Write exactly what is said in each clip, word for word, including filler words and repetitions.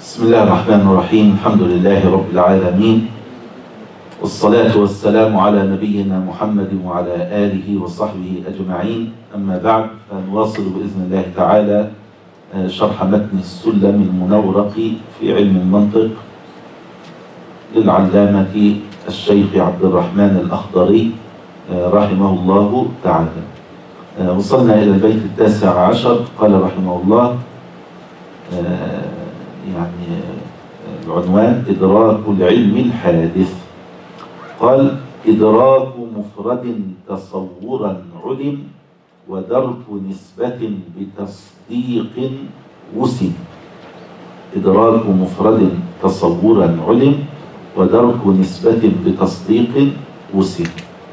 بسم الله الرحمن الرحيم. الحمد لله رب العالمين، والصلاة والسلام على نبينا محمد وعلى آله وصحبه أجمعين. أما بعد، فنواصل بإذن الله تعالى شرح متن السلم المنورق في علم المنطق للعلامة الشيخ عبد الرحمن الأخضري رحمه الله تعالى. وصلنا إلى البيت التاسع عشر. قال رحمه الله يعني العنوان إدراك العلم الحادث. قال: إدراك مفرد تصورا علم، ودرك نسبة بتصديق وسم. إدراك مفرد تصورا علم، ودرك نسبة بتصديق وسم.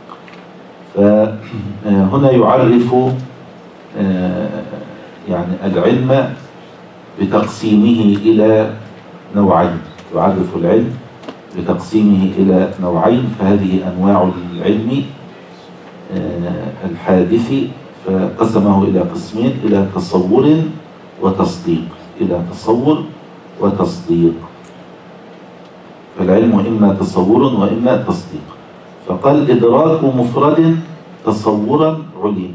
فهنا يعرف يعني العلم بتقسيمه إلى نوعين. يعرف العلم بتقسيمه إلى نوعين، فهذه أنواع العلم الحادث، فقسمه إلى قسمين: إلى تصور وتصديق. إلى تصور وتصديق، فالعلم إما تصور وإما تصديق. فقال: إدراك مفرد تصورا علم.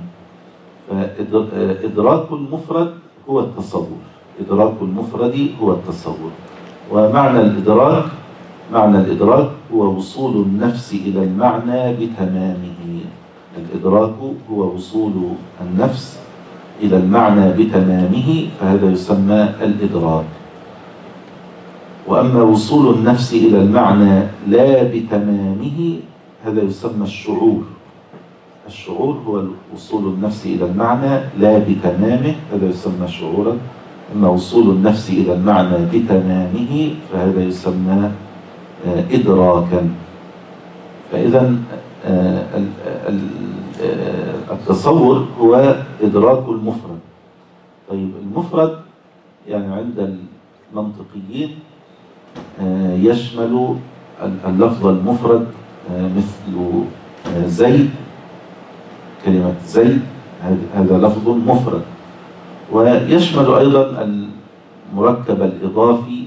فإدراك المفرد هو التصور. إدراك المفرد هو التصور. ومعنى الإدراك معنى الإدراك هو وصول النفس إلى المعنى بتمامه. الإدراك هو وصول النفس إلى المعنى بتمامه، فهذا يسمى الإدراك. وأما وصول النفس إلى المعنى لا بتمامه، هذا يسمى الشعور. الشعور هو وصول النفس إلى المعنى لا بتمامه، هذا يسمى شعورا. أما وصول النفس إلى المعنى بتمامه، فهذا يسمى إدراكا. فإذا التصور هو إدراك المفرد. طيب، المفرد يعني عند المنطقيين يشمل اللفظ المفرد مثل زيد. كلمة زيد هذا لفظ مفرد. ويشمل أيضا المركب الإضافي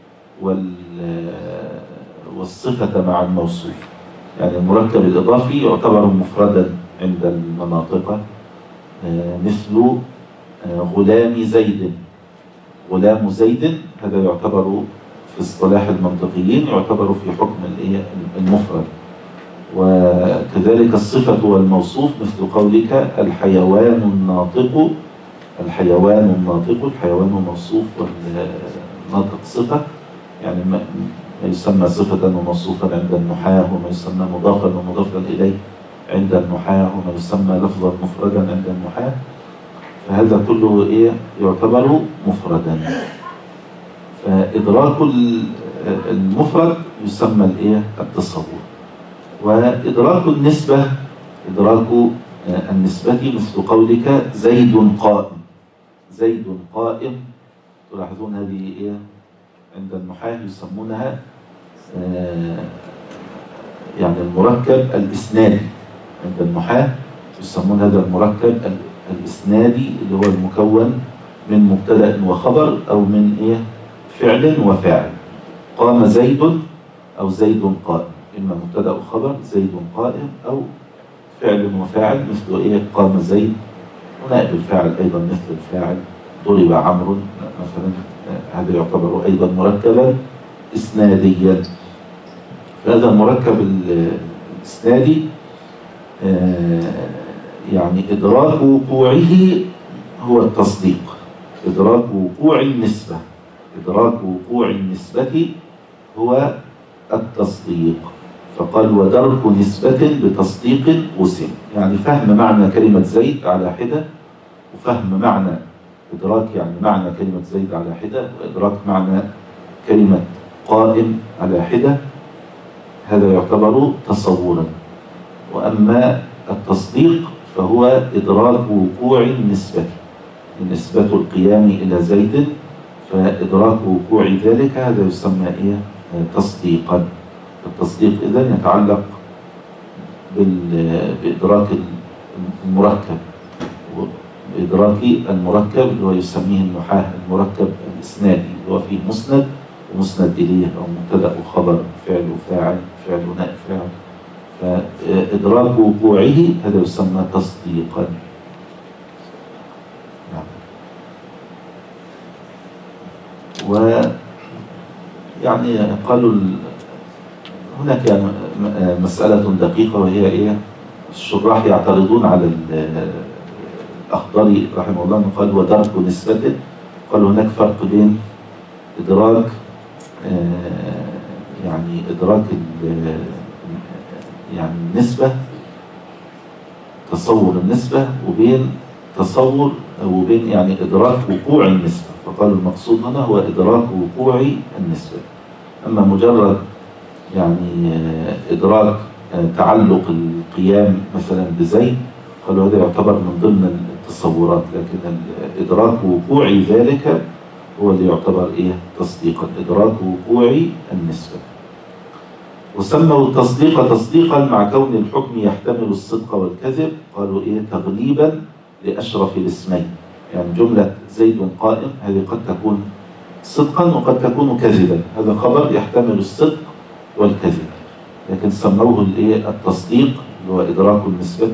والصفة مع الموصوف. يعني المركب الإضافي يعتبر مفردا عند المناطق، مثل غلام زيد. غلام زيد هذا يعتبر في اصطلاح المنطقيين يعتبر في حكم المفرد. وكذلك الصفة والموصوف، مثل قولك الحيوان الناطق. الحيوان الناطق، الحيوان موصوف والناطق صفة، يعني ما يسمى صفة وموصوفا عند النحاة، وما يسمى مضافا ومضافا إليه عند النحاة، وما يسمى لفظا مفردا عند النحاة. فهذا كله إيه يعتبر مفردا. فإدراك المفرد يسمى الإيه التصور. وإدراك النسبة، إدراك النسبة مثل قولك زيد قائم. زيد قائم، تلاحظون هذه إيه عند النحاة يسمونها آه يعني المركب الإسنادي. عند النحاة يسمون هذا المركب الإسنادي، اللي هو المكون من مبتدأ وخبر، أو من إيه فعل وفاعل. قام زيد أو زيد قائم، إما مبتدأ وخبر زيد قائم، أو فعل وفاعل مثل إيه قام زيد، ونائب الفاعل أيضا مثل الفاعل. ضرب عمرو مثلا، هذا يعتبر أيضا مركبا إسناديا. فهذا المركب الإسنادي يعني إدراك وقوعه هو التصديق. إدراك وقوع النسبة إدراك وقوع النسبة هو التصديق. فقال: ودرك نسبة بتصديق وسم. يعني فهم معنى كلمة زيد على حدة، وفهم معنى إدراك يعني معنى كلمة زيد على حدة، وإدراك معنى كلمة قائم على حدة، هذا يعتبر تصورا. وأما التصديق فهو إدراك وقوع النسبة، نسبة القيام إلى زيد، فإدراك وقوع ذلك هذا يسمى إيه تصديقا. التصديق إذن يتعلق بإدراك المركب، بإدراك المركب اللي هو يسميه النحاة المركب الإسنادي، اللي هو فيه مسند ومسند إليه أو مبتدأ وخبر، فعل وفاعل، فعل ونائب فاعل. فإدراك وقوعه هذا يسمى تصديقا. و يعني قالوا هناك يعني مسألة دقيقة، وهي إيه؟ الشراح يعترضون على الأخضري رحمه الله، قال ودرك نسبته. قالوا هناك فرق بين إدراك يعني إدراك يعني النسبة، تصور النسبة، وبين تصور وبين يعني إدراك وقوع النسبة. فقالوا المقصود هنا هو إدراك وقوع النسبة. أما مجرد يعني إدراك تعلق القيام مثلا بزيد، قالوا هذا يعتبر من ضمن التصورات، لكن إدراك وقوع ذلك هو اللي يعتبر إيه؟ تصديقا، إدراك وقوع النسبة. وسموا التصديق تصديقا مع كون الحكم يحتمل الصدق والكذب. قالوا إيه؟ تغليبا لأشرف الاسمين. يعني جملة زيد قائم هذه قد تكون صدقا وقد تكون كذبا، هذا خبر يحتمل الصدق والكذب، لكن سموه الايه؟ التصديق، اللي هو إدراك النسبة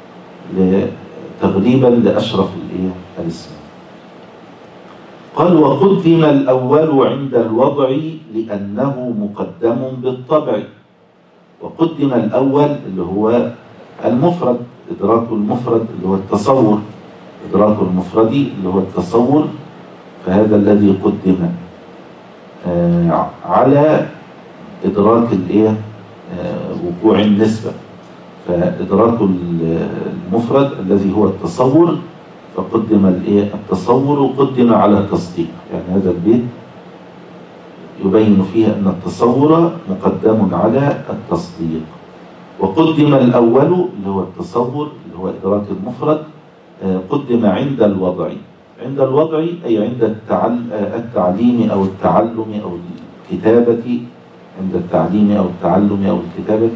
تغليبا لأشرف الايه؟ الاسمين. قال وقدم الأول عند الوضع لأنه مقدم بالطبع. وقدم الأول اللي هو المفرد، إدراك المفرد اللي هو التصور، إدراك المفرد اللي هو التصور، فهذا الذي قدم آه على إدراك الإيه؟ آه وقوع النسبة. فإدراك المفرد الذي هو التصور، فقدم الإيه؟ التصور وقدم على التصديق. يعني هذا البيت يبين فيه أن التصور مقدم على التصديق. وقدم الأول اللي هو التصور اللي هو إدراك المفرد قدم عند الوضع. عند الوضع أي عند التعليم أو التعلم أو الكتابة، عند التعليم أو التعلم أو الكتابة،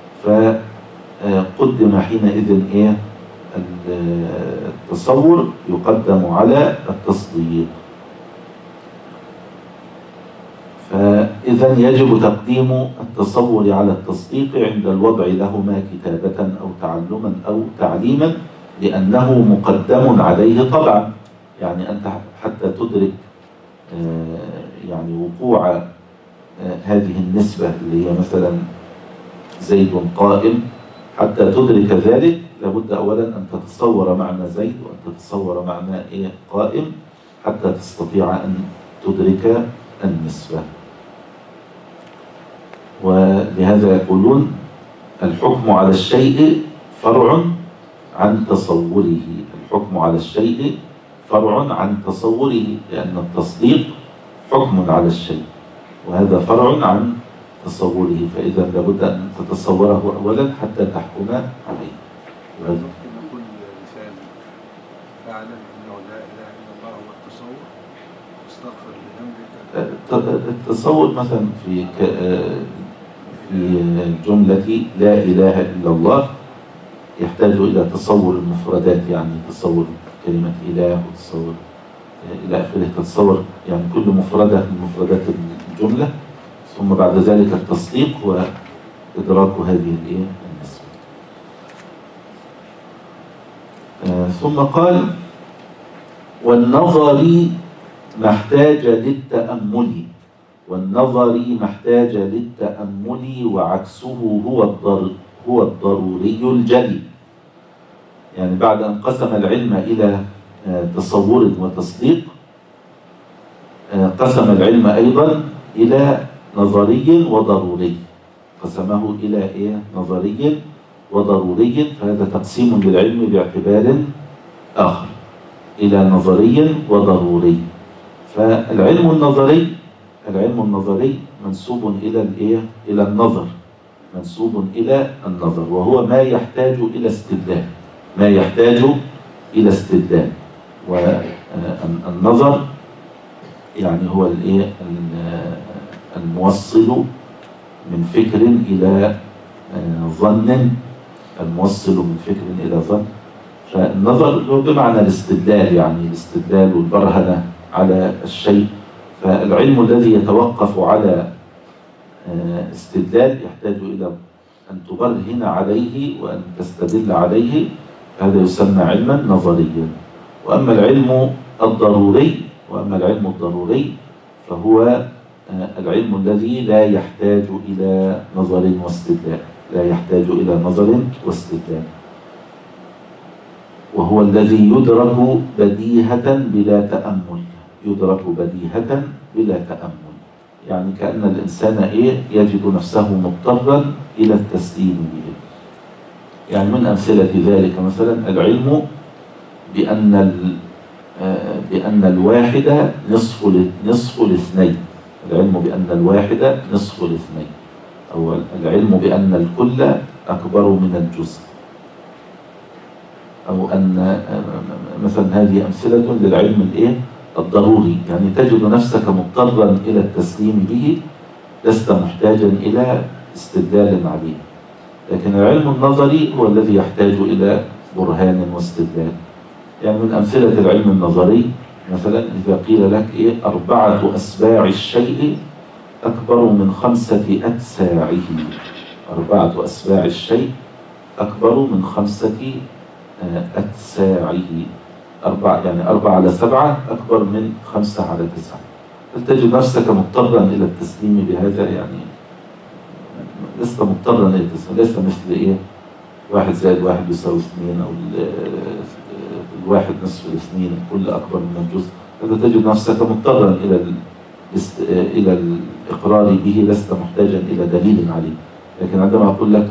فقدم حينئذ إيه؟ التصور يقدم على التصديق. فإذا يجب تقديم التصور على التصديق عند الوضع لهما كتابة أو تعلما أو تعليما، لأنه مقدم عليه طبعا. يعني أنت حتى تدرك يعني وقوع هذه النسبة اللي هي مثلا زيد قائم، حتى تدرك ذلك لابد أولا أن تتصور معنى زيد وأن تتصور معنى إيه؟ قائم، حتى تستطيع أن تدرك النسبة. ولهذا يقولون الحكم على الشيء فرع عن تصوره. الحكم على الشيء فرع عن تصوره، لأن التصديق حكم على الشيء وهذا فرع عن تصوره، فإذا لابد أن تتصوره أولا حتى تحكم عليه. ممكن نقول مثال فعلا أنه لا إله إلا الله هو التصور، استغفر لذنبك. التصور مثلا في في جملة لا إله إلا الله يحتاج إلى تصور المفردات، يعني تصور كلمة إله وتصور إلى آخره، تتصور يعني كل مفردة من مفردات الجملة، ثم بعد ذلك التصديق وإدراك هذه النسبة. آه ثم قال والنظر ما احتاج للتأمل. والنظر ما احتاج للتأمل وعكسه هو الضر هو الضروري الجلي. يعني بعد أن قسم العلم إلى تصور وتصديق، قسم العلم أيضا إلى نظري وضروري، قسمه إلى إيه؟ نظري وضروري. فهذا تقسيم للعلم باعتبار آخر إلى نظري وضروري. فالعلم النظري العلم النظري منسوب إلى الإيه؟ إلى النظر، منسوب إلى النظر، وهو ما يحتاج إلى استدلال، ما يحتاج إلى استدلال. والنظر يعني هو الإيه؟ الموصل من فكر إلى ظن، الموصل من فكر إلى ظن. فالنظر هو بمعنى الاستدلال، يعني الاستدلال والبرهنة على الشيء. فالعلم الذي يتوقف على استدلال يحتاج إلى أن تبرهن عليه وأن تستدل عليه، هذا يسمى علما نظريا. وأما العلم الضروري وأما العلم الضروري فهو العلم الذي لا يحتاج إلى نظر واستدلال، لا يحتاج إلى نظر واستدلال، وهو الذي يدرك بديهة بلا تأمل، يدرك بديهة بلا تأمل. يعني كأن الإنسان إيه يجد نفسه مضطرا إلى التسليم به. يعني من أمثلة ذلك مثلا العلم بأن بأن الواحد نصف نصف الاثنين، العلم بأن الواحد نصف الاثنين، أو العلم بأن الكل أكبر من الجزء، أو أن مثلا هذه أمثلة للعلم الإيه الضروري. يعني تجد نفسك مضطرا إلى التسليم به، لست محتاجا إلى استدلال عليه. لكن العلم النظري هو الذي يحتاج إلى برهان واستدلال. يعني من أمثلة العلم النظري مثلا إذا قيل لك إيه أربعة أسباع الشيء أكبر من خمسة أتساعه، أربعة أسباع الشيء أكبر من خمسة أتساعه، أربعة يعني أربعة على سبعة أكبر من خمسة على تسعة. هل تجد نفسك مضطرا إلى التسليم بهذا؟ يعني لست مضطرا إلى التسليم، ليس مثل إيه واحد زائد واحد يساوي اثنين، أو الواحد نصف الاثنين الكل أكبر من الجزء. هذا تجد نفسك مضطرا إلى إلى الإقرار به، لست محتاجا إلى دليل عليه. لكن عندما أقول لك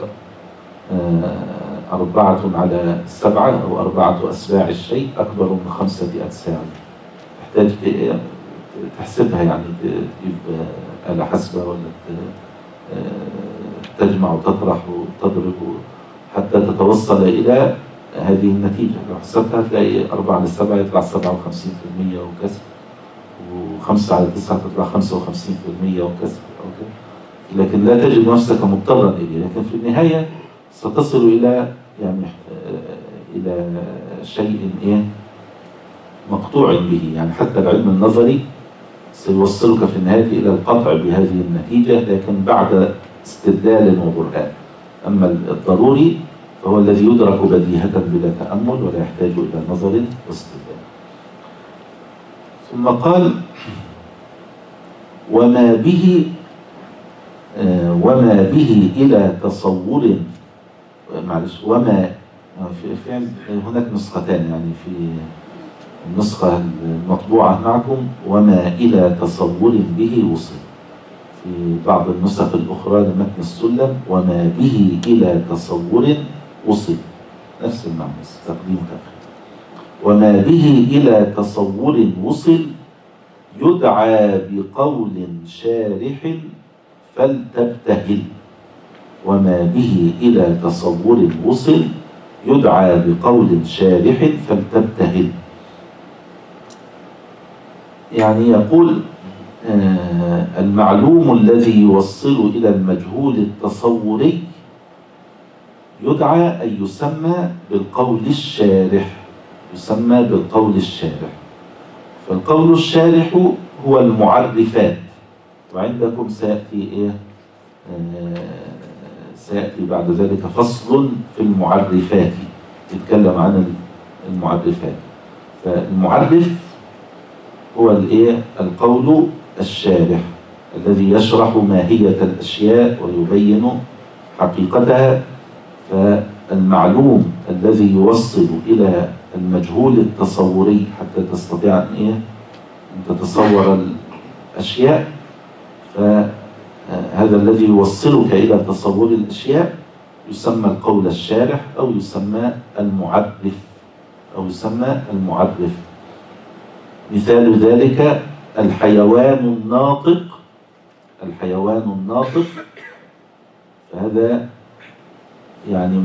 أربعة على سبعة أو أربعة أسباع الشيء أكبر من خمسة أتساع، تحتاج تحسبها، يعني تجيب آلة حاسبة ولا تجمع وتطرح وتضرب حتى تتوصل إلى هذه النتيجة. لو حسبتها تلاقي أربعة على سبعة يطلع سبعة وخمسين في المية وكسر، وخمسة على تسعة تطلع خمسة وخمسين في المية وكسر. لكن لا تجد نفسك مضطرا إليه. لكن في النهاية ستصل إلى يعني إلى شيء إيه مقطوع به. يعني حتى العلم النظري سيوصلك في النهاية إلى القطع بهذه النتيجة، لكن بعد استدلال وبرهان. أما الضروري فهو الذي يدرك بديهة بلا تأمل ولا يحتاج إلى نظر واستدلال. ثم قال وما به وما به إلى تصور، معلش وما في, في هناك نسختان، يعني في النسخة المطبوعة معكم وما إلى تصور به وصل، في بعض النسخ الأخرى لمتن السلم وما به إلى تصور وصل، نفس المعنى تقديم تأخير. وما به إلى تصور وصل يدعى بقول شارح فلتبتهل. وما به إلى تصور وصل يدعى بقول شارح فلتبتهل. يعني يقول آه المعلوم الذي يوصل إلى المجهول التصوري يدعى أي يسمى بالقول الشارح، يسمى بالقول الشارح. فالقول الشارح هو المعرفات، وعندكم سيأتي إيه آه سيأتي بعد ذلك فصل في المعرفات يتكلم عن المعرفات. فالمعرف هو الإيه القول الشارح الذي يشرح ماهية الأشياء ويبين حقيقتها. فالمعلوم الذي يوصل إلى المجهول التصوري حتى تستطيع أن إيه أن تتصور الأشياء، فهذا الذي يوصلك إلى تصور الأشياء يسمى القول الشارح أو يسمى المعرف أو يسمى المعرف. مثال ذلك الحيوان الناطق، الحيوان الناطق فهذا يعني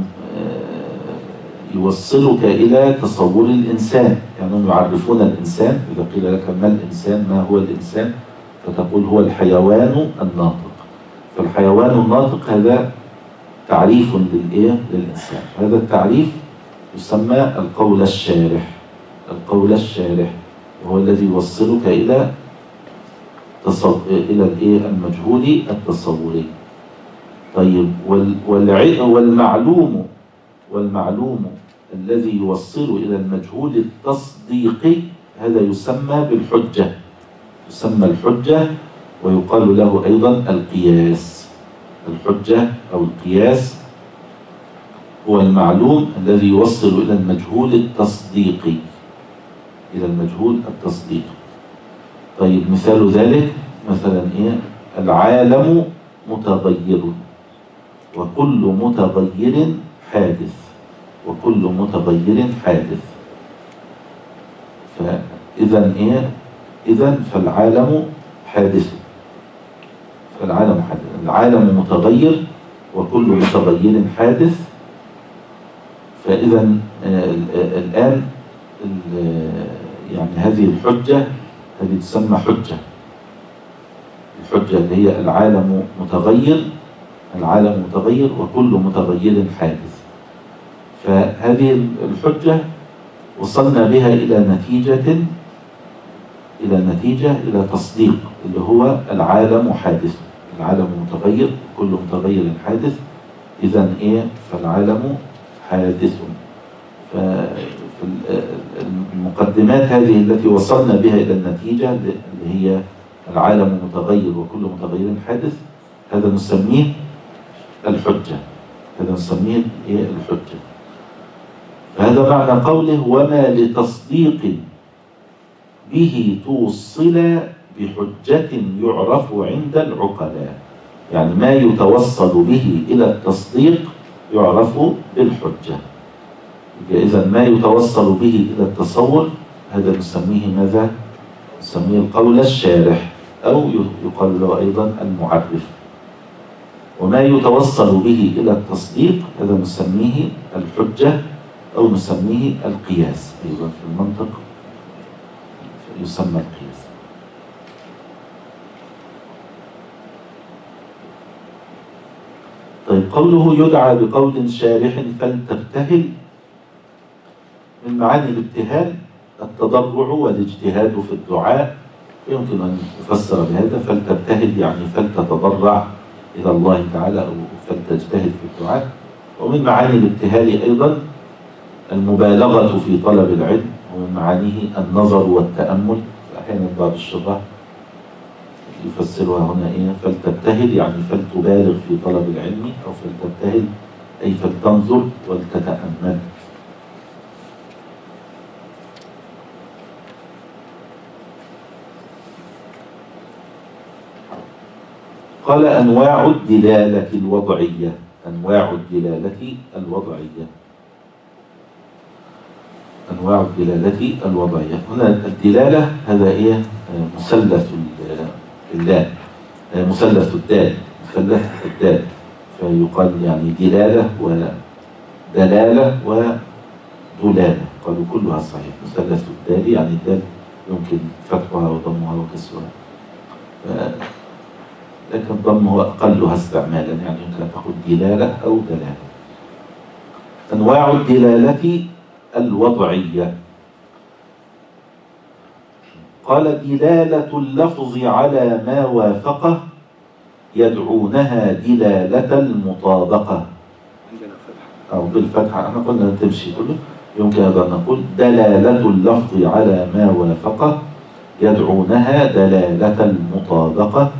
يوصلك إلى تصور الإنسان. يعني يعرفون الإنسان، إذا قيل لك ما الإنسان ما هو الإنسان فتقول هو الحيوان الناطق. فالحيوان الناطق هذا تعريف للإيه للإنسان. هذا التعريف يسمى القول الشارح، القول الشارح وهو الذي يوصلك إلى إلى الإيه المجهول التصوري. طيب والع... والمعلوم والمعلوم الذي يوصل إلى المجهول التصديقي هذا يسمى بالحجة، يسمى الحجة ويقال له أيضا القياس. الحجة أو القياس هو المعلوم الذي يوصل إلى المجهول التصديقي، إلى المجهول التصديقي. طيب مثال ذلك مثلا إيه؟ العالم متغير وكل متغير حادث، وكل متغير حادث. فإذا إيه؟ إذا فالعالم حادث، فالعالم حادث، العالم متغير وكل متغير حادث. فإذا الآن يعني هذه الحجة هذه تسمى حجة، الحجة اللي هي العالم متغير، العالم متغير وكل متغير حادث. فهذه الحجة وصلنا بها إلى نتيجة إلى نتيجة إلى تصديق اللي هو العالم حادث، العالم متغير كل متغير حادث. إذا إيه؟ فالعالم حادث. فالمقدمات هذه التي وصلنا بها إلى النتيجة اللي هي العالم متغير وكل متغير حادث، هذا نسميه الحجة، هذا نسميه إيه؟ الحجة. فهذا معنى قوله وما لتصديق به توصل بحجة يعرف عند العقلاء، يعني ما يتوصل به إلى التصديق يعرف بالحجة. إذا ما يتوصل به إلى التصور هذا نسميه ماذا؟ نسميه القول الشارح أو يقال له أيضا المعرف. وما يتوصل به إلى التصديق هذا نسميه الحجة أو نسميه القياس، أيضا في المنطق يسمى القياس. طيب قوله يدعى بقول شارح فلتبتهل، من معاني الابتهال التضرع والاجتهاد في الدعاء، يمكن أن يفسر بهذا فلتبتهل يعني فلتتضرع إلى الله تعالى أو فلتجتهد في الدعاء. ومن معاني الابتهال أيضا المبالغة في طلب العلم، ومن معانيه النظر والتأمل. أحيانا بعض الشراح يفسرها هنا إيه؟ فلتبتهل يعني فلتبالغ في طلب العلم، أو فلتبتهل أي فلتنظر ولتتأمل. قال أنواع الدلالة الوضعية، أنواع الدلالة الوضعية، أنواع الدلالة الوضعية. هنا الدلالة هذا إيه؟ مثلث اللام، مثلث الدال، مثلث الدال، فيقال يعني دلالة ودلالة ودلالة، قالوا كلها صحيح. مثلث الدال يعني الدال يمكن فتحها وضمها وكسرها، لكن الضم هو أقلها استعمالا، يعني يمكن أن تقول دلالة أو دلالة. أنواع الدلالة الوضعية، قال دلالة اللفظ على ما وافقه يدعونها دلالة المطابقة، أو بالفتحة احنا قلنا تمشي كله، يمكن أن نقول دلالة اللفظ على ما وافقه يدعونها دلالة المطابقة.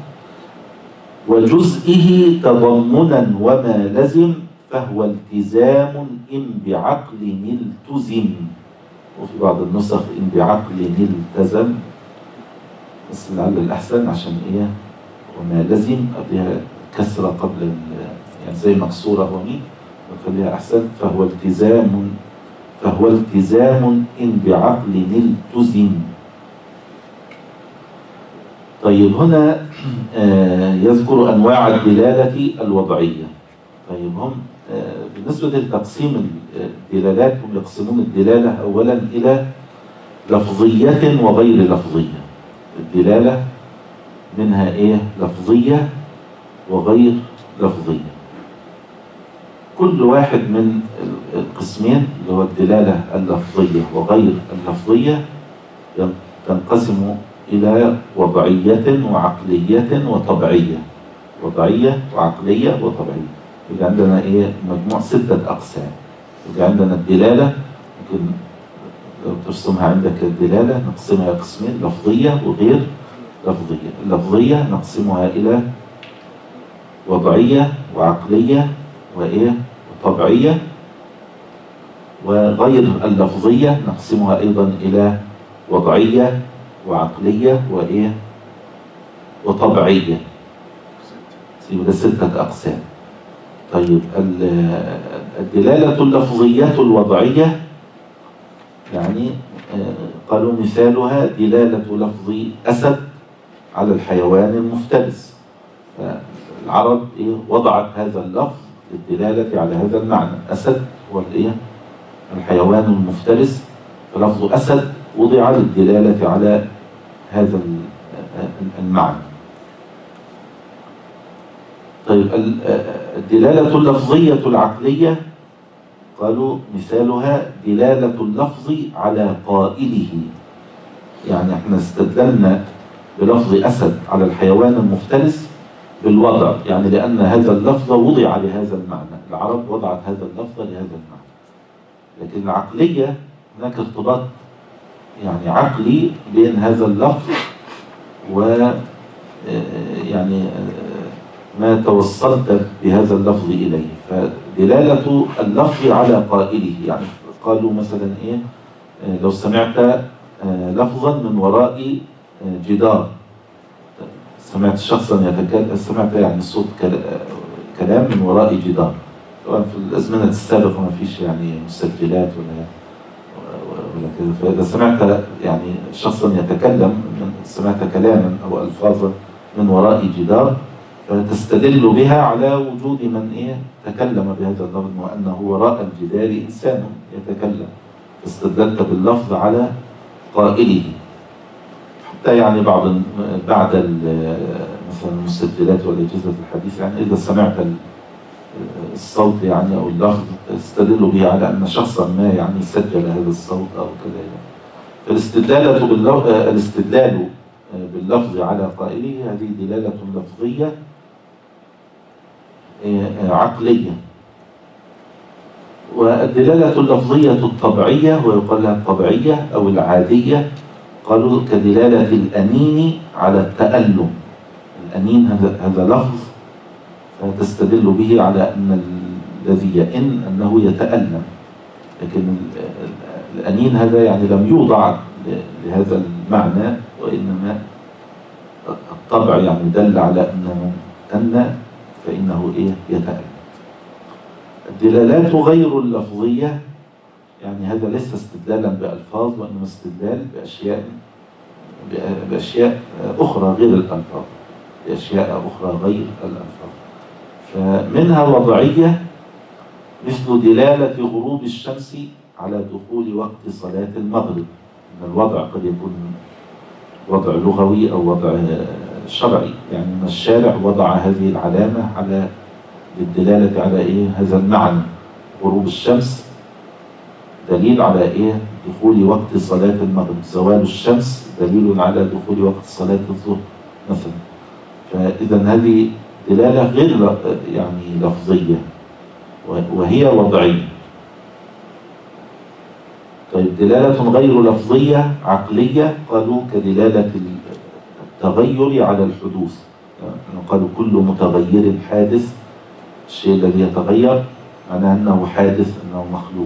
وجزئه تضمنا وما لزم فهو التزام إن بعقل التزم، وفي بعض النسخ إن بعقل التزم، بس لعل الأحسن عشان إيه وما لزم قبلها كسرة قبل يعني زي مكسورة ومين، نخليها أحسن. فهو التزام فهو التزام إن بعقل التزم. طيب هنا آه يذكر أنواع الدلالة الوضعية. طيب هم آه بالنسبة لتقسيم الدلالات هم يقسمون الدلالة أولا إلى لفظية وغير لفظية. الدلالة منها إيه؟ لفظية وغير لفظية. كل واحد من القسمين اللي هو الدلالة اللفظية وغير اللفظية تنقسم إلى وضعية وعقلية وطبيعية. وضعية وعقلية وطبيعية. يبقى عندنا إيه؟ مجموع ستة أقسام. يبقى عندنا الدلالة، ممكن لو ترسمها عندك الدلالة نقسمها قسمين، لفظية وغير لفظية. اللفظية نقسمها إلى وضعية وعقلية وإيه؟ وطبيعية. وغير اللفظية نقسمها أيضا إلى وضعية وعقلية وإيه؟ وطبيعية. يبقى ستة أقسام. طيب الدلالة اللفظية الوضعية يعني قالوا مثالها دلالة لفظ أسد على الحيوان المفترس. فالعرب إيه؟ وضعت هذا اللفظ للدلالة على هذا المعنى. أسد هو الإيه؟ الحيوان المفترس، فلفظ أسد وضع للدلالة على هذا المعنى. طيب الدلالة اللفظية العقلية قالوا مثالها دلالة اللفظ على قائله. يعني احنا استدللنا بلفظ أسد على الحيوان المفترس بالوضع، يعني لأن هذا اللفظ وضع لهذا المعنى، العرب وضعت هذا اللفظ لهذا المعنى. لكن العقلية هناك ارتباط يعني عقلي بين هذا اللفظ و يعني ما توصلت بهذا اللفظ إليه. فدلالة اللفظ على قائله، يعني قالوا مثلا إيه؟ لو سمعت لفظا من وراء جدار، سمعت شخصا يتكلم، سمعت يعني صوت كلام من وراء جدار. طبعا في الأزمنة السابقة ما فيش يعني مسجلات ولا ولا كذا، فإذا سمعت يعني شخصا يتكلم، سمعت كلاما أو ألفاظا من وراء جدار، فتستدل بها على وجود من إيه تكلم بهذا اللفظ، وأنه وراء الجدار إنسان يتكلم، فاستدلت باللفظ على قائله. حتى يعني بعض بعد مثلا المسجلات والأجهزة الحديثة، يعني إذا سمعت الصوت يعني أو اللفظ تستدل به على أن شخصا ما يعني سجل هذا الصوت أو كذا. فالاستدلال باللفظ الاستدلال باللفظ على قائله هذه دلالة لفظية عقلية. والدلالة اللفظية الطبيعية ويقال لها الطبيعية أو العادية قالوا كدلالة الأنين على التألم. الأنين هذا هذا لفظ فتستدل به على أن الذي يئن أنه يتألم، لكن الأنين هذا يعني لم يوضع لهذا المعنى، وإنما الطبع يعني دل على أن أن فإنه إيه يتألم. الدلالات غير اللفظية يعني هذا ليس استدلالا بألفاظ، وإنما استدلال بأشياء بأشياء أخرى غير الألفاظ، بأشياء أخرى غير الألفاظ. فمنها وضعية مثل دلالة غروب الشمس على دخول وقت صلاة المغرب. إن الوضع قد يكون وضع لغوي أو وضع شرعي، يعني أن الشارع وضع هذه العلامة على للدلالة على إيه هذا المعنى. غروب الشمس دليل على إيه دخول وقت صلاة المغرب، زوال الشمس دليل على دخول وقت صلاة الظهر مثلا. فإذا هذه دلالة غير يعني لفظية وهي وضعية. طيب دلالة غير لفظية عقلية قالوا كدلالة التغير على الحدوث. يعني قالوا كل متغير حادث، الشيء الذي يتغير معناه أنه حادث أنه مخلوق.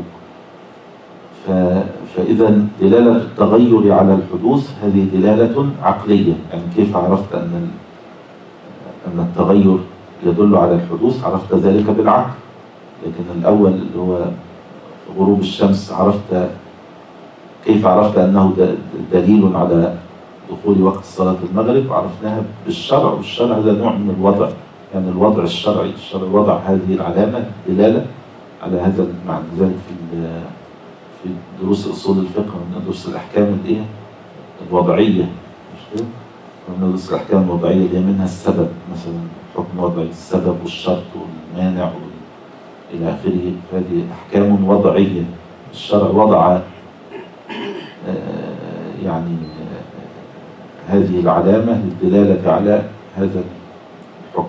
فإذا دلالة التغير على الحدوث هذه دلالة عقلية. يعني كيف عرفت أن أن التغير يدل على الحدوث؟ عرفت ذلك بالعقل. لكن الأول اللي هو غروب الشمس عرفت كيف عرفت أنه دليل على دخول وقت صلاة المغرب؟ عرفناها بالشرع، والشرع هذا نوع من الوضع، يعني الوضع الشرعي. الشرع وضع هذه العلامة دلالة على هذا المعنى. لذلك في في دروس أصول الفقه من دروس الأحكام الإيه الوضعية، مش كده؟ من دروس الأحكام الوضعية اللي منها السبب مثلا، حكم وضعي، السبب والشرط والمانع إلى آخره. هذه أحكام وضعية. الشرع وضع يعني هذه العلامة للدلالة على هذا الحكم.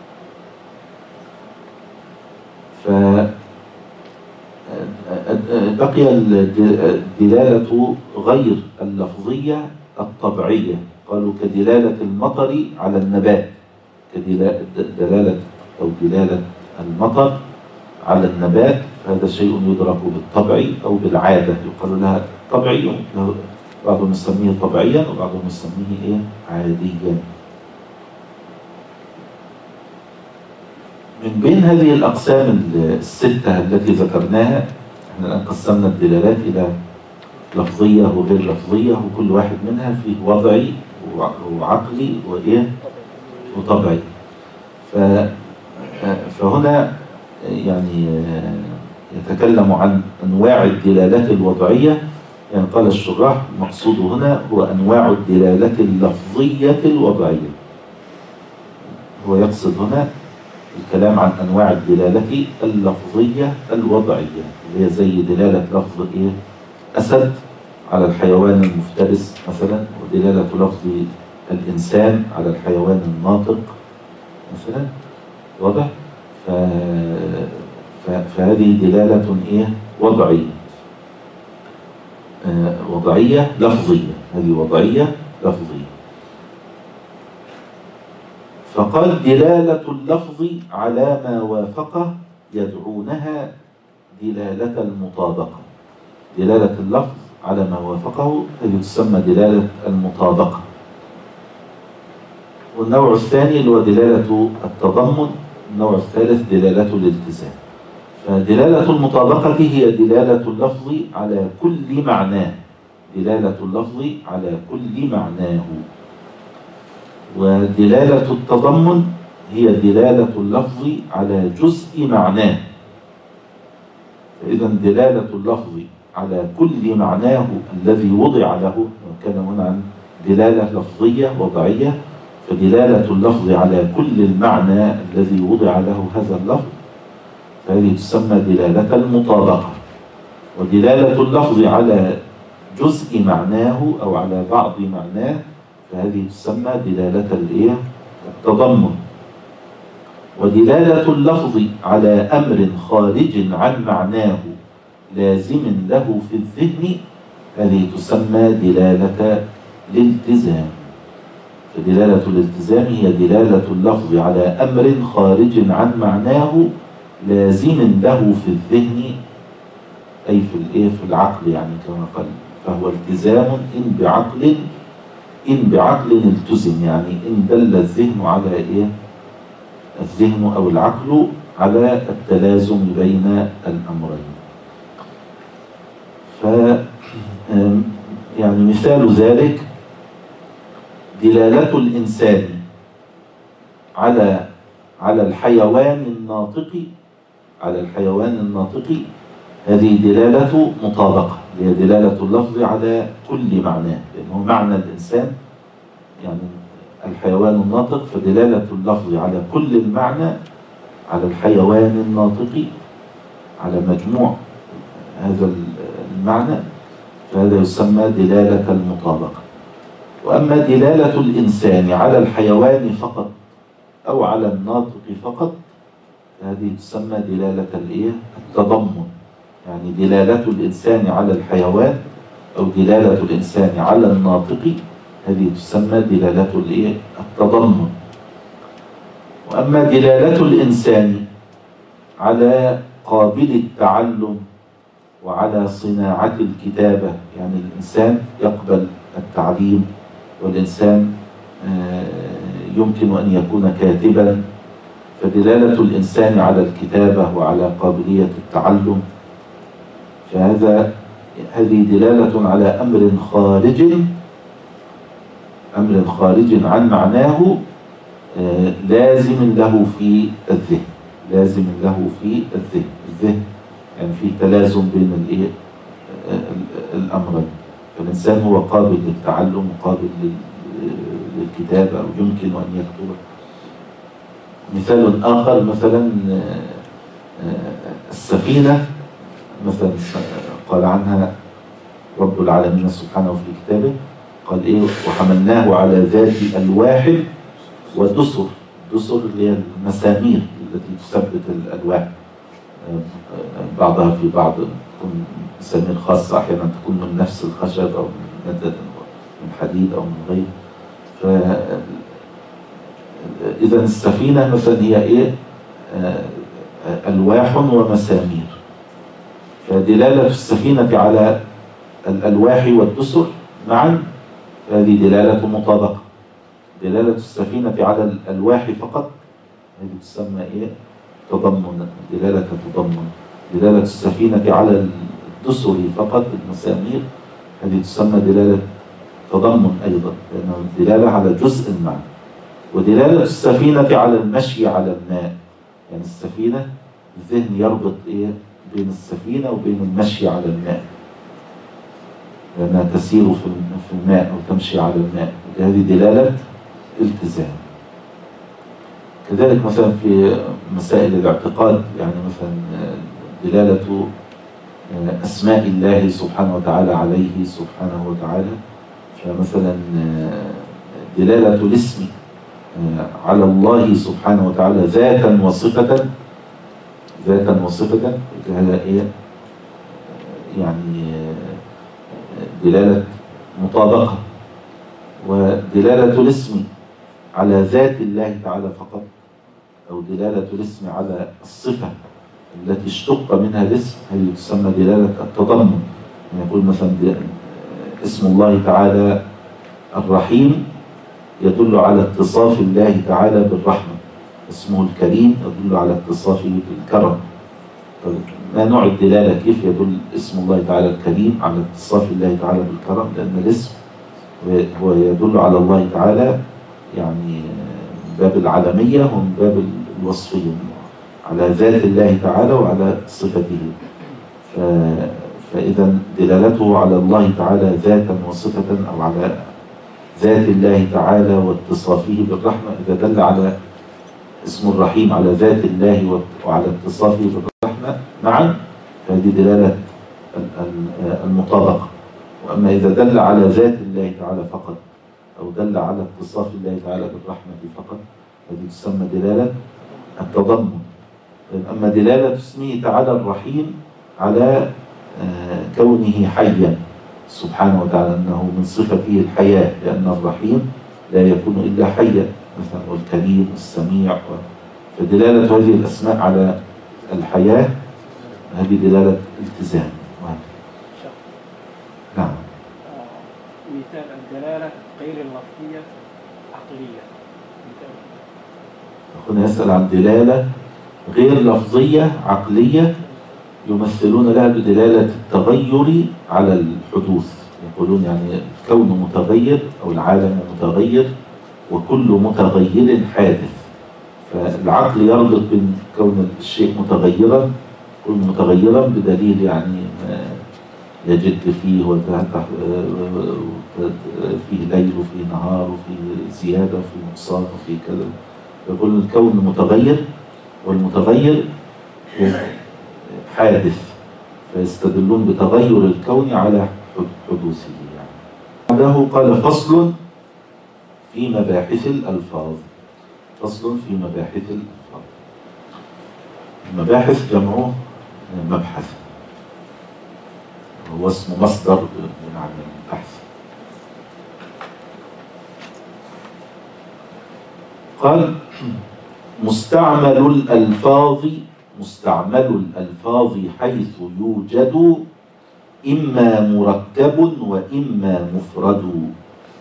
فبقي الدلالة غير اللفظية الطبيعية، قالوا كدلالة المطر على النبات، كدلالة أو دلالة المطر على النبات، فهذا شيء يدرك بالطبع أو بالعادة، يقال لها طبيعي، بعضهم يسميه طبيعيا وبعضهم يسميه إيه؟ عاديا. من بين هذه الأقسام الستة التي ذكرناها، احنا الآن قسمنا الدلالات إلى لفظية وغير لفظية، وكل واحد منها فيه وضعي وعقلي وإيه؟ وطبعي. فهنا يعني يتكلم عن أنواع الدلالات الوضعية. يعني قال الشراح المقصود هنا هو أنواع الدلالة اللفظية الوضعية. هو يقصد هنا الكلام عن أنواع الدلالة اللفظية الوضعية، اللي هي زي دلالة لفظ إيه؟ أسد على الحيوان المفترس مثلا، ودلالة لفظ الإنسان على الحيوان الناطق مثلا، واضح؟ ف... ف... فهذه دلالة إيه؟ وضعية. آه وضعية لفظية، هذه وضعية لفظية. فقال دلالة اللفظ على ما وافقه يدعونها دلالة المطابقة. دلالة اللفظ على ما وافقه هذه تسمى دلالة المطابقة. والنوع الثاني اللي هو دلالة التضمن، النوع الثالث دلالة الالتزام. فدلالة المطابقة هي دلالة اللفظ على كل معناه، دلالة اللفظ على كل معناه. ودلالة التضمن هي دلالة اللفظ على جزء معناه. فإذا دلالة اللفظ على كل معناه الذي وضع له، وكان هنا عن دلالة لفظية وضعية، فدلالة اللفظ على كل المعنى الذي وضع له هذا اللفظ فهذه تسمى دلالة المطابقة. ودلالة اللفظ على جزء معناه أو على بعض معناه فهذه تسمى دلالة الإيه؟ التضمن. ودلالة اللفظ على أمر خارج عن معناه لازم له في الذهن هذه تسمى دلالة الالتزام. فدلالة الالتزام هي دلالة اللفظ على أمر خارج عن معناه لازم له في الذهن، أي في الإيه؟ في العقل، يعني كما قال فهو التزام إن بعقل إن بعقل التزم، يعني إن دل الذهن على إيه؟ الذهن أو العقل على التلازم بين الأمرين. ف يعني مثال ذلك دلالة الإنسان على على الحيوان الناطق على الحيوان الناطق هذه دلالة مطابقة، هي دلالة اللفظ على كل معناه، لأنه معنى الإنسان يعني الحيوان الناطق، فدلالة اللفظ على كل المعنى على الحيوان الناطق على مجموع هذا المعنى فهذا يسمى دلالة المطابقة. وأما دلالة الإنسان على الحيوان فقط أو على الناطق فقط هذه تسمى دلالة الإيه؟ التضمن، يعني دلالة الإنسان على الحيوان أو دلالة الإنسان على الناطق هذه تسمى دلالة الإيه؟ التضمن. وأما دلالة الإنسان على قابل التعلم وعلى صناعة الكتابة، يعني الإنسان يقبل التعليم والإنسان يمكن أن يكون كاتبا، فدلالة الإنسان على الكتابة وعلى قابلية التعلم فهذا هذه دلالة على أمر خارج أمر خارج عن معناه لازم له في الذهن لازم له في الذهن الذهن يعني في تلازم بين الإيه؟ الأمرين. فالإنسان هو قابل للتعلم وقابل للكتابة أو يمكن أن يكتب. مثال آخر مثلا السفينة مثلا قال عنها رب العالمين سبحانه في كتابه قال إيه وحملناه على ذات ألواح ودسر. دسر اللي هي المسامير التي تثبت الألواح، بعضها في بعض، تكون مسامير خاصة، أحيانا تكون من نفس الخشب أو من ندى من حديد أو من غيره. فإذا السفينة مثلا هي إيه؟ ألواح ومسامير. فدلالة السفينة على الألواح والدسر معا هذه دلالة مطابقة. دلالة السفينة على الألواح فقط هذه تسمى إيه؟ تضمن، دلالة تضمن. دلالة السفينة على الدسر فقط المسامير هذه تسمى دلالة تضمن أيضا، لأنه دلالة على جزء معا. ودلالة السفينة على المشي على الماء، يعني السفينة الذهن يربط إيه بين السفينة وبين المشي على الماء، لأنها تسير في الماء أو تمشي على الماء، هذه دلالة التزام. كذلك مثلا في مسائل الاعتقاد، يعني مثلا دلالة أسماء الله سبحانه وتعالى عليه سبحانه وتعالى، فمثلا دلالة الاسم على الله سبحانه وتعالى ذاتا وصفة، ذاتا وصفة هذا إيه؟ يعني دلالة مطابقة. ودلالة الاسم على ذات الله تعالى فقط، أو دلالة الاسم على الصفة التي اشتق منها الاسم هذه تسمى دلالة التضمن. يعني يقول مثلا اسم الله تعالى الرحيم يدل على اتصاف الله تعالى بالرحمة، اسمه الكريم يدل على اتصافه بالكرم. ما نوع الدلالة؟ كيف يدل اسم الله تعالى الكريم على اتصاف الله تعالى بالكرم؟ لأن الاسم هو يدل على الله تعالى يعني من باب العالمية ومن باب الوصفية، على ذات الله تعالى وعلى صفته. فإذا دلالته على الله تعالى ذاتا وصفة، أو على ذات الله تعالى واتصافه بالرحمة، إذا دل على اسم الرحيم على ذات الله وعلى اتصافه بالرحمة معا فهذه دلالة المطابقة. وأما إذا دل على ذات الله تعالى فقط أو دل على اتصاف الله تعالى بالرحمة فقط هذه تسمى دلالة التضمن. أما دلالة اسمه تعالى الرحيم على كونه حيا سبحانه وتعالى، أنه من صفته الحياة، لأن الرحيم لا يكون إلا حيا مثلا، والكريم والسميع. فدلالة هذه الأسماء على الحياة هذه دلالة التزام. نعم. مثال الدلالة غير اللفظية عقلية. أخونا يسأل عن دلالة غير لفظية عقلية يمثلون لها بدلالة التغير على الحدوث. يقولون يعني الكون متغير أو العالم متغير وكل متغير حادث. فالعقل يربط بين كون الشيء متغيرا، كل متغيرا بدليل يعني يجد فيه فيه ليل وفيه نهار وفيه زيادة وفيه نقصان وفيه كذا. يقول الكون متغير والمتغير حادث، فيستدلون بتغير الكون على حدوثه. يعني بعده قال فصل في مباحث الألفاظ. فصل في مباحث الألفاظ. المباحث جمعه مبحث، هو اسم مصدر بمعنى البحث. قال مستعمل الألفاظ، مستعمل الألفاظ حيث يوجد إما مركب وإما مفرد.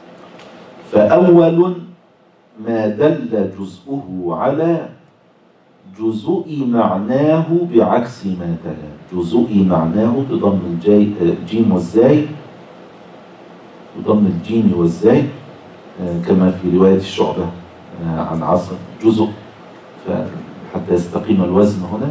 فأول ما دل جزءه على جزء معناه بعكس ما تلا. جزء معناه بضم الجيم والزاي، بضم الجيم والزاي كما في رواية الشعبة عن عاصم جزء، حتى يستقيم الوزن هنا.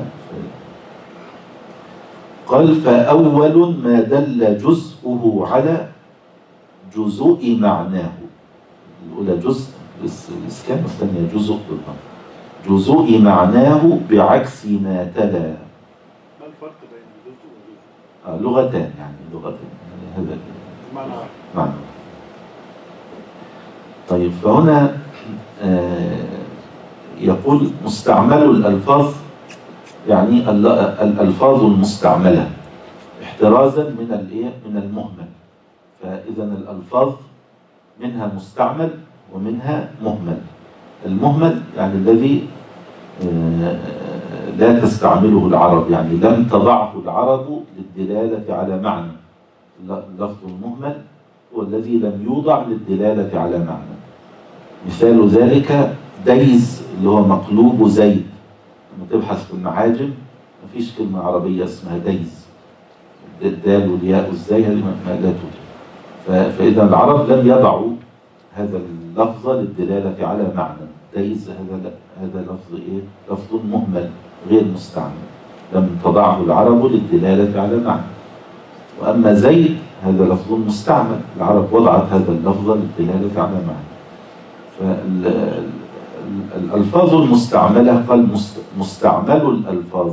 قال فأول ما دل جزءه على جزء معناه. الأولى جزء بالإسكان والثانية جزء بالضم. جزء معناه بعكس ما تلا. ما الفرق بين جزء وجزء؟ آه لغتان، يعني لغتان يعني هذا معنى معنى. طيب فهنا آه يقول مستعمل الألفاظ، يعني الألفاظ المستعملة احترازا من الايه من المهمل. فإذا الألفاظ منها مستعمل ومنها مهمل. المهمل يعني الذي لا تستعمله العرب، يعني لم تضعه العرب للدلالة على معنى. اللفظ المهمل هو الذي لم يوضع للدلالة على معنى. مثال ذلك ديز اللي هو مقلوب زيد. لما تبحث في المعاجم مفيش كلمة عربية اسمها ديز. الدال والياء والزاي هذه ما لا توجد. فإذا العرب لم يضعوا هذا اللفظ للدلالة على معنى. ديز هذا هذا لفظ ايه؟ لفظ مهمل غير مستعمل، لم تضعه العرب للدلالة على معنى. وأما زيد هذا لفظ مستعمل، العرب وضعت هذا اللفظ للدلالة على معنى. فالألفاظ المستعملة قال مستعمل الألفاظ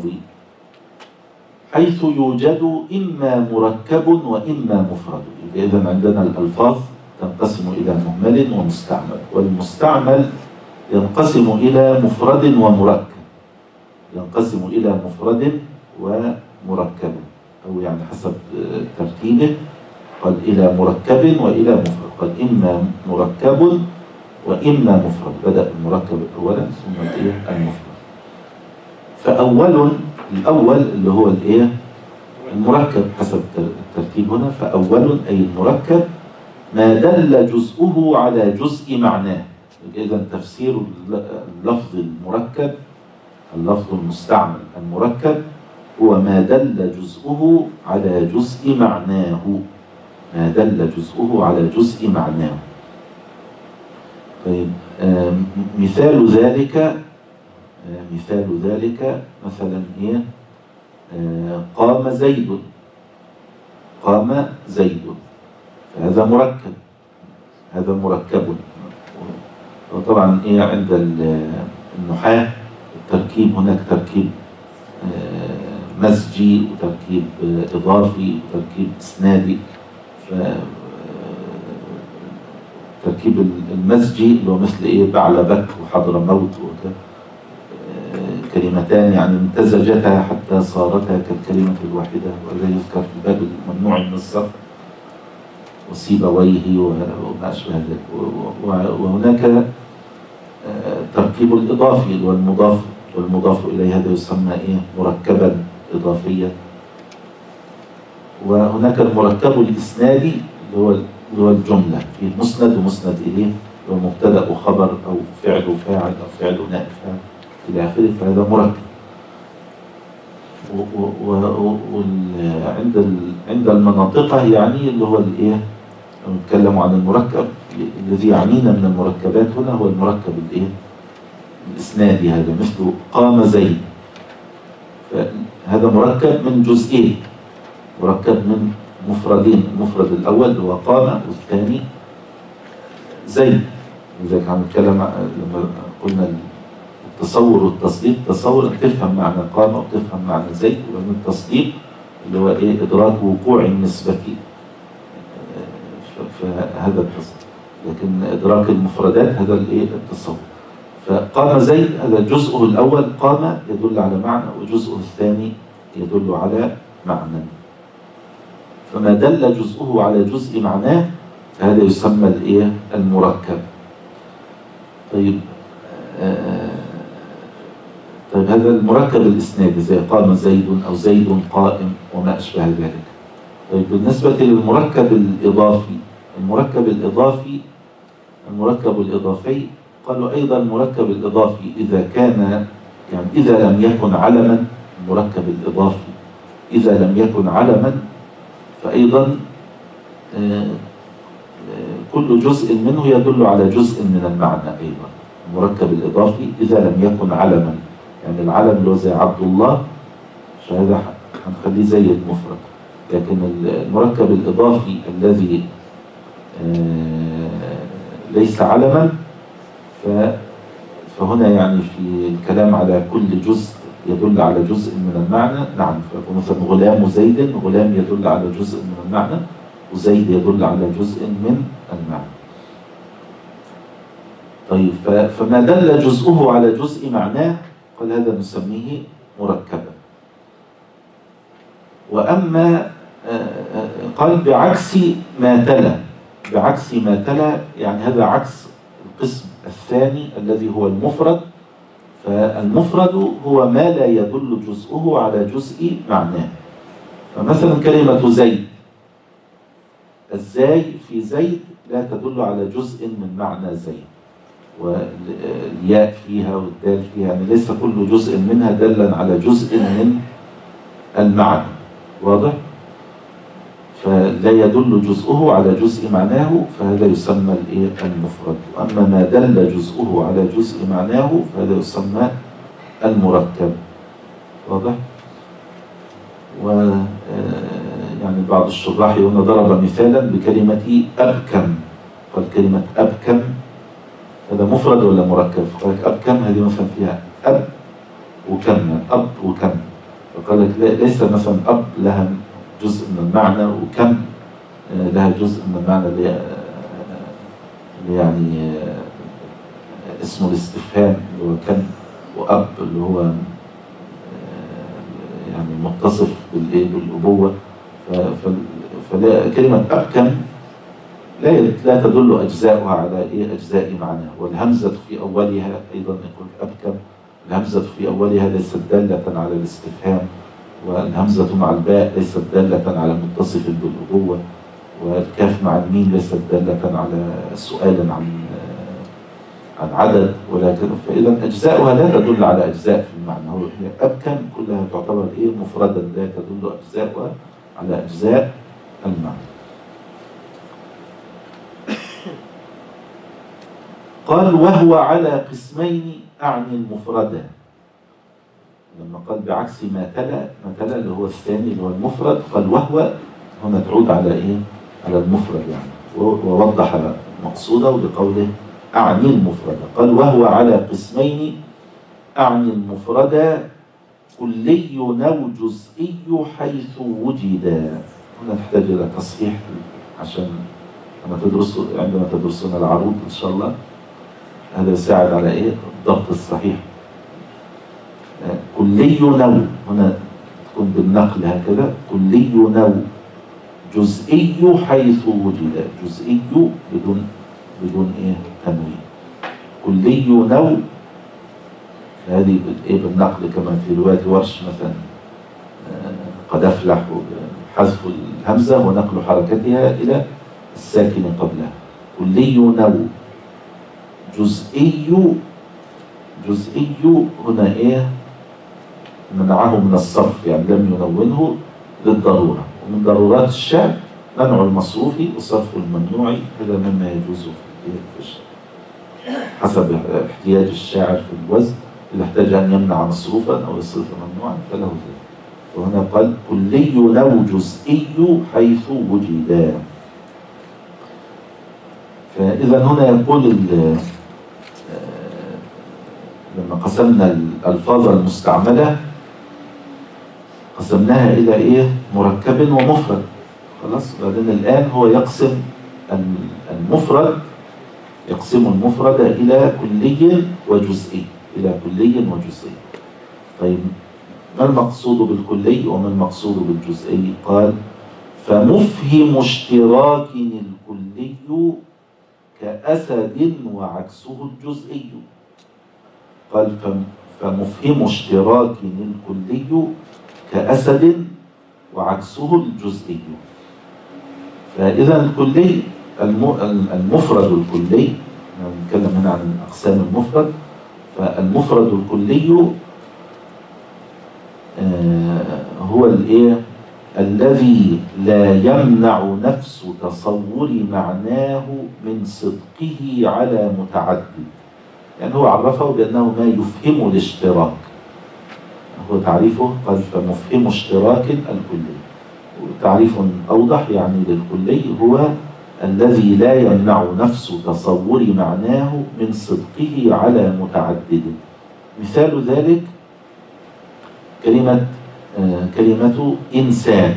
حيث يوجد إما مركب وإما مفرد. إذن عندنا الألفاظ تنقسم إلى مهمل ومستعمل، والمستعمل ينقسم إلى مفرد ومركب. ينقسم إلى مفرد ومركب، أو يعني حسب ترتيبه قال إلى مركب وإلى مفرد. قال إما مركب وإما مفرد، بدأ المركب أولا ثم المفرد. فأول الأول اللي هو الإيه؟ المركب حسب الترتيب هنا. فأول أي المركب ما دل جزءه على جزء معناه. إذا تفسير اللفظ المركب، اللفظ المستعمل المركب هو ما دل جزءه على جزء معناه. ما دل جزءه على جزء معناه. طيب مثال ذلك مثال ذلك مثلا ايه؟ قام زيد. قام زيد فهذا مركب، هذا مركب. وطبعا ايه عند النحاة التركيب هناك تركيب مزجي وتركيب اضافي وتركيب اسنادي. تركيب المزجي اللي هو مثل ايه؟ بعلبك وحضر موت وكذا، كلمتان يعني امتزجتا حتى صارتا كالكلمة الواحدة، وهذا يذكر في الباب الممنوع من الصرف وسيبويه وما أشبه ذلك. وهناك تركيب الإضافي اللي هو المضاف والمضاف إليه، هذا يسمى إيه؟ مركبا إضافيا. وهناك المركب الإسنادي اللي هو اللي هو الجملة فيه مسند ومسند إليه، اللي هو مبتدأ وخبر أو فعل وفاعل أو فعل ونائب فاعل إلى آخره، فهذا مركب. وعند عند المناطقة يعني اللي هو الإيه؟ نتكلم عن المركب الذي يعنينا من المركبات هنا هو المركب الإيه؟ الإسنادي. هذا مثل قام زيد، فهذا مركب من جزئين، مركب من مفردين. المفرد الأول اللي هو قام، والثاني زيد. لذلك عم نتكلم لما قلنا التصور والتصديق. تصور تفهم معنى قام وتفهم معنى زيد، ومن التصديق اللي هو ايه؟ إدراك وقوع النسبة، فهذا التصديق. لكن إدراك المفردات هذا الايه؟ التصور. فقام زيد هذا جزءه الأول قام يدل على معنى، وجزءه الثاني يدل على معنى. فما دل جزءه على جزء معناه فهذا يسمى الايه؟ المركب. طيب آه طيب هذا المركب الإسنادي زي قام زيد أو زيد قائم وما أشبه ذلك. طيب بالنسبة للمركب الإضافي، المركب الإضافي المركب الإضافي قالوا أيضا المركب الإضافي إذا كان يعني إذا لم يكن علما، المركب الإضافي إذا لم يكن علما فأيضا كل جزء منه يدل على جزء من المعنى. أيضا المركب الإضافي إذا لم يكن علما، يعني العلم اللي هو زي عبد الله فهذا هنخليه زي المفرد. لكن المركب الإضافي الذي ليس علما فهنا يعني في الكلام على كل جزء يدل على جزء من المعنى. نعم، فمثلا غلام زيد، غلام يدل على جزء من المعنى، وزيد يدل على جزء من المعنى. طيب ف- فما دل جزءه على جزء معناه قال هذا نسميه مركبا. وأما آه، آه، قال بعكس ما تلا، بعكس ما تلا يعني هذا عكس القسم الثاني الذي هو المفرد. فالمفرد هو ما لا يدل جزءه على جزء معناه. فمثلا كلمة زيد، الزاي في زيد لا تدل على جزء من معنى زيد، والياء فيها والدال فيها، يعني ليس كل جزء منها دلا على جزء من المعنى. واضح؟ فلا يدل جزءه على جزء معناه فهذا يسمى الايه المفرد. واما ما دل جزءه على جزء معناه فهذا يسمى المركب. واضح؟ و يعني بعض الشراح هنا ضرب مثالا بكلمة أبكم، قال كلمة أبكم هذا مفرد ولا مركب؟ قال لك أبكم هذه مثلا فيها أب وكم، أب وكم. فقال لك ليس مثلا أب لها جزء من المعنى وكم لها جزء من المعنى اللي يعني اسمه الاستفهام اللي هو كم، وأب اللي هو يعني متصف بالأبوة. فلا كلمة أبكم لا لا تدل أجزاؤها على إيه أجزاء معناه. والهمزة في أولها أيضا يقول أبكم، الهمزة في أولها ليست دالة على الاستفهام، والهمزة مع الباء ليست دالة على متصف بالأبوة، والكاف مع الميم ليست دالة على سؤال عن عن عدد، ولكن فإذا أجزاؤها لا تدل على أجزاء في المعنى. هو أبكم كلها تعتبر إيه مفردا لا تدل أجزاؤها على أجزاء المعنى. قال وهو على قسمين أعني المفردة. لما قال بعكس ما تلا، ما تلا اللي هو الثاني اللي هو المفرد، قال وهو هنا تعود على إيه؟ على المفرد يعني، ووضح مقصوده بقوله أعني المفردة. قال وهو على قسمين أعني المفردة كلي أو جزئي حيث وجدا. هنا نحتاج إلى تصحيح عشان لما تدرسوا عندما تدرسون العروض إن شاء الله هذا يساعد على إيه؟ الضبط الصحيح. كلي نو هنا تكون بالنقل هكذا، كلي نو جزئي حيث وجد، جزئي بدون بدون إيه تنوين. كلي نو هذه إيه بالنقل كما في رواية ورش مثلا قد أفلح حذف الهمزة ونقل حركتها إلى الساكن قبلها. كلي نو جزئي، جزئي هنا إيه منعه من الصرف يعني لم ينونه للضرورة، ومن ضرورات الشعر منع المصروف وصرف الممنوع، هذا مما يجوز في الشعر حسب احتياج الشاعر في الوزن. إذا احتاج أن يمنع مصروفا أو يصرف ممنوعا فله ذلك. وهنا قال كلي نو جزئي حيث وجدا. فإذا هنا يقول لما قسمنا الألفاظ المستعملة قسمناها إلى إيه؟ مركب ومفرد. خلاص. بعدين الآن هو يقسم المفرد، يقسم المفرد إلى كلي وجزئي، إلى كلي وجزئي. طيب ما المقصود بالكلي وما المقصود بالجزئي؟ قال فمفهم اشتراك الكلي كأسد وعكسه الجزئي. قال فمفهم اشتراك الكلي كأسد وعكسه الجزئي. فإذا الكلي المفرد الكلي، نتكلم هنا عن أقسام المفرد، فالمفرد الكلي هو الإيه؟ الذي لا يمنع نفس تصور معناه من صدقه على متعدد. يعني هو عرفه بأنه ما يفهم الاشتراك، هو تعريفه قال فمفهم اشتراك الكلي. وتعريف أوضح يعني للكلي هو الذي لا يمنع نفس تصور معناه من صدقه على متعدد. مثال ذلك كلمة آه كلمة إنسان،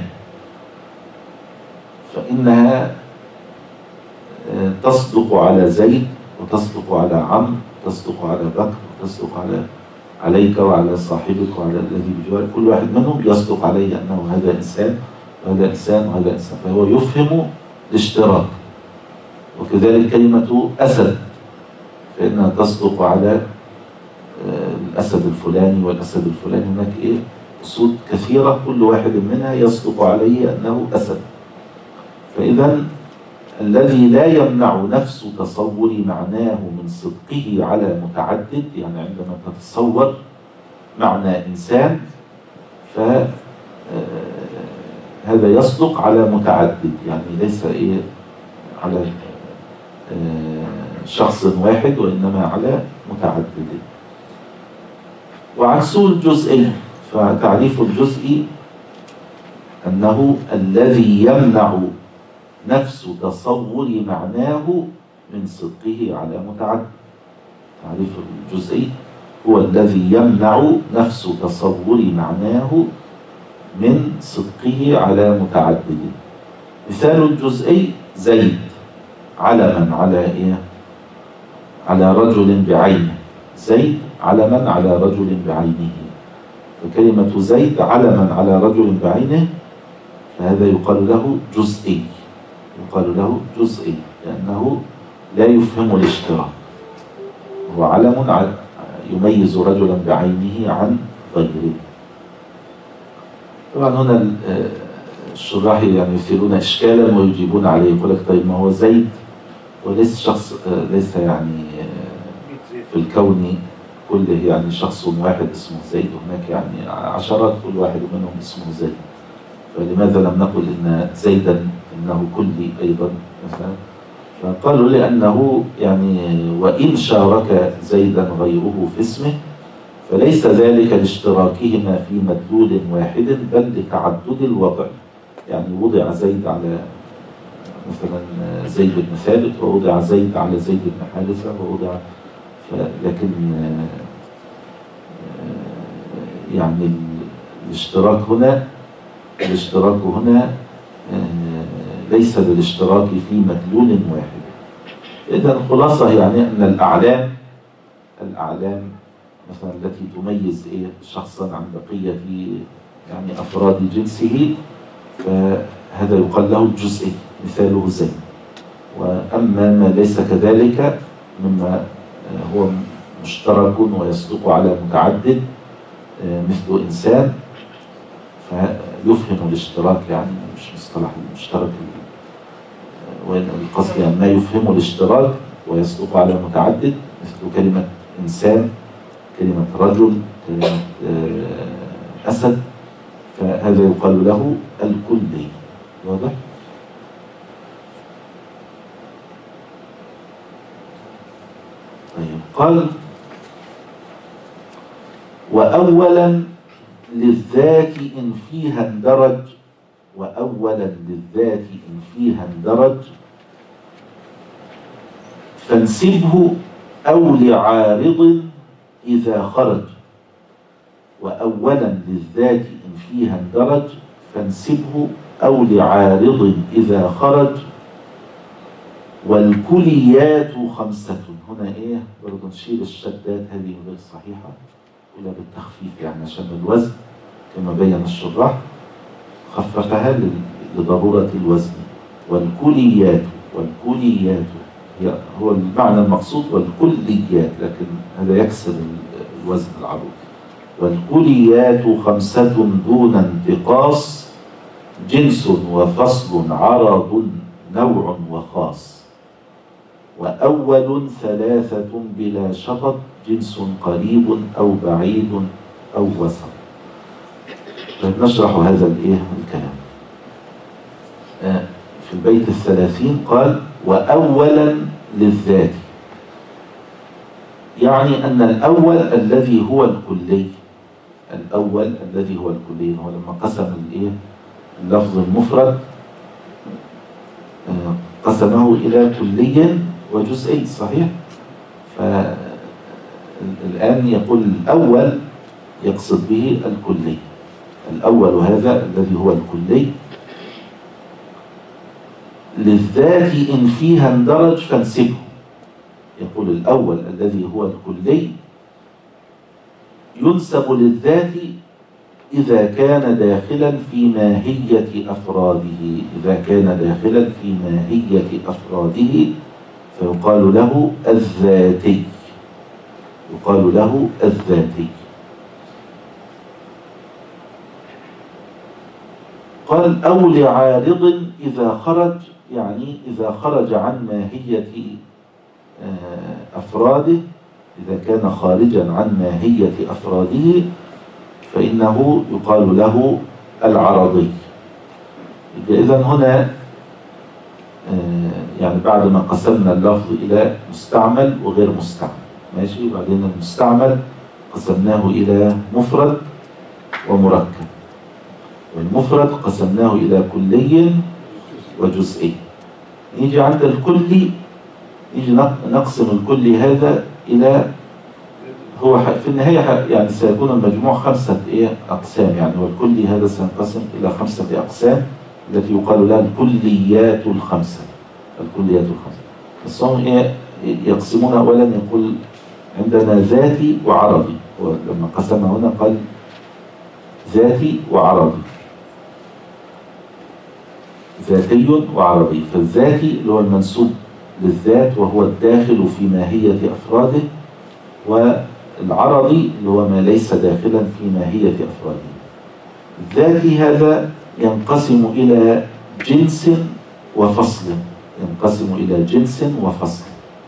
فإنها آه تصدق على زيد وتصدق على عمرو، وتصدق على بكر، وتصدق على عليك وعلى صاحبك وعلى الذي بجوارك. كل واحد منهم يصدق عليه أنه هذا إنسان وهذا إنسان وهذا إنسان، فهو يفهم الاشتراك. وكذلك كلمة أسد فإنها تصدق على الأسد الفلاني والأسد الفلاني. هناك إيه أسود كثيرة كل واحد منها يصدق عليه أنه أسد. فإذا الذي لا يمنع نفس تصور معناه من صدقه على متعدد، يعني عندما تتصور معنى إنسان فهذا يصدق على متعدد، يعني ليس إيه على شخص واحد وإنما على متعدد. وعكسه الجزئي، فتعريف الجزئي أنه الذي يمنع نفس تصور معناه من صدقه على متعدد. تعريف الجزئي هو الذي يمنع نفس تصور معناه من صدقه على متعدد. مثال الجزئي زيد علما على إيه؟ على رجل بعينه. زيد علما على رجل بعينه، فكلمة زيد علما على رجل بعينه فهذا يقال له جزئي، يقال له جزئي لأنه لا يفهم الاشتراك، هو علم يميز رجلا بعينه عن غيره. طبعا هنا الشراح يعني يثيرون إشكالا ويجيبون عليه، يقول لك طيب ما هو زيد وليس شخص، ليس يعني في الكون كله يعني شخص واحد اسمه زيد، هناك يعني عشرات كل واحد منهم اسمه زيد، فلماذا لم نقل إن زيدا إنه كلي أيضا مثلا؟ فقالوا لأنه يعني وإن شارك زيدا غيره في اسمه فليس ذلك لاشتراكهما في مدلول واحد بل لتعدد الوضع. يعني وضع زيد على مثلا زيد بن ثابت، ووضع زيد على زيد بن حارثة، ووضع لكن يعني الاشتراك هنا الاشتراك هنا ليس للاشتراك في مدلول واحد. إذا الخلاصة يعني أن الأعلام الأعلام مثلا التي تميز إيه شخصا عن بقية يعني أفراد جنسه فهذا يقال له الجزئي، مثاله زيد. وأما ما ليس كذلك مما هو مشترك ويصدق على متعدد مثل إنسان فيفهم الاشتراك، يعني مش مصطلح المشترك وين القصد، يعني ما يفهم الاشتراك ويصدق على متعدد مثل كلمة إنسان، كلمة رجل، كلمة أسد، فهذا يقال له الكلي. واضح؟ طيب قال وأولا للذات إن فيها اندرج، وأولا للذات إن فيها اندرج فانسبه أو لعارض إذا خرج. وأولا للذات إن فيها اندرج فانسبه أو لعارض إذا خرج. والكليات خمسة. هنا إيه برضو نشيل الشدات هذه غير صحيحة ولا بالتخفيف يعني عشان الوزن كما بين الشراح خففها لضرورة الوزن. والكليات والكليات هو المعنى المقصود والكليات، لكن هذا يكسر الوزن العروض. والكليات خمسة دون انتقاص جنس وفصل عرض نوع وخاص. وأول ثلاثة بلا شطط جنس قريب أو بعيد أو وسط. نشرح هذا الإيه الكلام. آه في البيت الثلاثين قال وأولا للذات، يعني أن الأول الذي هو الكلي، الأول الذي هو الكلي هو لما قسم الإيه اللفظ المفرد آه قسمه إلى كلي وجزئي، صحيح؟ فالآن يقول الأول يقصد به الكلي. الأول هذا الذي هو الكلي للذات إن فيها اندرج فانسبه. يقول الأول الذي هو الكلي ينسب للذات إذا كان داخلا في ماهية أفراده، إذا كان داخلا في ماهية أفراده فيقال له الذاتي، يقال له الذاتي. قال أو لعارض إذا خرج، يعني إذا خرج عن ماهية أفراده، إذا كان خارجا عن ماهية أفراده فإنه يقال له العرضي. إذن هنا يعني بعد ما قسمنا اللفظ إلى مستعمل وغير مستعمل، ماشي، وبعدين المستعمل قسمناه إلى مفرد ومركب، والمفرد قسمناه إلى كلي وجزئي. نيجي عند الكلي، نيجي نقسم الكلي هذا إلى، هو في النهاية يعني سيكون المجموع خمسة إيه أقسام، يعني والكلي هذا سينقسم إلى خمسة أقسام التي يقال لها الكليات الخمسة، الكليات الخمسة. بس هم إيه يقسمون أولا، يقول عندنا ذاتي وعرضي، ولما قسمها هنا قال ذاتي وعرضي، ذاتي وعرضي. فالذاتي اللي هو المنسوب للذات وهو الداخل في ماهية أفراده، والعرضي اللي هو ما ليس داخلا في ماهية أفراده. الذاتي هذا ينقسم إلى جنس وفصل، ينقسم إلى جنس وفصل.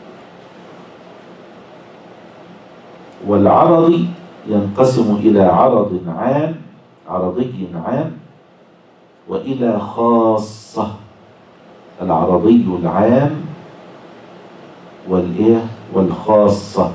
والعرضي ينقسم إلى عرض عام، عرضي عام، وإلى خاصة، العرضي العام والإيه والخاصة،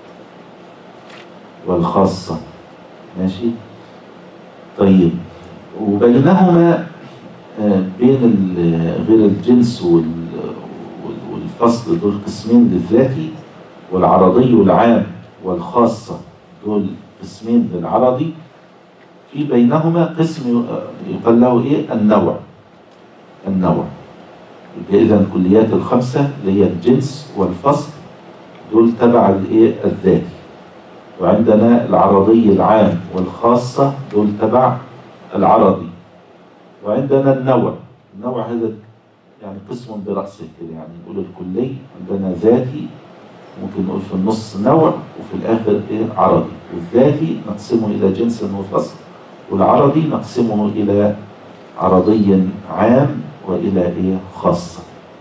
والخاصة، ماشي. طيب، وبينهما بين غير الجنس والفصل دول قسمين للذاتي، والعرضي العام والخاصة دول قسمين للعرضي. في بينهما قسم يقال له إيه النوع، النوع. إذا الكليات الخمسة اللي هي الجنس والفصل دول تبع الإيه الذاتي، وعندنا العرضي العام والخاصة دول تبع العرضي، وعندنا النوع. النوع هذا يعني قسم برأسه كده، يعني نقول الكلي عندنا ذاتي، ممكن نقول في النص نوع، وفي الآخر إيه عرضي. والذاتي نقسمه إلى جنس وفصل، والعرضي نقسمه إلى عرضي عام وإلى إيه خاصة.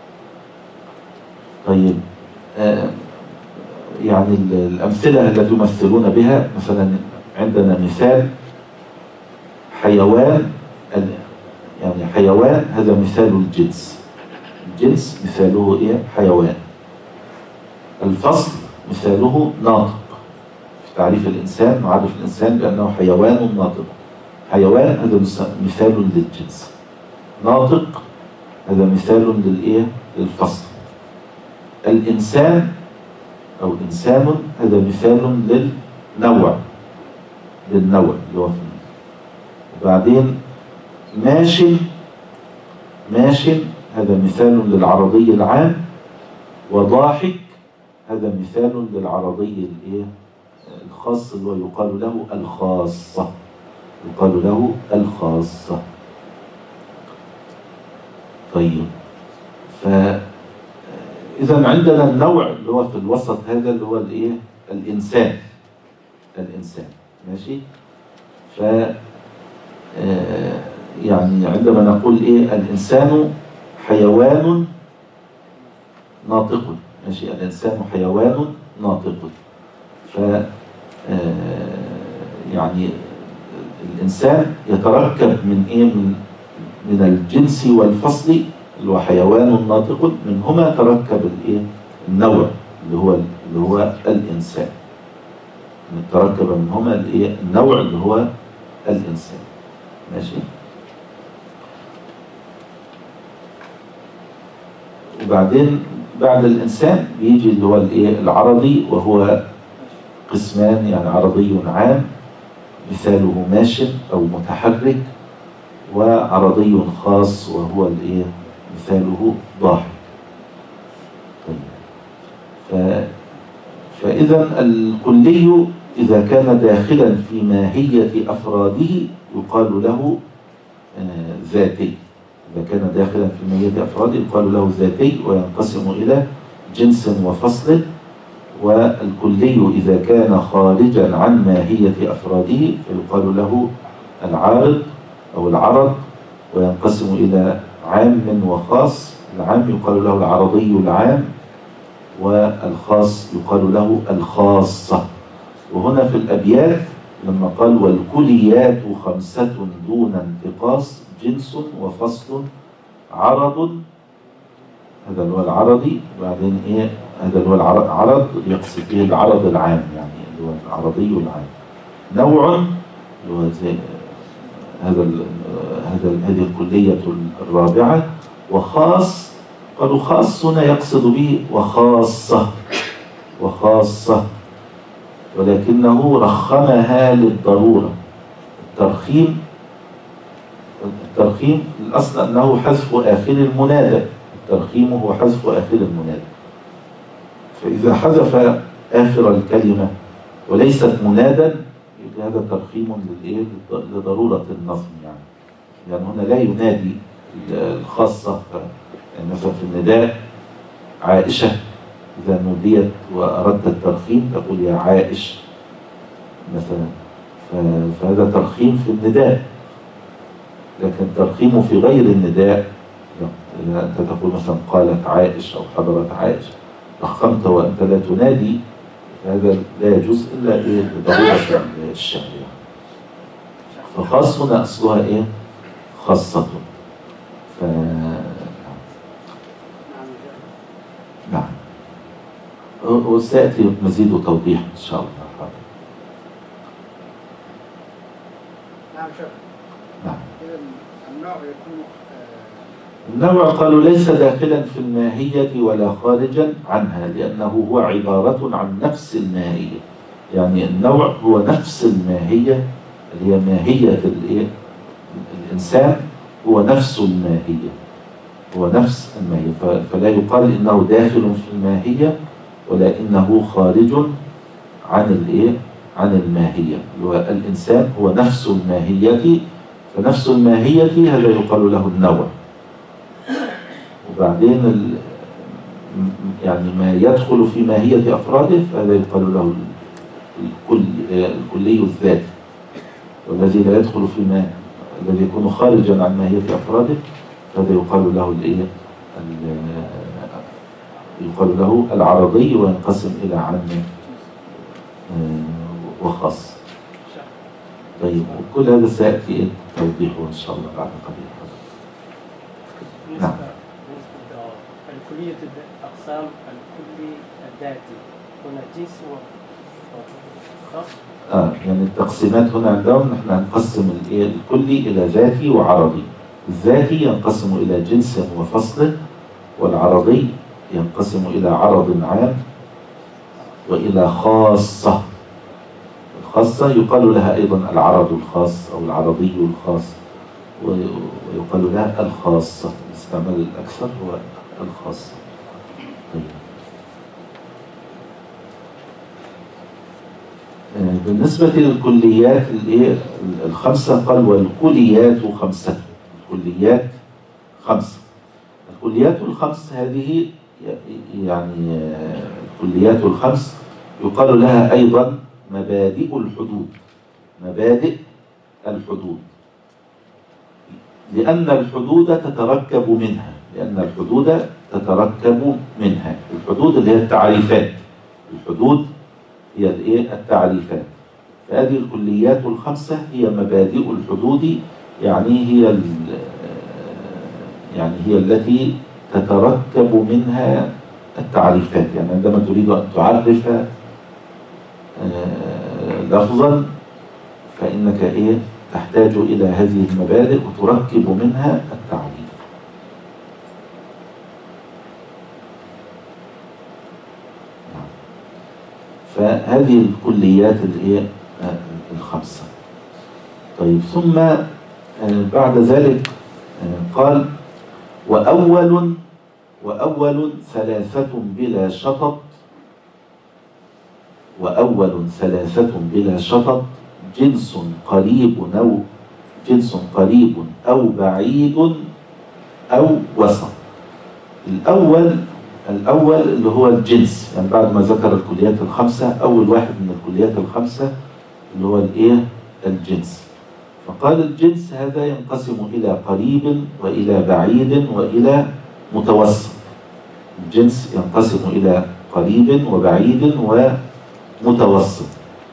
طيب، آه يعني الأمثلة التي يمثلون بها، مثلا عندنا مثال حيوان، يعني حيوان هذا مثال الجنس، الجنس مثاله إيه حيوان. الفصل مثاله ناطق، في تعريف الإنسان نعرف الإنسان بأنه حيوان ناطق. حيوان هذا مثال للجنس، ناطق هذا مثال للإيه للفصل. الإنسان أو إنسان هذا مثال للنوع، للنوع اللي هو. وبعدين ماش، ماش هذا مثال للعرضي العام، وضاحك هذا مثال للعرضي الإيه الخاص اللي هو يقال له الخاصة، يقال له الخاصة. طيب، فإذا عندنا النوع اللي هو في الوسط هذا اللي هو الإيه الإنسان، الإنسان، ماشي. ف يعني عندما نقول إيه الإنسان حيوان ناطق، ماشي، الإنسان حيوان ناطق. ف يعني الإنسان يتركب من إيه من من الجنس والفصل اللي هو حيوان ناطق، منهما تركب الإيه النوع اللي هو اللي هو الإنسان، تركب منهما الإيه النوع اللي هو الإنسان، ماشي. وبعدين بعد الإنسان بيجي اللي هو الإيه العرضي، وهو قسمان، يعني عرضي عام مثاله ماش أو متحرك، وعرضي خاص وهو الإيه مثاله ضاحك. طيب، ف... فإذا الكلي إذا كان داخلا في ماهية أفراده يقال له ذاتي. إذا كان داخلا في ماهية أفراده يقال له ذاتي وينقسم إلى جنس وفصل. والكلي إذا كان خارجا عن ماهية أفراده فيقال له العارض أو العرض وينقسم إلى عام وخاص. العام يقال له العرضي العام، والخاص يقال له الخاصة. وهنا في الأبيات لما قال والكليات خمسة دون انتقاص جنس وفصل عرض، هذا اللي هو العرضي. وبعدين ايه هذا اللي هو العرض يقصد به العرض العام، يعني اللي هو العرضي العام. نوع اللي هو زي هذا هذا هذه الكلية الرابعة. وخاص قالوا خاص هنا يقصد به وخاصة وخاصة، ولكنه رخمها للضرورة. الترخيم الترخيم الأصل أنه حذف آخر المنادى. الترخيم هو حذف آخر المنادى. فإذا حذف آخر الكلمة وليست منادا يبقى هذا ترخيم لضرورة النظم، يعني يعني هنا لا ينادي الخاصة. يعني مثلا في النداء عائشة إذا نوديت وأردت الترخيم تقول يا عائش مثلا، فهذا ترخيم في النداء. لكن ترخيم في غير النداء إذا أنت تقول مثلا قالت عائش أو حضرت عائش رخمت وأنت لا تنادي، فهذا لا يجوز إلا إيه لضرورة الشعر. فخاص هنا أصلها إيه خاصة. ف... نعم. وسيأتي مزيد توضيح إن شاء الله. نعم شكرا. نعم. النوع يكون النوع قالوا ليس داخلا في الماهية ولا خارجا عنها، لأنه هو عبارة عن نفس الماهية. يعني النوع هو نفس الماهية اللي هي ماهية الإنسان، هو نفس الماهية، هو نفس الماهية. فلا يقال إنه داخل في الماهية ولا إنه خارج عن الإيه عن الماهية. الإنسان هو نفس الماهية، فنفس الماهية هذا يقال له النوع. وبعدين ال... يعني ما يدخل في ماهية أفراده فهذا يقال له الكل... الكلي الذاتي. والذي لا يدخل في ما الذي يكون خارجا عن ماهية أفراده فهذا يقال له الإيه ال... يقال له العرضي وينقسم إلى عام وخاص. طيب وكل هذا سيأتي توضيحه إن شاء الله بعد قليل. نعم. الكلية أقسام الكلي الذاتي هنا جنس وخاص. آه يعني التقسيمات هنا عندهم نحن نقسم الكلي إلى ذاتي وعرضي. الذاتي ينقسم إلى جنس وفصل، والعرضي ينقسم إلى عرض عام وإلى خاصة. الخاصة يقال لها أيضا العرض الخاص أو العرضي الخاص، ويقال لها الخاصة. الاستعمال الأكثر هو الخاصة. طيب. بالنسبة للكليات الخمسة قال والكليات خمسة. الكليات خمسة. الكليات الخمس هذه يعني الكليات الخمس يقال لها أيضا مبادئ الحدود. مبادئ الحدود لأن الحدود تتركب منها لأن الحدود تتركب منها الحدود اللي هي التعريفات. الحدود هي التعريفات. فهذه الكليات الخمسة هي مبادئ الحدود، يعني هي يعني هي التي تتركب منها التعريفات. يعني عندما تريد أن تعرف لفظا فإنك إيه تحتاج إلى هذه المبادئ وتركب منها التعريف. فهذه الكليات الإيه الخمسة. طيب ثم بعد ذلك قال وأول وأول ثلاثة بلا شطط وأول ثلاثة بلا شطط جنس قريب أو جنس قريب أو بعيد أو وسط. الأول الأول اللي هو الجنس، يعني بعد ما ذكر الكليات الخمسة أول واحد من الكليات الخمسة اللي هو الإيه؟ الجنس. فقال الجنس هذا ينقسم إلى قريب وإلى بعيد وإلى متوسط. الجنس ينقسم إلى قريب وبعيد ومتوسط.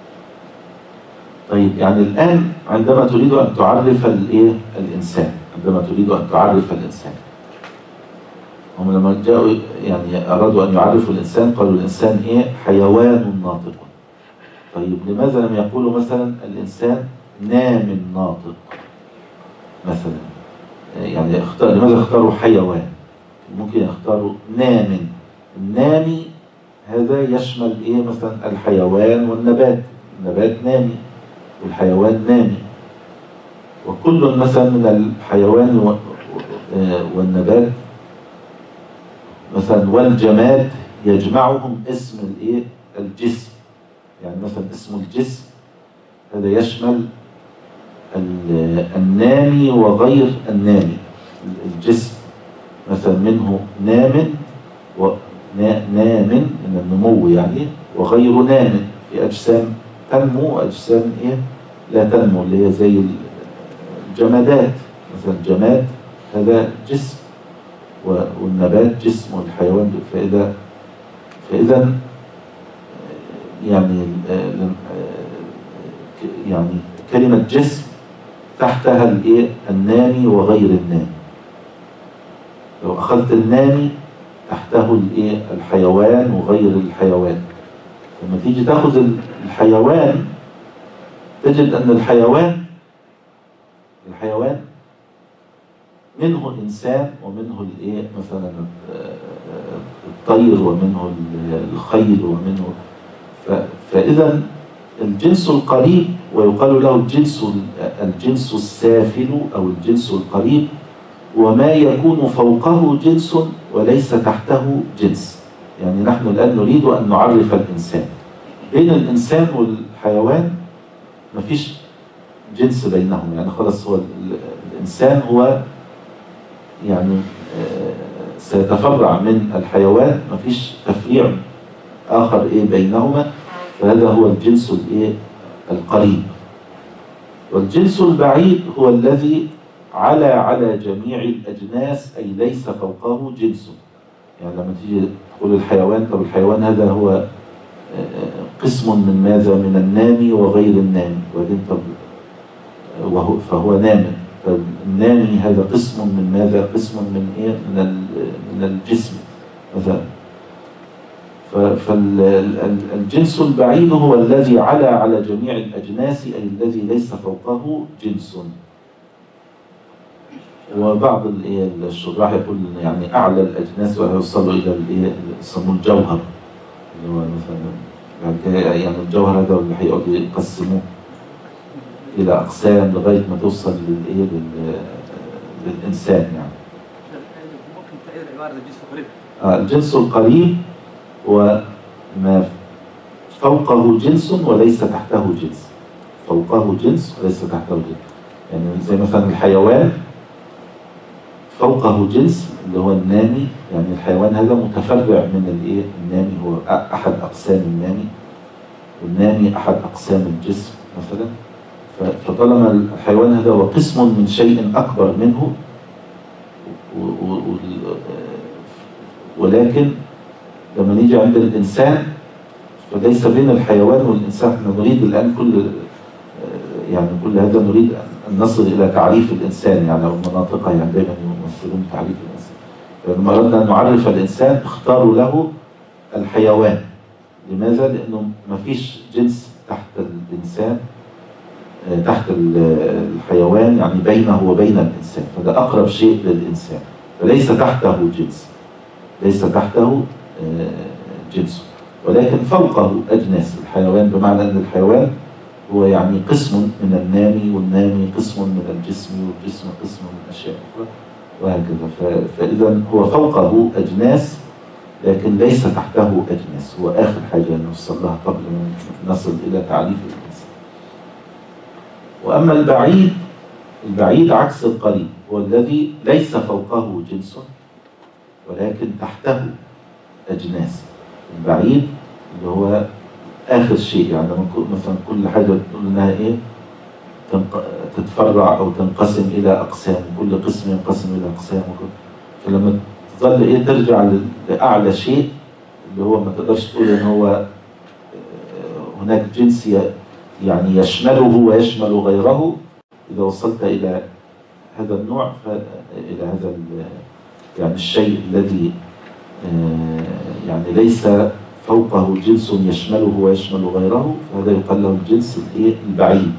طيب يعني الآن عندما تريد أن تعرف الإيه؟ الإنسان، عندما تريد أن تعرف الإنسان، هم لما جاءوا يعني أرادوا أن يعرفوا الإنسان قالوا الإنسان إيه؟ حيوان ناطق. طيب لماذا لم يقولوا مثلا الإنسان نام ناطق مثلا؟ يعني اختار لماذا اختاروا حيوان؟ ممكن يختاروا نام. النامي هذا يشمل إيه؟ مثلا الحيوان والنبات، النبات نامي والحيوان نامي، وكل مثلا من الحيوان والنبات مثلا والجماد يجمعهم اسم الايه؟ الجسم. يعني مثلا اسم الجسم هذا يشمل النامي وغير النامي. الجسم مثلا منه نام ونام من النمو يعني، وغير نام في أجسام تنمو وأجسام إيه؟ لا تنمو، اللي هي زي الجمادات. مثلا الجماد هذا جسم والنبات جسم والحيوان. فإذا فإذا يعني يعني كلمة جسم تحتها الايه؟ النامي وغير النامي. لو أخذت النامي تحته الايه؟ الحيوان وغير الحيوان. لما تيجي تاخذ الحيوان تجد أن الحيوان الحيوان منه إنسان ومنه الايه؟ مثلا الطير ومنه الخيل ومنه. فإذا الجنس القريب ويقال له الجنس الجنس السافل أو الجنس القريب، وما يكون فوقه جنس وليس تحته جنس. يعني نحن الآن نريد أن نعرف الإنسان. بين الإنسان والحيوان ما فيش جنس بينهم، يعني خلاص هو الإنسان هو يعني سيتفرع من الحيوان، ما فيش تفريع آخر إيه بينهما. فهذا هو الجنس الإيه؟ القريب. والجنس البعيد هو الذي على على جميع الأجناس، أي ليس فوقه جنس. يعني لما تيجي تقول الحيوان، طب الحيوان هذا هو قسم من ماذا؟ من النامي وغير النامي. وبعدين طب وهو فهو نام. طب النامي هذا قسم من ماذا؟ قسم من إيه؟ من من الجسم مثلا. فالجنس البعيد هو الذي على على جميع الأجناس، أي الذي ليس فوقه جنس. وبعض الشراح يقول يعني أعلى الأجناس ويوصلوا إلى الإيه؟ يسموه الجوهر، اللي هو مثلا يعني الجوهر هذا اللي هيقعدوا يقسموه إلى أقسام لغاية ما توصل للإيه؟ للإنسان يعني. ممكن تقريبا العبارة الجنس القريب. آه الجنس القريب وما فوقه جنس وليس تحته جنس. فوقه جنس وليس تحته جنس. يعني زي مثلا الحيوان فوقه جنس اللي هو النامي، يعني الحيوان هذا متفرع من الايه؟ النامي، هو احد اقسام النامي، والنامي احد اقسام الجسم مثلا. فطالما الحيوان هذا هو قسم من شيء اكبر منه، ولكن لما نيجي عند الإنسان فليس بين الحيوان والإنسان. احنا نريد الآن كل يعني كل هذا نريد أن نصل إلى تعريف الإنسان، يعني أو مناطقه، يعني دائما يمثلون تعريف الإنسان. فلما أردنا أن نعرف الإنسان اختاروا له الحيوان. لماذا؟ لأنه ما فيش جنس تحت الإنسان تحت الحيوان، يعني بينه وبين الإنسان، فده أقرب شيء للإنسان، فليس تحته جنس، ليس تحته جنسه، ولكن فوقه أجناس الحيوان، بمعنى أن الحيوان هو يعني قسم من النامي، والنامي قسم من الجسم، والجسم قسم من أشياء أخرى وهكذا. فإذا هو فوقه أجناس لكن ليس تحته أجناس. هو آخر حاجة نوصل لها قبل ما نصل إلى تعريف الإنسان. وأما البعيد، البعيد عكس القريب، هو الذي ليس فوقه جنس ولكن تحته أجناس. البعيد اللي هو آخر شيء، يعني مثلا كل حاجة بنقول إنها إيه تتفرع أو تنقسم إلى أقسام، كل قسم ينقسم إلى أقسام. فلما تظل إيه ترجع لأعلى شيء اللي هو ما تقدرش تقول إن هو هناك جنس يعني يشمله ويشمل غيره. إذا وصلت إلى هذا النوع إلى هذا يعني الشيء الذي يعني ليس فوقه جنس يشمله ويشمل غيره، فهذا يقال له الجنس البعيد.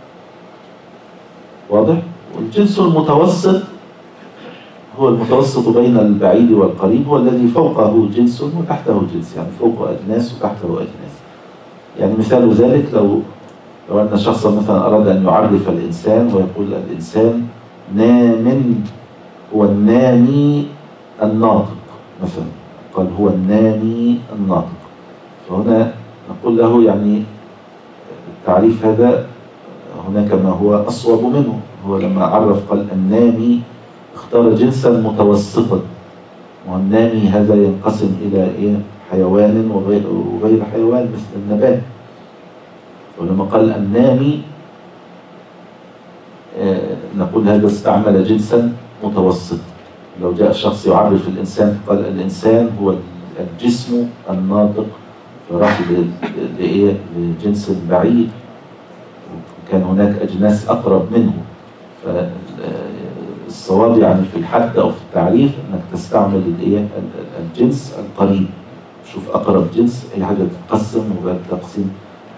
واضح؟ والجنس المتوسط هو المتوسط بين البعيد والقريب، هو الذي فوقه جنس وتحته جنس، يعني فوقه أجناس وتحته أجناس. يعني مثال ذلك لو لو أن شخصا مثلا أراد أن يعرف الإنسان ويقول الإنسان نام، هو النامي الناطق مثلا، قال هو النامي الناطق، فهنا نقول له يعني التعريف هذا هناك ما هو أصوب منه. هو لما عرف قال النامي اختار جنسا متوسطا، والنامي هذا ينقسم إلى إيه؟ حيوان وغير, وغير حيوان مثل النبات. ولما قال النامي آه نقول هذا استعمل جنسا متوسط. لو جاء شخص يعرف الإنسان قال الإنسان هو الجسم الناطق، فراح لإيه؟ لجنس بعيد، كان هناك أجناس أقرب منه. فالصواب يعني في الحد أو في التعريف أنك تستعمل الإيه؟ الجنس القريب. شوف أقرب جنس، أي حاجة تتقسم وبعد تقسيم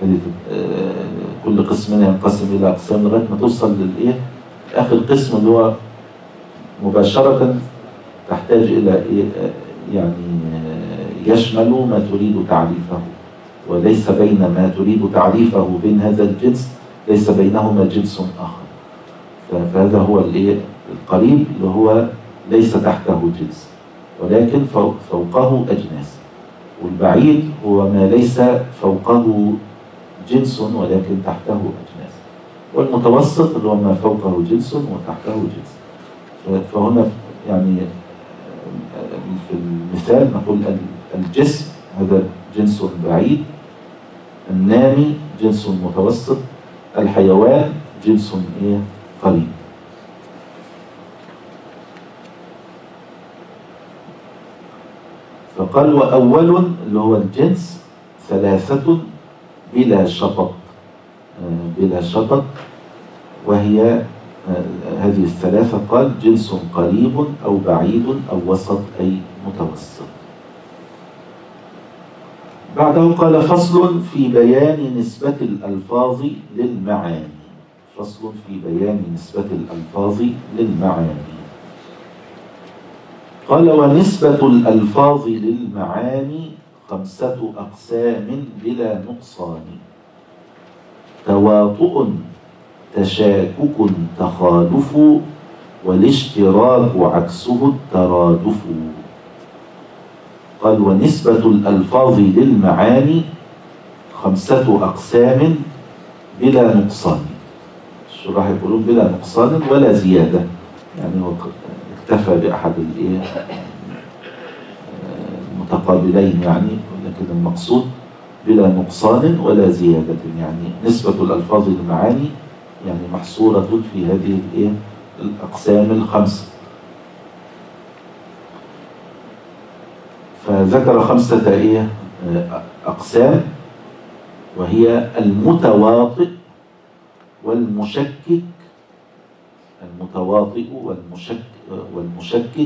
كل قسم منها ينقسم إلى أقسام لغاية ما توصل للإيه؟ آخر قسم اللي هو مباشرة تحتاج إلى إيه؟ يعني يشمل ما تريد تعريفه، وليس بين ما تريد تعريفه بين هذا الجنس ليس بينهما جنس آخر. فهذا هو الإيه؟ القريب اللي هو ليس تحته جنس ولكن فوقه أجناس. والبعيد هو ما ليس فوقه جنس ولكن تحته أجناس. والمتوسط اللي هو ما فوقه جنس وتحته جنس. فهنا يعني في المثال نقول الجسم هذا جنس بعيد، النامي جنس متوسط، الحيوان جنس إيه؟ قريب. فقال وأول اللي هو الجنس ثلاثة بلا شطط، بلا شطط، وهي هذه الثلاثة قال جنس قريب أو بعيد أو وسط أي متوسط. بعده قال فصل في بيان نسبة الألفاظ للمعاني. فصل في بيان نسبة الألفاظ للمعاني. قال ونسبة الألفاظ للمعاني خمسة أقسام بلا نقصان: تواطؤ، تشاكك، تخالف، والاشتراك عكسه الترادف. قال ونسبة الألفاظ للمعاني خمسة أقسام بلا نقصان. الشراح يقولون بلا نقصان ولا زيادة، يعني هو اكتفى بأحد المتقابلين، يعني لكن المقصود بلا نقصان ولا زيادة، يعني نسبة الألفاظ للمعاني يعني محصورة في هذه الأقسام الخمسة. فذكر خمسة إيه أقسام، وهي المتواطئ والمشكك، المتواطئ والمشكك والمشكك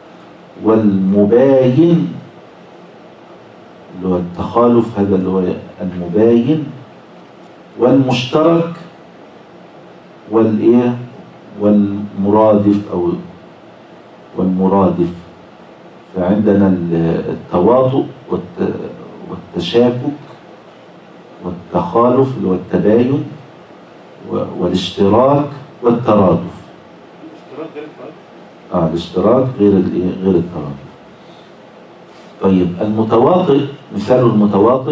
والمباين اللي هو التخالف، هذا اللي هو المباين، والمشترك والإيه والمرادف أو والمرادف. فعندنا التواطؤ والتشاكك والتخالف اللي هو التباين والاشتراك والترادف. الاشتراك غير الترادف؟ اه الاشتراك غير الايه غير الترادف. طيب المتواطئ، مثال المتواطئ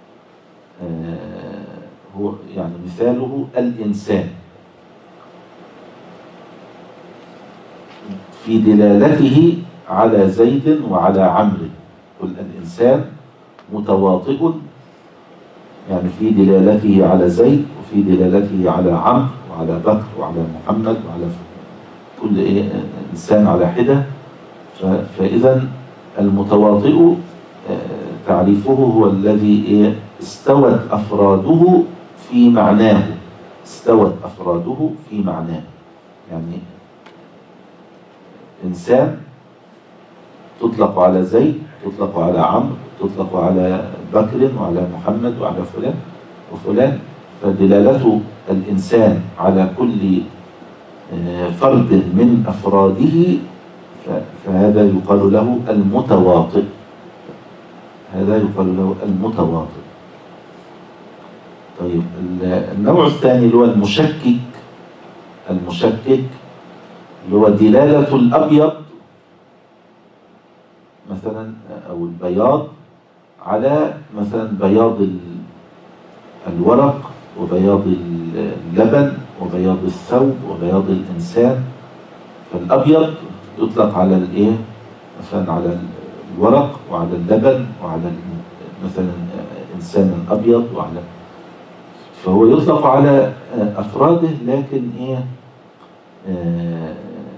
آه هو يعني مثاله الإنسان في دلالته على زيد وعلى عمرو. قل الإنسان متواطئ يعني في دلالته على زيد وفي دلالته على عمرو وعلى بكر وعلى محمد وعلى كل إيه إنسان على حدة. فإذا المتواطئ تعريفه هو الذي إيه استوت أفراده في معناه، استوت أفراده في معناه. يعني إنسان تطلق على زيد، تطلق على عمرو، تطلق على بكر وعلى محمد وعلى فلان وفلان. فدلالته الإنسان على كل فرد من أفراده فهذا يقال له المتواطئ، هذا يقال له المتواطئ. طيب النوع الثاني اللي هو المشكك. المشكك اللي هو دلالة الأبيض مثلا أو البياض على مثلا بياض الورق وبياض اللبن وبياض الثوب وبياض الإنسان. فالأبيض يطلق على الإيه مثلا على الورق وعلى اللبن وعلى مثلا إنسان أبيض وعلى، فهو يطلق على أفراده. لكن إيه آه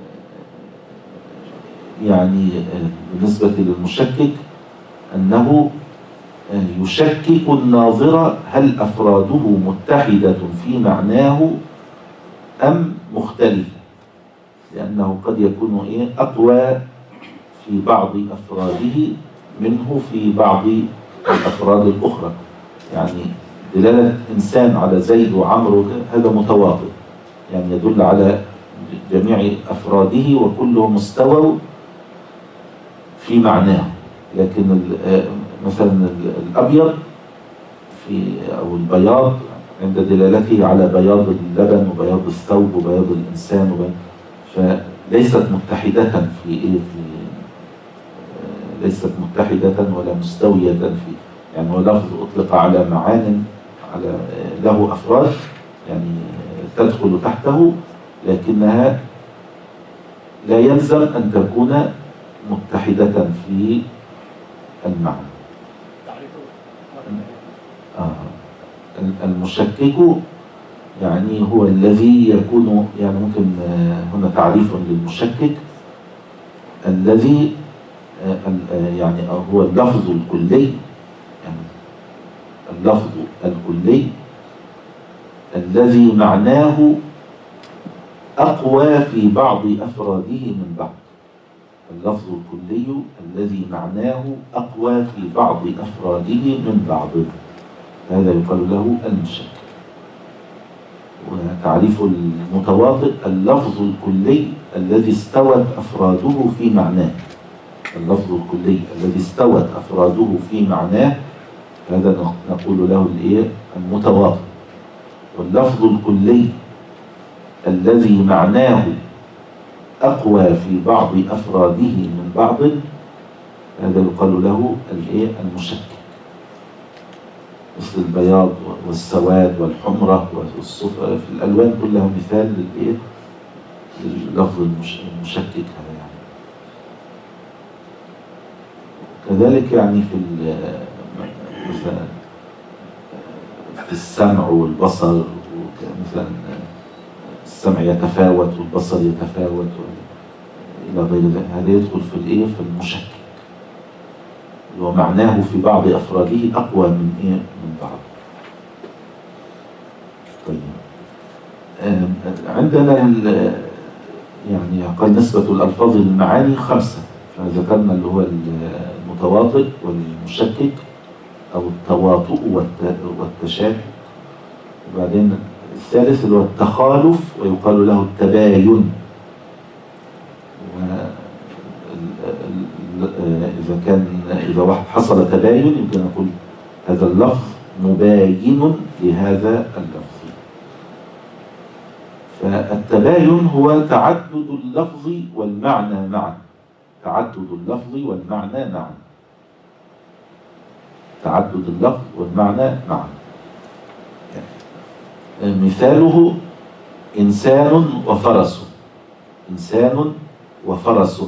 يعني بالنسبة للمشكك أنه يشكك الناظر هل أفراده متحدة في معناه أم مختلفة، لأنه قد يكون إيه أقوى في بعض أفراده منه في بعض الأفراد الأخرى. يعني دلالة إنسان على زيد وعمرو هذا متواطئ، يعني يدل على جميع أفراده وكلهم استووا في معناه. لكن مثلا الأبيض في أو البياض عند دلالته على بياض اللبن وبياض الثوب وبياض الإنسان وبياض، فليست متحدة في إيه في ليست متحدة ولا مستوية في، يعني هو لفظ أطلق على معان على له أفراد يعني تدخل تحته، لكنها لا يلزم أن تكون متحدة في المعنى. آه. المشكك يعني هو الذي يكون، يعني ممكن هنا تعريف للمشكك الذي يعني هو اللفظ الكلي، يعني اللفظ الكلي الذي معناه أقوى في بعض أفراده من بعض. اللفظ الكلي الذي معناه أقوى في بعض أفراده من بعض، هذا يقال له المشكك. وتعريف المتواطئ اللفظ الكلي الذي استوت أفراده في معناه. اللفظ الكلي الذي استوت أفراده في معناه هذا نقول له الإيه المتواطئ. واللفظ الكلي الذي معناه أقوى في بعض أفراده من بعض هذا يقال له الإيه المشكك، مثل البياض والسواد والحمرة والصفر في الألوان كلها مثال للإيه لللفظ المشكك هذا. يعني كذلك يعني في مثلا في السمع والبصر، مثلا السمع يتفاوت والبصر يتفاوت إلى غير ذلك، هذا يدخل في الإيه في المشكك اللي هو معناه في بعض أفراده أقوى من إيه من بعض. طيب عندنا يعني قال نسبة الألفاظ للمعاني خمسة، فذكرنا اللي هو المتواطئ والمشكك أو التواطؤ والتشابه، وبعدين الثالث اللي هو التخالف ويقال له التباين. إذا كان إذا واحد حصل تباين يمكن نقول هذا اللفظ مباين لهذا اللفظ. فالتباين هو تعدد اللفظ والمعنى معا، تعدد اللفظ والمعنى معا. تعدد اللفظ والمعنى معا. مثاله إنسان وفرس. إنسان وفرس،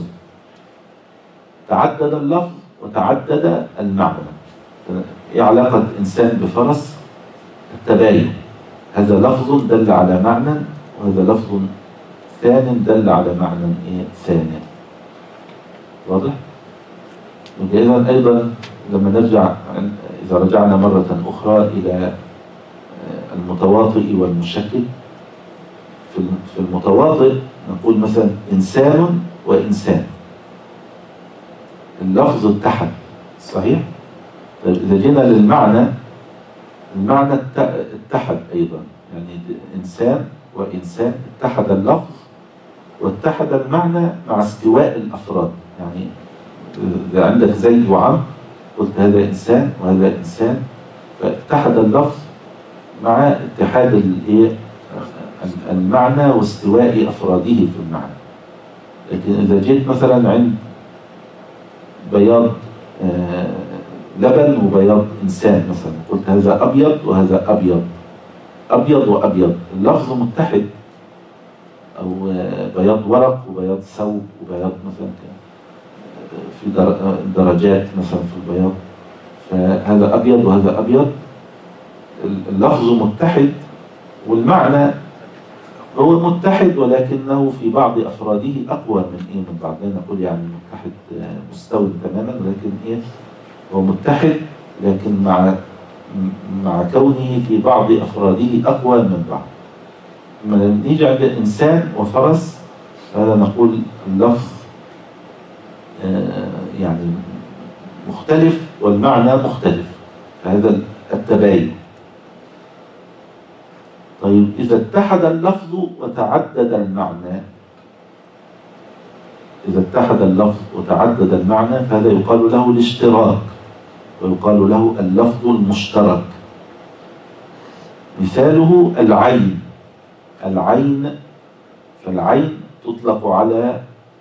تعدد اللفظ وتعدد المعنى. إيه علاقة إنسان بفرس؟ التباين، هذا لفظ دل على معنى وهذا لفظ ثان دل على معنى إيه ثاني. واضح؟ إذا أيضا لما نرجع، إذا رجعنا مرة أخرى إلى المتواطئ والمشكل، في المتواطئ نقول مثلا إنسان وإنسان، اللفظ اتحد، صحيح؟ طيب إذا جينا للمعنى، المعنى اتحد أيضا، يعني إنسان وإنسان اتحد اللفظ واتحد المعنى مع استواء الأفراد. يعني إذا عندك زيد وعمرو قلت هذا إنسان وهذا إنسان، فاتحد اللفظ مع اتحاد المعنى واستواء أفراده في المعنى. لكن إذا جيت مثلا عند بياض لبن وبياض إنسان مثلا، قلت هذا أبيض وهذا أبيض، أبيض وأبيض، اللفظ متحد. أو بياض ورق وبياض ثوب وبياض مثلا في درجات مثلا في البياض، فهذا أبيض وهذا أبيض، اللفظ متحد والمعنى هو متحد، ولكنه في بعض أفراده أقوى من إيه من بعض. لا نقول يعني متحد مستوي تماما، ولكن إيه هو متحد لكن مع مع كونه في بعض أفراده أقوى من بعض. لما نيجي عند إنسان وفرس، هذا نقول اللفظ يعني مختلف والمعنى مختلف، فهذا التباين. طيب إذا اتحد اللفظ وتعدد المعنى، إذا اتحد اللفظ وتعدد المعنى فهذا يقال له الاشتراك، ويقال له اللفظ المشترك. مثاله العين. العين، فالعين تطلق على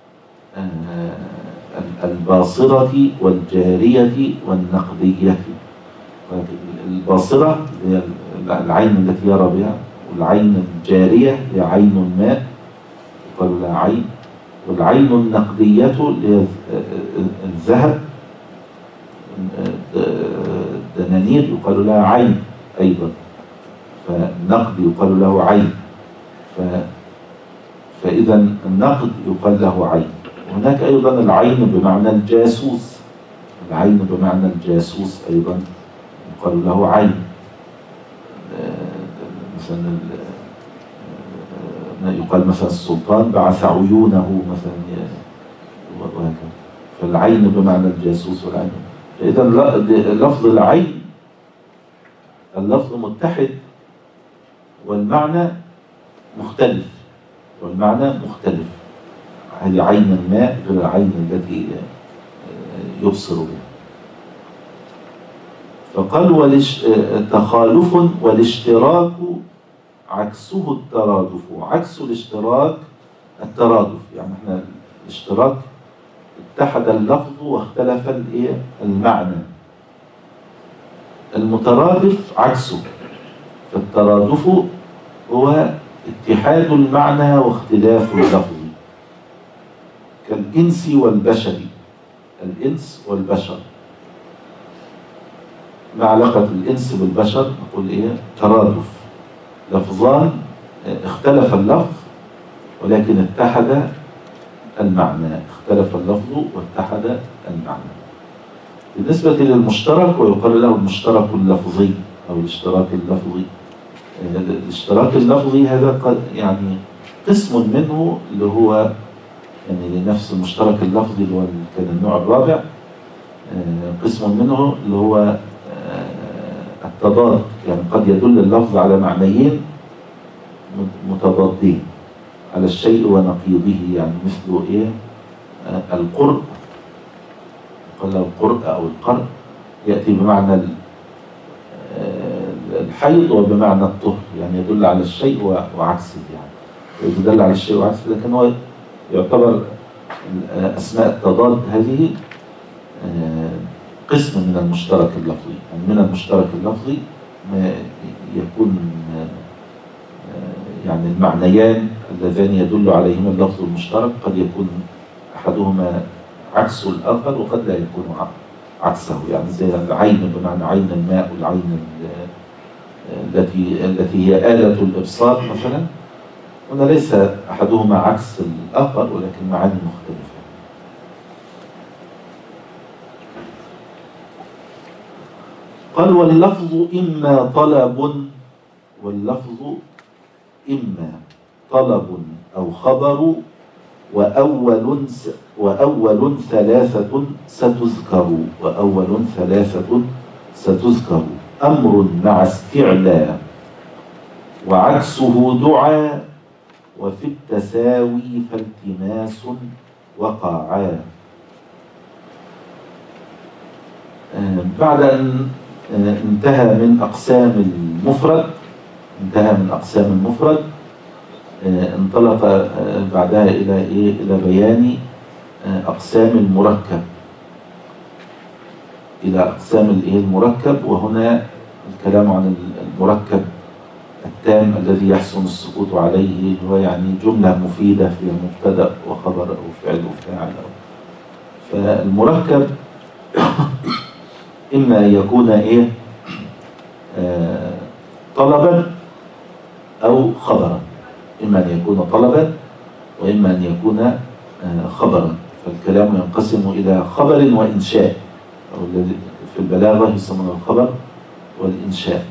الباصرة والجارية والنقدية. الباصرة هي العين التي يرى بها، والعين الجارية هي عين الماء يقال لها عين، والعين النقدية هي الذهب دنانير يقال لها عين أيضا، فالنقد يقال له عين. ف... فإذا النقد يقال له عين. هناك أيضا العين بمعنى الجاسوس، العين بمعنى الجاسوس أيضا يقال له عين. مثلا يقال مثلا السلطان بعث عيونه مثلا وهكذا، فالعين بمعنى الجاسوس والعين. فإذا لفظ العين اللفظ متحد والمعنى مختلف، والمعنى مختلف. هذه عين الماء غير العين التي يبصر بها. فقال ولش... تخالف والاشتراك عكسه الترادف. عكس الاشتراك الترادف، يعني احنا الاشتراك اتحد اللفظ واختلف الايه المعنى. المترادف عكسه، فالترادف هو اتحاد المعنى واختلاف اللفظ، كالإنس والبشر. الإنس والبشر، ما علاقة الإنس بالبشر؟ نقول إيه؟ ترادف، لفظان اختلف اللفظ ولكن اتحد المعنى، اختلف اللفظ واتحد المعنى. بالنسبة للمشترك ويقال له المشترك اللفظي أو الاشتراك اللفظي. الاشتراك اللفظي هذا يعني قسم منه اللي هو يعني نفس المشترك اللفظي اللي هو كان النوع الرابع، قسم منه اللي هو التضاد، يعني قد يدل اللفظ على معنيين متضادين على الشيء ونقيضه، يعني مثل ايه القرء، قال القرء او القرء يأتي بمعنى الحيض وبمعنى الطهر، يعني يدل على الشيء وعكسه، يعني يدل على الشيء وعكسه، لكن هو يعتبر أسماء التضاد هذه قسم من المشترك اللفظي. يعني من المشترك اللفظي ما يكون يعني المعنيان اللذان يدل عليهما اللفظ المشترك قد يكون أحدهما عكس الآخر وقد لا يكون عكسه. يعني زي العين بمعنى عين الماء والعين التي التي هي آلة الإبصار مثلا، هنا ليس أحدهما عكس الآخر ولكن معاني مختلفة. قال واللفظ إما طلب واللفظ إما طلب أو خبر وأول وأول ثلاثة ستذكر وأول ثلاثة ستذكر أمر مع استعلاء وعكسه دعاء وفي التساوي فالتماس وقعا. بعد أن انتهى من أقسام المفرد انتهى من أقسام المفرد انطلق بعدها إلى إيه؟ إلى بيان أقسام المركب إلى أقسام الإيه المركب. وهنا الكلام عن المركب التام الذي يحسن السكوت عليه، هو يعني جملة مفيدة في مبتدأ وخبر أو فعل وفاعل. فالمركب إما أن يكون إيه آه طلبا أو خبرا، إما أن يكون طلبا وإما أن يكون آه خبرا. فالكلام ينقسم إلى خبر وإنشاء، أو الذي في البلاغة يسمونه الخبر والإنشاء.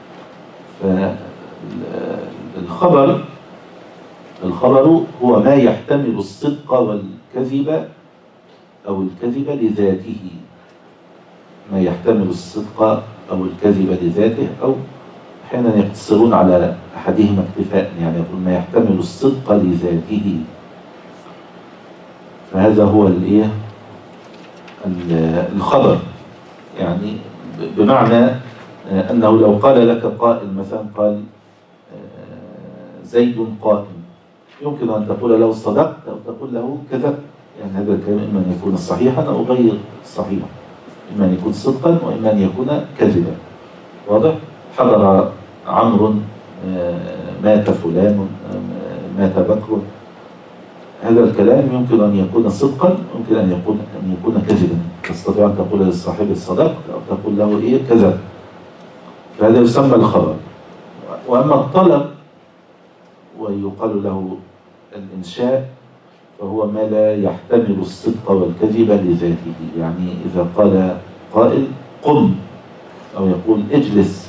فالخبر الخبر هو ما يحتمل الصدق والكذب أو الكذب لذاته، ما يحتمل الصدق أو الكذب لذاته، أو أحيانا يقتصرون على أحدهما اكتفاء، يعني يقول ما يحتمل الصدق لذاته. فهذا هو الإيه الخبر، يعني بمعنى أنه لو قال لك قائل مثلا قال زيد قائم، يمكن أن تقول له صدقت أو تقول له كذبت. يعني هذا الكلام إما أن يكون صحيحا أو غير صحيح، إما أن يكون صدقا وإما أن يكون كذبا. واضح؟ حضر عمرو، مات فلان، مات بكر. هذا الكلام يمكن أن يكون صدقا ويمكن أن يكون أن يكون كذبا. تستطيع أن تقول للصاحب صدقت أو تقول له إيه كذب. فهذا يسمى الخبر. وأما الطلب ويقال له الإنشاء فهو ما لا يحتمل الصدق والكذب لذاته. يعني إذا قال قائل قم أو يقول اجلس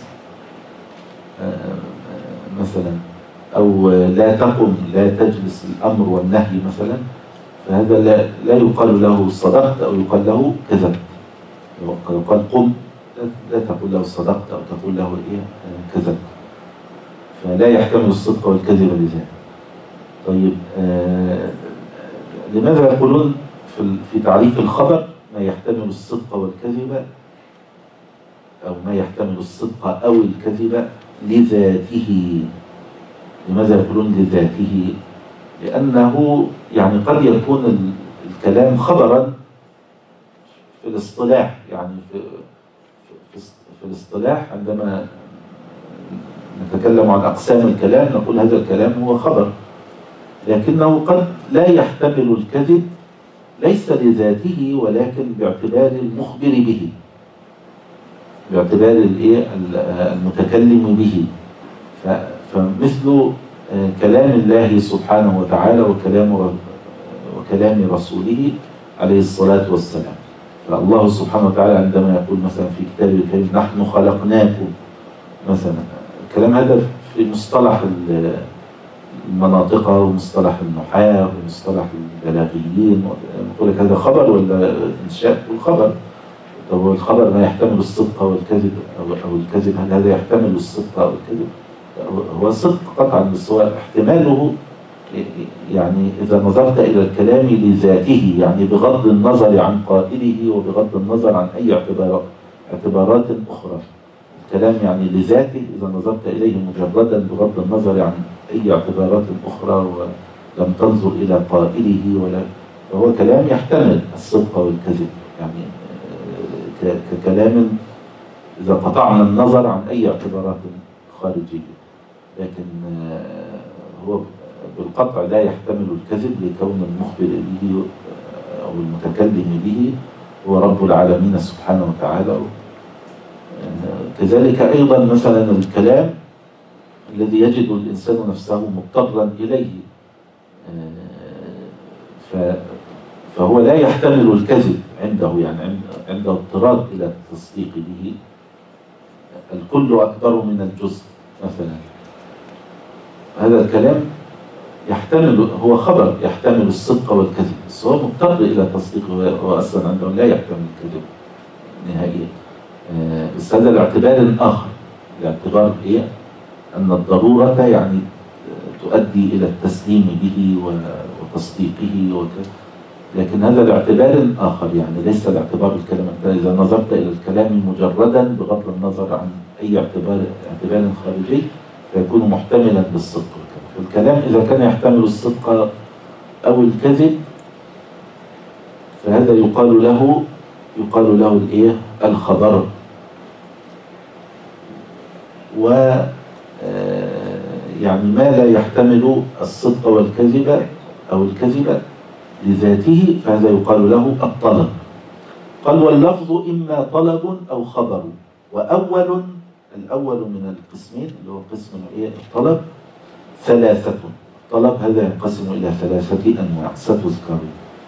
مثلا، أو لا تقم لا تجلس، الأمر والنهي مثلا، فهذا لا, لا يقال له صدقت أو يقال له كذبت. يقال قم لا تقول له صدقت أو تقول له إيه كذبت، فلا يحتمل الصدق والكذب لذاته. طيب آه لماذا يقولون في في تعريف الخبر ما يحتمل الصدق والكذب، أو ما يحتمل الصدق أو الكذب لذاته؟ لماذا يقولون لذاته؟ لأنه يعني قد يكون الكلام خبرا في الاصطلاح، يعني في في, في الاصطلاح عندما نتكلم عن أقسام الكلام نقول هذا الكلام هو خبر، لكنه قد لا يحتمل الكذب ليس لذاته ولكن باعتبار المخبر به، باعتبار المتكلم به. فمثل كلام الله سبحانه وتعالى وكلام وكلام رسوله عليه الصلاة والسلام. فالله سبحانه وتعالى عندما يقول مثلا في كتابه الكريم نحن خلقناكم مثلا، الكلام هذا في مصطلح المناطق ومصطلح النحاة ومصطلح البلاغيين، نقول لك هذا خبر ولا إنشاء؟ الخبر. طب الخبر ما يحتمل الصدق والكذب أو, أو الكذب، هل هذا يحتمل الصدق أو الكذب؟ هو صدق قطعا، بس هو احتماله يعني إذا نظرت إلى الكلام لذاته، يعني بغض النظر عن قائله وبغض النظر عن أي اعتبارات اعتبارات أخرى. الكلام يعني لذاته إذا نظرت إليه مجردا بغض النظر عن أي اعتبارات أخرى ولم تنظر إلى قائله ولا، فهو كلام يحتمل الصدق والكذب. يعني ك- ككلام إذا قطعنا النظر عن أي اعتبارات خارجية. لكن آه، هو بالقطع لا يحتمل الكذب لكون المخبر به أو المتكلم به هو رب العالمين سبحانه وتعالى. آه، كذلك أيضا مثلا الكلام الذي يجد الإنسان نفسه مضطرا إليه، آه، ف- فهو لا يحتمل الكذب عنده، يعني عند- عنده اضطرار إلى التصديق به. الكل أكبر من الجزء مثلا، هذا الكلام يحتمل، هو خبر يحتمل الصدق والكذب، بس هو مضطر إلى تصديقه، هو أصلا عنده لا يحتمل الكذب نهائيا. آه، بس هذا لاعتبار آخر، لاعتبار إيه؟ أن الضرورة يعني تؤدي إلى التسليم به وتصديقه وكذا. لكن هذا لاعتبار آخر، يعني ليس لاعتبار الكلام. أنت إذا نظرت إلى الكلام مجردا بغض النظر عن أي اعتبار اعتبار خارجي فيكون محتملا بالصدق والكذب. فالكلام إذا كان يحتمل الصدق أو الكذب فهذا يقال له يقال له الإيه؟ الخبر. و يعني ما لا يحتمل الصدق والكذب أو الكذب لذاته فهذا يقال له الطلب. قال واللفظ إما طلب أو خبر. وأول الأول من القسمين اللي هو قسم إيه؟ الطلب ثلاثة. الطلب هذا ينقسم إلى ثلاثة أنواع ستذكر.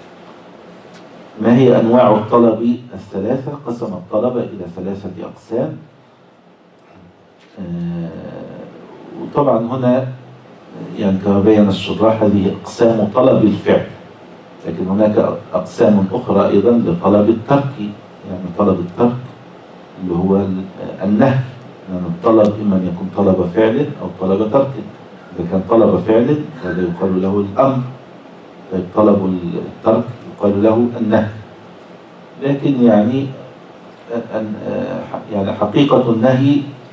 ما هي أنواع الطلب الثلاثة؟ قسم الطلب إلى ثلاثة أقسام. آه وطبعا هنا يعني كما بين الشراح هذه أقسام طلب الفعل، لكن هناك أقسام أخرى أيضا لطلب الترك، يعني طلب الترك اللي هو النهي. يعني الطلب إما أن يكون طلب فعل أو طلب ترك. إذا كان طلب فعل هذا يقال له الأمر، طيب طلب الترك يقال له النهي. لكن يعني يعني حقيقة النهي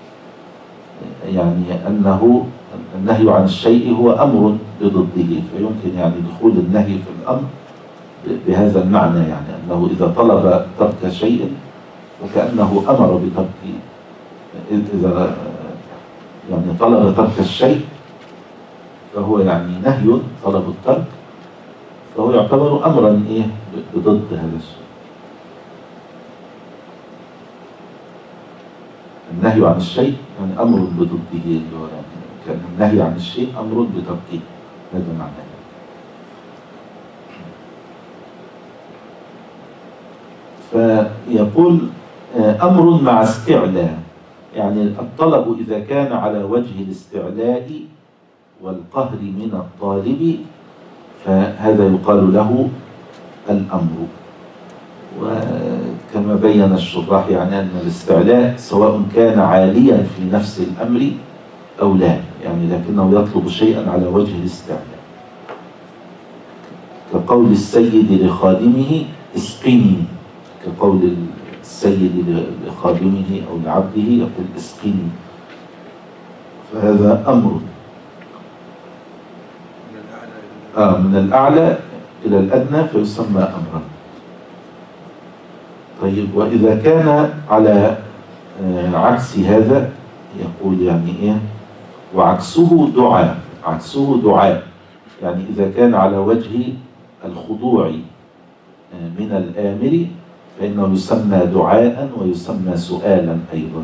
يعني أنه النهي عن الشيء هو أمر بضده، فيمكن يعني دخول النهي في الأمر بهذا المعنى، يعني أنه إذا طلب ترك شيء فكأنه أمر بترك، إذا يعني طلب ترك الشيء فهو يعني نهي طلب الترك، فهو يعتبر أمرا إيه بضد هذا الشيء. النهي عن الشيء يعني أمر بضده، اللي هو يعني كان النهي عن الشيء أمر بتركه، هذا معناه. فيقول أمر مع استعلاء، يعني الطلب إذا كان على وجه الاستعلاء والقهر من الطالب فهذا يقال له الأمر. وكما بين الشراح يعني أن الاستعلاء سواء كان عاليا في نفس الأمر أو لا، يعني لكنه يطلب شيئا على وجه الاستعلاء، كقول السيد لخادمه اسقني، كقول السيد لخادمه أو لعبده يقول اسقني، فهذا أمر. آه من الأعلى إلى الأدنى فيسمى أمرا. طيب وإذا كان على آه عكس هذا يقول يعني إيه؟ وعكسه دعاء، عكسه دعاء، يعني إذا كان على وجه الخضوع آه من الآمر فإنه يسمى دعاء ويسمى سؤالا أيضا.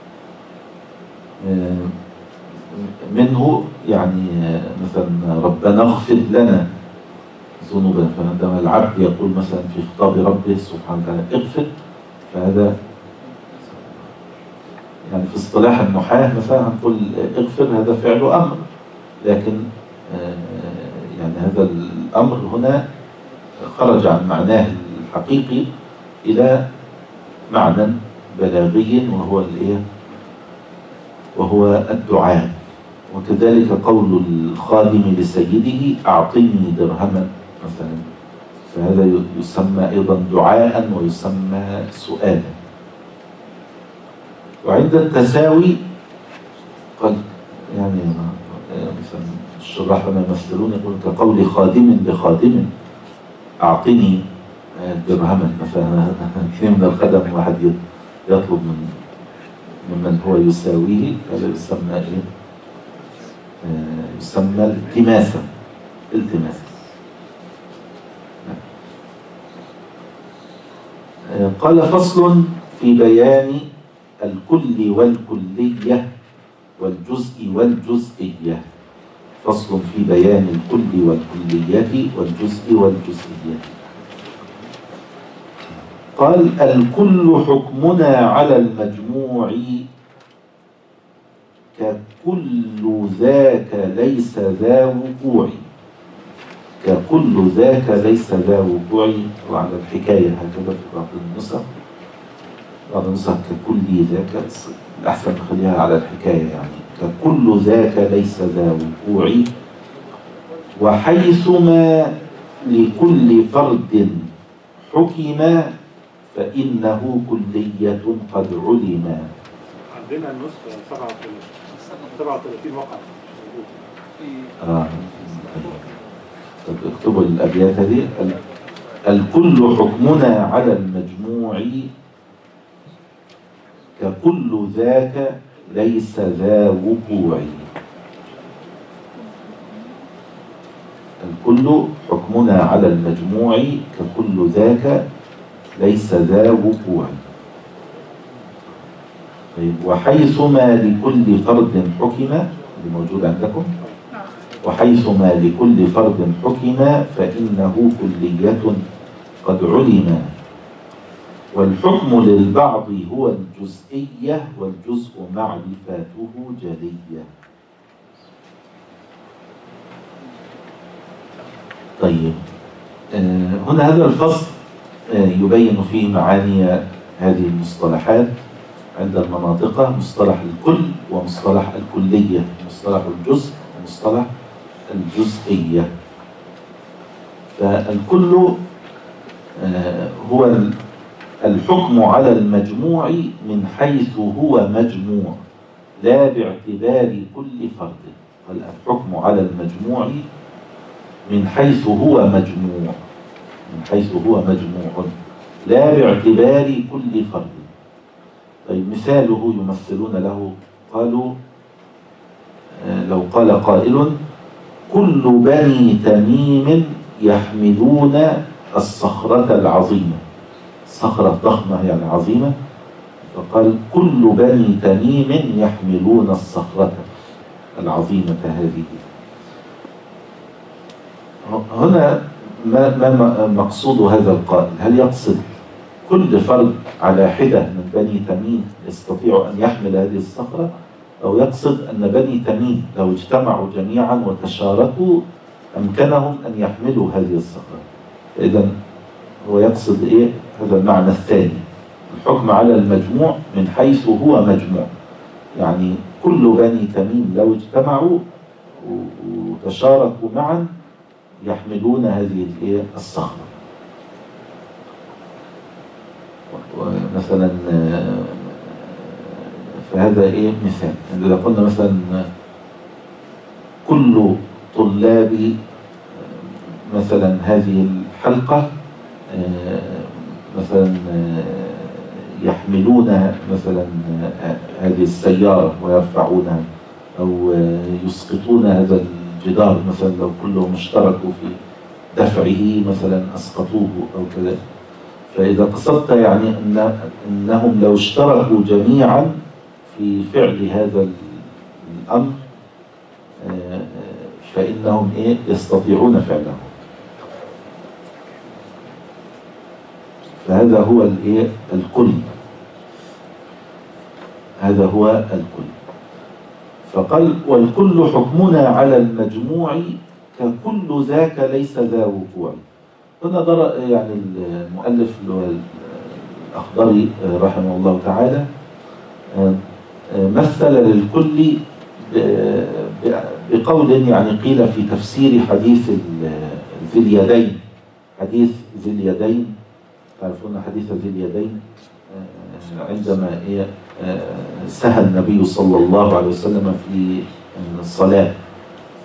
آه منه يعني مثلا ربنا اغفر لنا ذنوبنا، فعندما العبد يقول مثلا في خطاب ربه سبحانه وتعالى اغفر، فهذا يعني في اصطلاح النحاة مثلا هنقول اغفر هذا فعل أمر، لكن يعني هذا الأمر هنا خرج عن معناه الحقيقي إلى معنى بلاغي وهو الايه؟ وهو الدعاء. وكذلك قول الخادم لسيده أعطني درهما مثلا، فهذا يسمى أيضا دعاء ويسمى سؤالا. وعند التساوي قد يعني مثلا الشراح لما يمثلون يقول كقول خادم لخادم أعطني درهما مثلا، اثنين من الخدم واحد يطلب من ممن هو يساويه، هذا يسمى ايه؟ آه يسمى التماسا. التماسا. آه قال فصل في بيان الكل والكلية والجزء والجزئية. فصل في بيان الكل والكلية والجزء والجزئية. قال الكل حكمنا على المجموع ككل ذاك ليس ذا وقوع. ككل ذاك ليس ذا وقوع. وعلى الحكاية هكذا في بعض النسخ، بعض النسخ ككل ذاك، الأحسن نخليها على الحكاية يعني ككل ذاك ليس ذا وقوع. وحيثما لكل فرد حكم فإنه كلية قد علم. عندنا النسخة سبعة وثلاثين وقعة. آه. طب اكتبوا الأبيات دي. الكل حكمنا على المجموع ككل ذاك ليس ذا وقوع. الكل حكمنا على المجموع ككل ذاك ليس ذا وقوع. طيب وحيثما لكل فرد حكم، اللي موجود عندكم، وحيثما لكل فرد حكم فإنه كلية قد علم. والحكم للبعض هو الجزئية والجزء معرفته جلية. طيب آه هنا هذا الفصل آه يبين فيه معاني هذه المصطلحات عند المناطق، مصطلح الكل ومصطلح الكلية، مصطلح الجزء ومصطلح الجزئية. فالكل آه هو الحكم على المجموع من حيث هو مجموع لا باعتبار كل فرد. الحكم على المجموع من حيث هو مجموع، من حيث هو مجموع لا باعتبار كل فرد. طيب مثاله يمثلون له، قالوا لو قال قائل كل بني تميم يحملون الصخرة العظيمة، صخرة ضخمة يعني عظيمة، فقال كل بني تميم يحملون الصخرة العظيمة هذه. هنا ما ما مقصود هذا القائل؟ هل يقصد كل فرد على حدة من بني تميم يستطيع أن يحمل هذه الصخرة، أو يقصد أن بني تميم لو اجتمعوا جميعا وتشاركوا أمكنهم أن يحملوا هذه الصخرة؟ إذن هو يقصد إيه؟ هذا المعنى الثاني، الحكم على المجموع من حيث هو مجموع، يعني كل بني تميم لو اجتمعوا وتشاركوا معا يحملون هذه الصخرة. مثلا فهذا إيه مثال، إذا قلنا مثلا كل طلاب مثلا هذه الحلقة مثلا يحملون مثلا هذه السيارة ويرفعونها، أو يسقطون هذا الجدار مثلا لو كلهم اشتركوا في دفعه مثلا أسقطوه أو كذا. فإذا قصدت يعني أن أنهم لو اشتركوا جميعا في فعل هذا الأمر فإنهم إيه يستطيعون فعله. فهذا هو الإيه الكل، هذا هو الكل. فقال والكل حكمنا على المجموع ككل ذاك ليس ذا وقوع. هنا در يعني المؤلف الأخضري رحمه الله تعالى مثل للكل بقول يعني قيل في تفسير حديث ذي اليدين، حديث ذي اليدين، تعرفون حديث ذي اليدين عندما سهى النبي صلى الله عليه وسلم في الصلاة،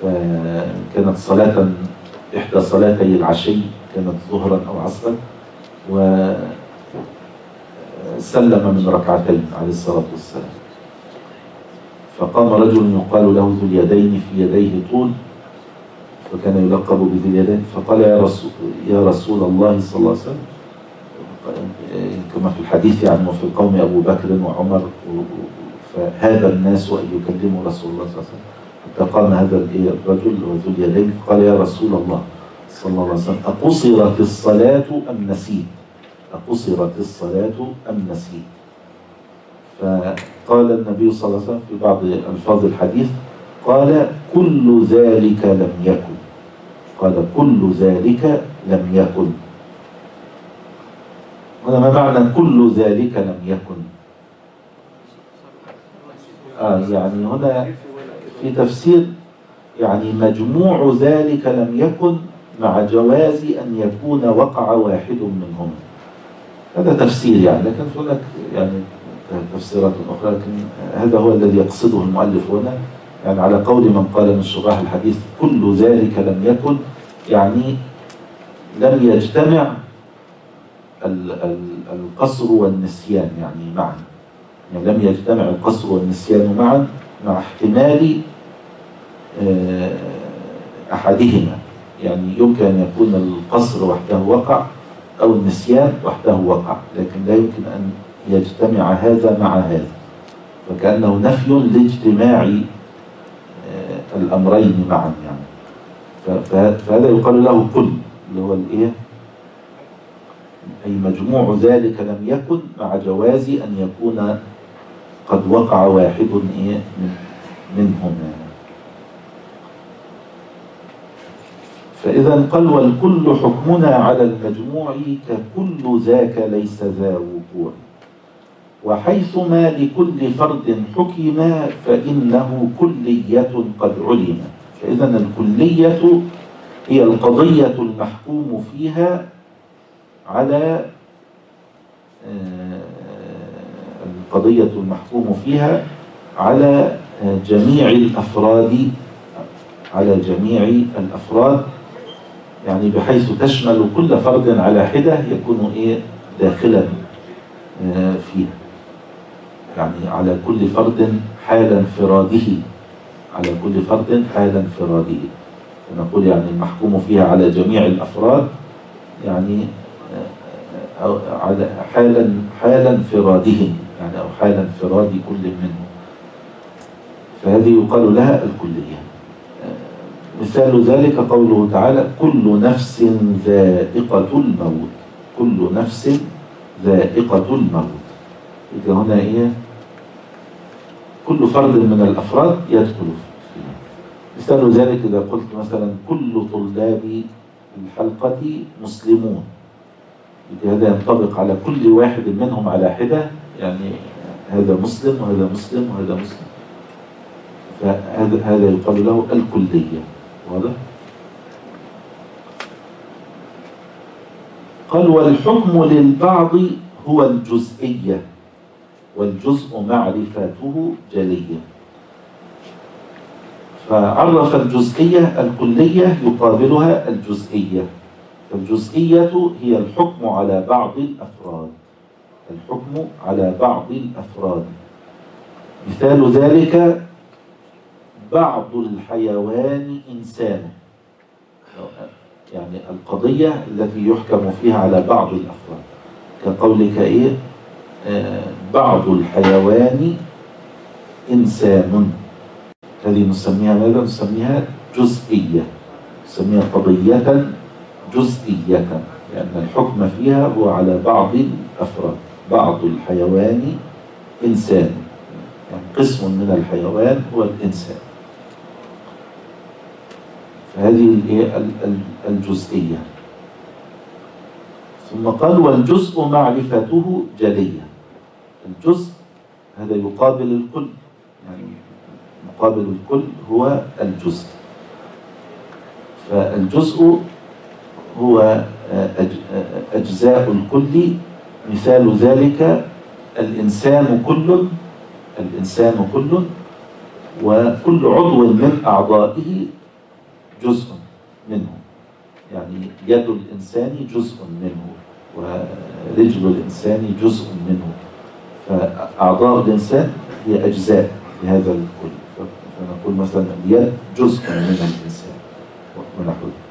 فكانت صلاة إحدى صلاتي العشي، كانت ظهرا أو عصرا، وسلم من ركعتين عليه الصلاة والسلام، فقام رجل يقال له ذو اليدين في يديه طول، فكان يلقب بذي اليدين، فقال يا رسول, يا رسول الله صلى الله عليه وسلم، كما في الحديث يعني وفي القوم أبو بكر وعمر، فهذا الناس أن يكلموا رسول الله صلى الله عليه وسلم، حتى قام هذا الرجل ذو اليدين فقال يا رسول الله صلى الله عليه وسلم أقصرت الصلاة أم نسيت؟ أقصرت الصلاة أم نسيت؟ فقال النبي صلى الله عليه وسلم في بعض ألفاظ الحديث قال كل ذلك لم يكن، قال كل ذلك لم يكن. هنا ما معنى كل ذلك لم يكن؟ آه يعني هنا في تفسير يعني مجموع ذلك لم يكن مع جواز أن يكون وقع واحد منهم. هذا تفسير يعني، لكن هناك يعني تفسيرات أخرى، لكن هذا هو الذي يقصده المؤلف هنا، يعني على قول من قال من شراح الحديث كل ذلك لم يكن، يعني لم يجتمع القصر والنسيان يعني معا، يعني لم يجتمع القصر والنسيان معا مع احتمال أحدهما، يعني يمكن أن يكون القصر وحده وقع أو النسيان وحده وقع، لكن لا يمكن أن يجتمع هذا مع هذا، فكأنه نفي لاجتماع الأمرين معا يعني. فهذا يقال له كل، اللي هو الإيه؟ أي مجموع ذلك لم يكن مع جواز أن يكون قد وقع واحد إيه منهما. فإذا قال والكل حكمنا على المجموع ككل ذاك ليس ذا وقوع، وحيثما لكل فرد حكم فإنه كلية قد علم. فإذا الكلية هي القضية المحكوم فيها على القضية المحكوم فيها على جميع الأفراد، على جميع الأفراد يعني بحيث تشمل كل فرد على حدة يكون إيه داخلا فيها، يعني على كل فرد حال انفراده، على كل فرد حال انفراده. فنقول يعني المحكوم فيها على جميع الأفراد يعني أو على حالا حال انفرادهم، يعني أو حال انفراد كل منهم، فهذه يقال لها الكلية. مثال ذلك قوله تعالى كل نفس ذائقة الموت، كل نفس ذائقة الموت. إذا هنا إيه كل فرد من الأفراد يدخل فيها. مثال ذلك إذا قلت مثلا كل طلاب الحلقة مسلمون، هذا ينطبق على كل واحد منهم على حدة، يعني هذا مسلم وهذا مسلم وهذا مسلم، فهذا هذا يقال له الكلية. واضح؟ قال والحكم للبعض هو الجزئية، والجزء معرفته جلية. فعرف الجزئية الكلية يقابلها الجزئية، فالجزئية هي الحكم على بعض الأفراد، الحكم على بعض الأفراد. مثال ذلك بعض الحيوان إنسان، يعني القضية التي يحكم فيها على بعض الأفراد، كقولك إيه آه بعض الحيوان إنسان، هذه نسميها ماذا؟ نسميها جزئية، نسميها قضية جزئية، لأن الحكم فيها هو على بعض الأفراد. بعض الحيوان إنسان، يعني قسم من الحيوان هو الإنسان، فهذه الجزئية. ثم قال والجزء معرفته جلية. الجزء هذا يقابل الكل، يعني مقابل الكل هو الجزء. فالجزء هو أجزاء الكل. مثال ذلك الإنسان كل، الإنسان كل، وكل عضو من أعضائه جزء منه، يعني يد الإنسان جزء منه، ورجل الإنسان جزء منه، فأعضاء الإنسان هي أجزاء لهذا الكل. فنقول مثلا اليد جزء من الإنسان ونحو ذلك.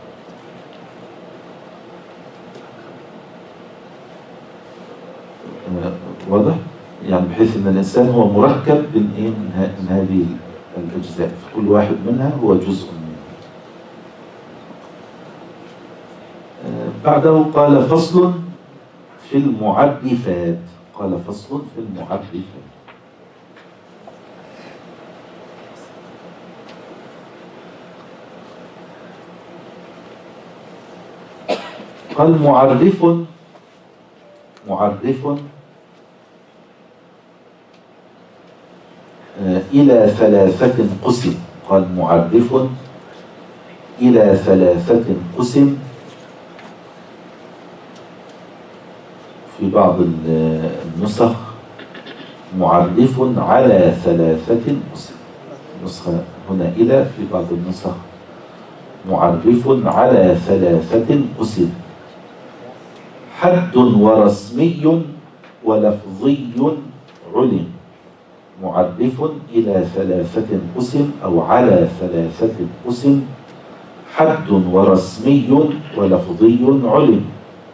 واضح؟ يعني بحيث ان الانسان هو مركب من ايه من هذه الاجزاء، كل واحد منها هو جزء منها. بعده قال فصل في المعرفات، قال فصل في المعرفات. قال معرف معرف إلى ثلاثة قسم. قال معرف إلى ثلاثة قسم، في بعض النسخ معرف على ثلاثة قسم. نسخة هنا إلى، في بعض النسخ معرف على ثلاثة قسم: حد ورسمي ولفظي علم. معرف إلى ثلاثة قسم أو على ثلاثة قسم: حد ورسمي ولفظي علم.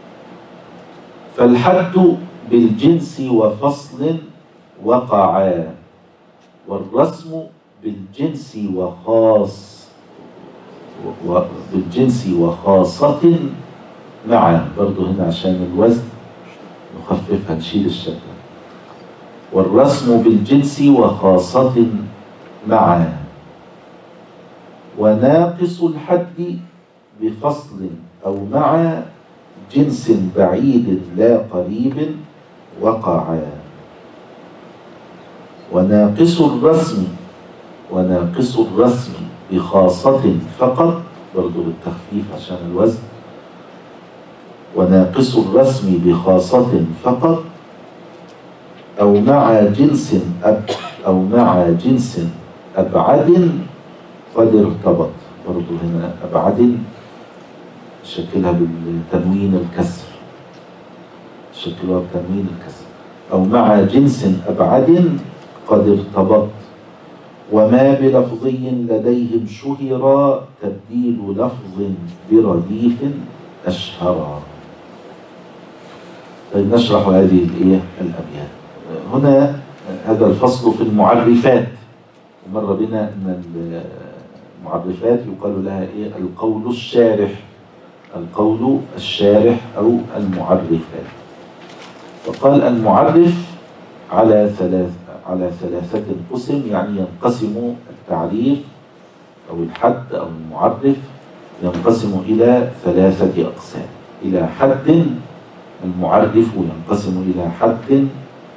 فالحد بالجنس وفصل وقعا، والرسم بالجنس وخاص بالجنس وخاصة معا. برضو هنا عشان الوزن نخففها، نشيل الشدة. والرسم بالجنس وخاصة معا. وناقص الحد بفصل أو مع جنس بعيد لا قريب وقعا. وناقص الرسم وناقص الرسم بخاصة فقط، برضو بالتخفيف عشان الوزن. وناقص الرسم بخاصة فقط أو مع جنس أب أو مع جنس أبعد قد ارتبط. برضو هنا أبعد شكلها بالتنوين الكسر، شكلها بتنوين الكسر. أو مع جنس أبعد قد ارتبط. وما بلفظي لديهم شهر تبديل لفظ برديف أشهرا. طيب نشرح هذه الإيه الأبيات. هنا هذا الفصل في المعرفات، ومر بنا أن المعرفات يقال لها إيه القول الشارح، القول الشارح أو المعرفات. فقال المعرف على ثلاث على ثلاثة قسم، يعني ينقسم التعريف أو الحد أو المعرف ينقسم إلى ثلاثة أقسام. إلى حد، المعرف ينقسم إلى حد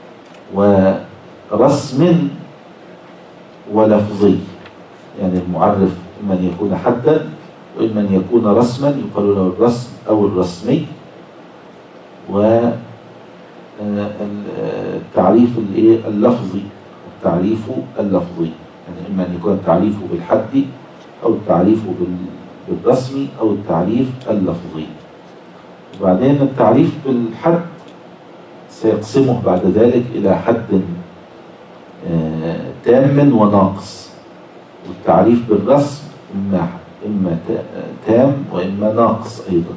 ورسم ولفظي. يعني المعرف إما أن يكون حدا وإما أن يكون رسما، يقال له الرسم أو الرسمي. والتعريف اللفظي، التعريف اللفظي يعني إما أن يكون التعريف بالحد أو التعريف بالرسمي أو التعريف اللفظي. وبعدين التعريف بالحد سيقسمه بعد ذلك إلى حد تام وناقص. والتعريف بالرسم إما إما تام وإما ناقص أيضا.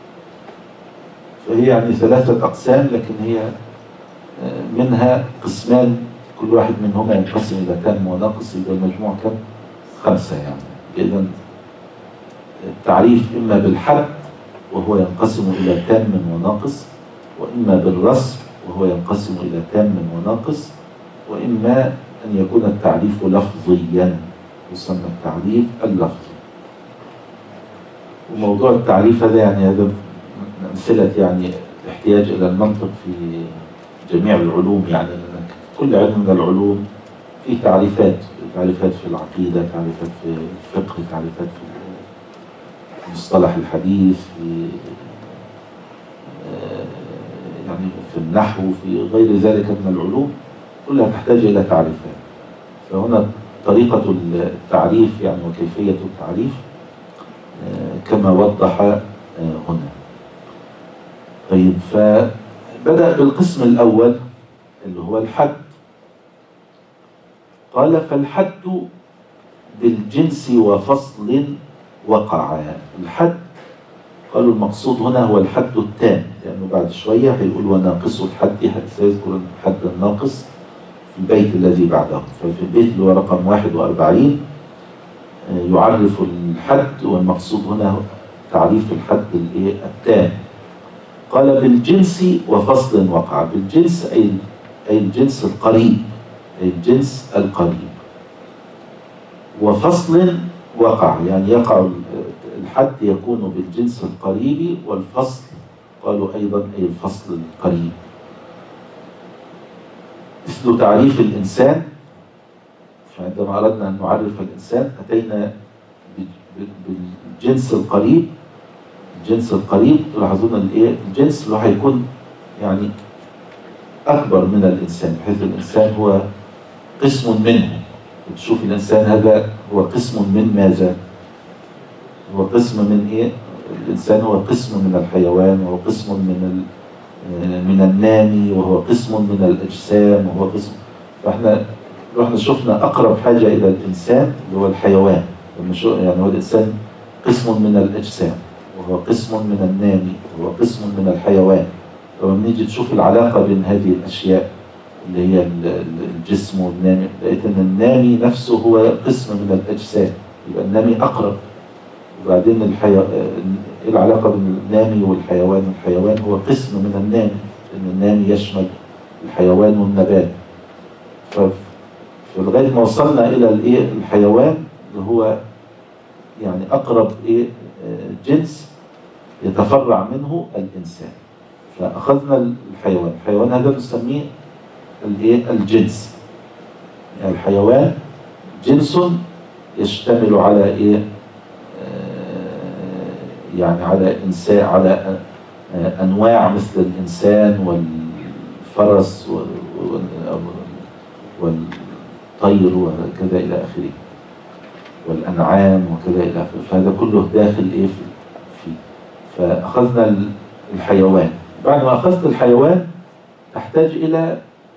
فهي يعني ثلاثة أقسام، لكن هي منها قسمان كل واحد منهما ينقسم إلى تام وناقص، يبقى المجموع كم؟ خمسة يعني. إذن التعريف إما بالحد وهو ينقسم إلى تام وناقص، وإما بالرسم وهو ينقسم إلى تام وناقص، وإما أن يكون التعريف لفظيا يسمى التعريف اللفظي. وموضوع التعريف هذا يعني هذا من أمثلة يعني احتياج إلى المنطق في جميع العلوم. يعني كل علم من العلوم فيه تعريفات، تعريفات في العقيدة، تعريفات في الفقه، تعريفات في مصطلح الحديث، في يعني في النحو، في غير ذلك من العلوم كلها تحتاج إلى تعريفات. فهنا طريقة التعريف يعني وكيفية التعريف كما وضح هنا. طيب، فبدأ بالقسم الأول اللي هو الحد. قال فالحد بالجنس وفصل وقع. الحد قالوا المقصود هنا هو الحد التام، لأنه بعد شوية هيقول وناقص الحد، سيذكر الحد الناقص في البيت الذي بعده. ففي البيت اللي هو رقم واحد وأربعين يعرف الحد، والمقصود هنا تعريف الحد التام. قال بالجنس وفصل وقع. بالجنس أي أي الجنس القريب، أي الجنس القريب. وفصل وقع يعني يقع الحد يكون بالجنس القريب، والفصل قالوا أيضا أي الفصل القريب. مثل تعريف الإنسان، فعندما أردنا أن نعرف الإنسان أتينا بالجنس القريب. الجنس القريب تلاحظون الإيه؟ الجنس اللي هيكون يعني أكبر من الإنسان، بحيث الإنسان هو قسم منه. تشوف الإنسان هذا هو قسم من ماذا؟ هو قسم من إيه؟ الإنسان هو قسم من الحيوان، وهو قسم من من النامي، وهو قسم من الأجسام، وهو قسم. فإحنا رحنا شفنا أقرب حاجة إلى الإنسان اللي هو الحيوان، يعني هو الإنسان قسم من الأجسام، وهو قسم من النامي، وهو قسم من الحيوان. لما نيجي تشوف العلاقة بين هذه الأشياء اللي هي الجسم والنامي، لقيت أن النامي نفسه هو قسم من الأجسام، يبقى النامي أقرب. وبعدين الحيو... العلاقة بين النامي والحيوان، الحيوان هو قسم من النامي، لأن النامي يشمل الحيوان والنبات. فلغاية ما وصلنا إلى الإيه الحيوان اللي هو يعني أقرب إيه جنس يتفرع منه الإنسان. فأخذنا الحيوان، الحيوان هذا نسميه الإيه الجنس. يعني الحيوان جنس يشتمل على إيه يعني على إنسان، على أنواع مثل الإنسان والفرس والطير وكذا إلى آخره، والأنعام وكذا إلى آخره. فهذا كله داخل إيه فيه. فأخذنا الحيوان. بعد ما أخذت الحيوان تحتاج إلى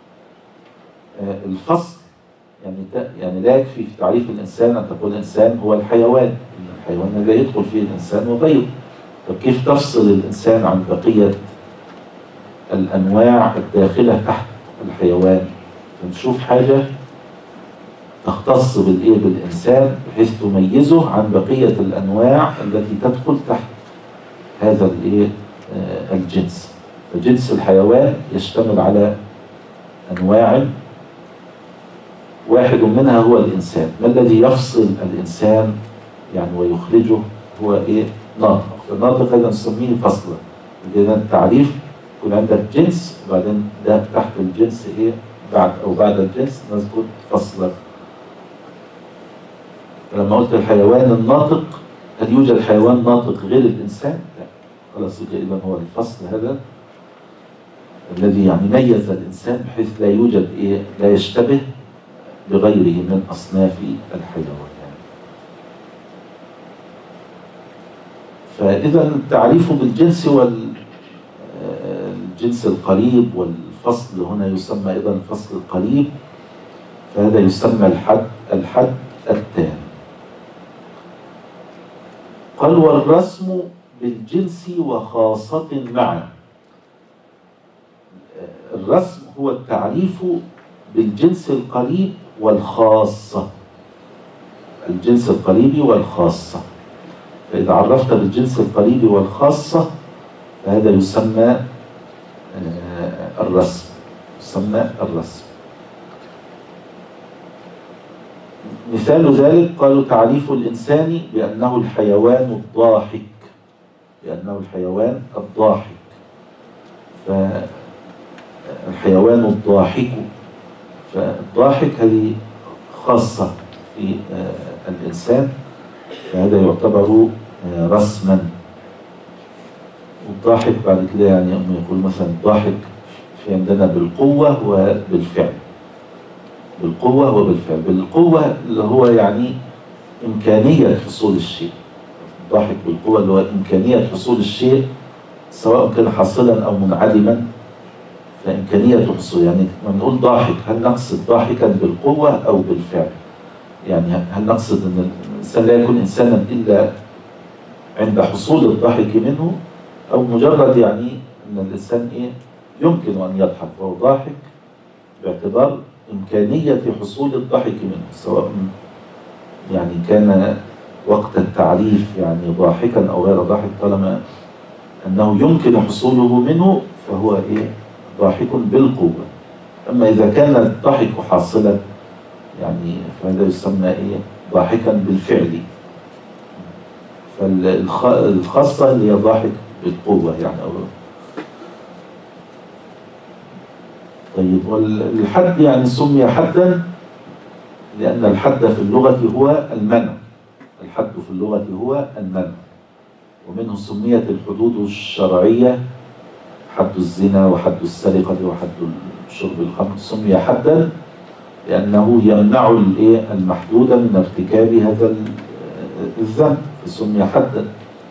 الفصل. يعني يعني لا يكفي في تعريف الإنسان أن تقول الإنسان هو الحيوان، الحيوان لا يدخل فيه الإنسان وغيره. طب كيف تفصل الإنسان عن بقية الأنواع الداخلة تحت الحيوان؟ فنشوف حاجة تختص بالإيه بالإنسان بحيث تميزه عن بقية الأنواع التي تدخل تحت هذا الإيه آه الجنس. فجنس الحيوان يشتمل على أنواع، واحد منها هو الإنسان. ما الذي يفصل الإنسان يعني ويخرجه؟ هو إيه؟ ناطق. فالناطق هذا نسميه فصلا. إذا التعريف يكون عندك جنس، وبعدين ده تحت الجنس إيه؟ بعد أو بعد الجنس نذكر فصلا. لما قلت الحيوان الناطق، هل يوجد حيوان ناطق غير الإنسان؟ لا. خلاص إذا هو الفصل هذا الذي يعني ميز الإنسان بحيث لا يوجد إيه؟ لا يشتبه بغيره من أصناف الحيوان. فإذا التعريف بالجنس والجنس القريب والفصل هنا يسمى أيضا الفصل القريب، فهذا يسمى الحد الحد التام. قال والرسم بالجنس وخاصة معا. الرسم هو التعريف بالجنس القريب والخاصة، الجنس القريب والخاصة. فإذا عرفت بالجنس القريب والخاصة فهذا يسمى الرسم، يسمى الرسم. مثال ذلك قالوا تعريف الإنسان بأنه الحيوان الضاحك، بأنه الحيوان الضاحك. فالحيوان الضاحك، فالضاحك هذه خاصة في الإنسان، فهذا يعتبر رسما. والضاحك بعد كده يعني أنه يقول مثلا الضاحك في عندنا بالقوة وبالفعل، بالقوة وبالفعل. بالقوة اللي هو يعني إمكانية حصول الشيء، الضاحك بالقوة اللي هو إمكانية حصول الشيء سواء كان حاصلا أو منعدما فإمكانية حصول. يعني لما نقول ضاحك هل نقصد ضاحكا بالقوة أو بالفعل؟ يعني هل نقصد أن الإنسان لا يكون إنسانا إلا عند حصول الضحك منه، أو مجرد يعني أن الإنسان إيه يمكن أن يضحك وهو ضاحك باعتبار إمكانية حصول الضحك منه، سواء يعني كان وقت التعريف يعني ضاحكا أو غير ضاحك، طالما أنه يمكن حصوله منه فهو إيه ضاحك بالقوة. أما إذا كان الضحك حاصلا يعني فهذا يسمى إيه ضاحكا بالفعل. فالخاصة اللي هي ضاحك بالقوة يعني. أو طيب، والحد يعني سمي حدا لأن الحد في اللغة هو المنع. الحد في اللغة هو المنع، ومنه سميت الحدود الشرعية حد الزنا وحد السرقة وحد شرب الخمر سمي حدا لأنه يمنع المحدود من ارتكاب هذا الذنب فسمي حدا.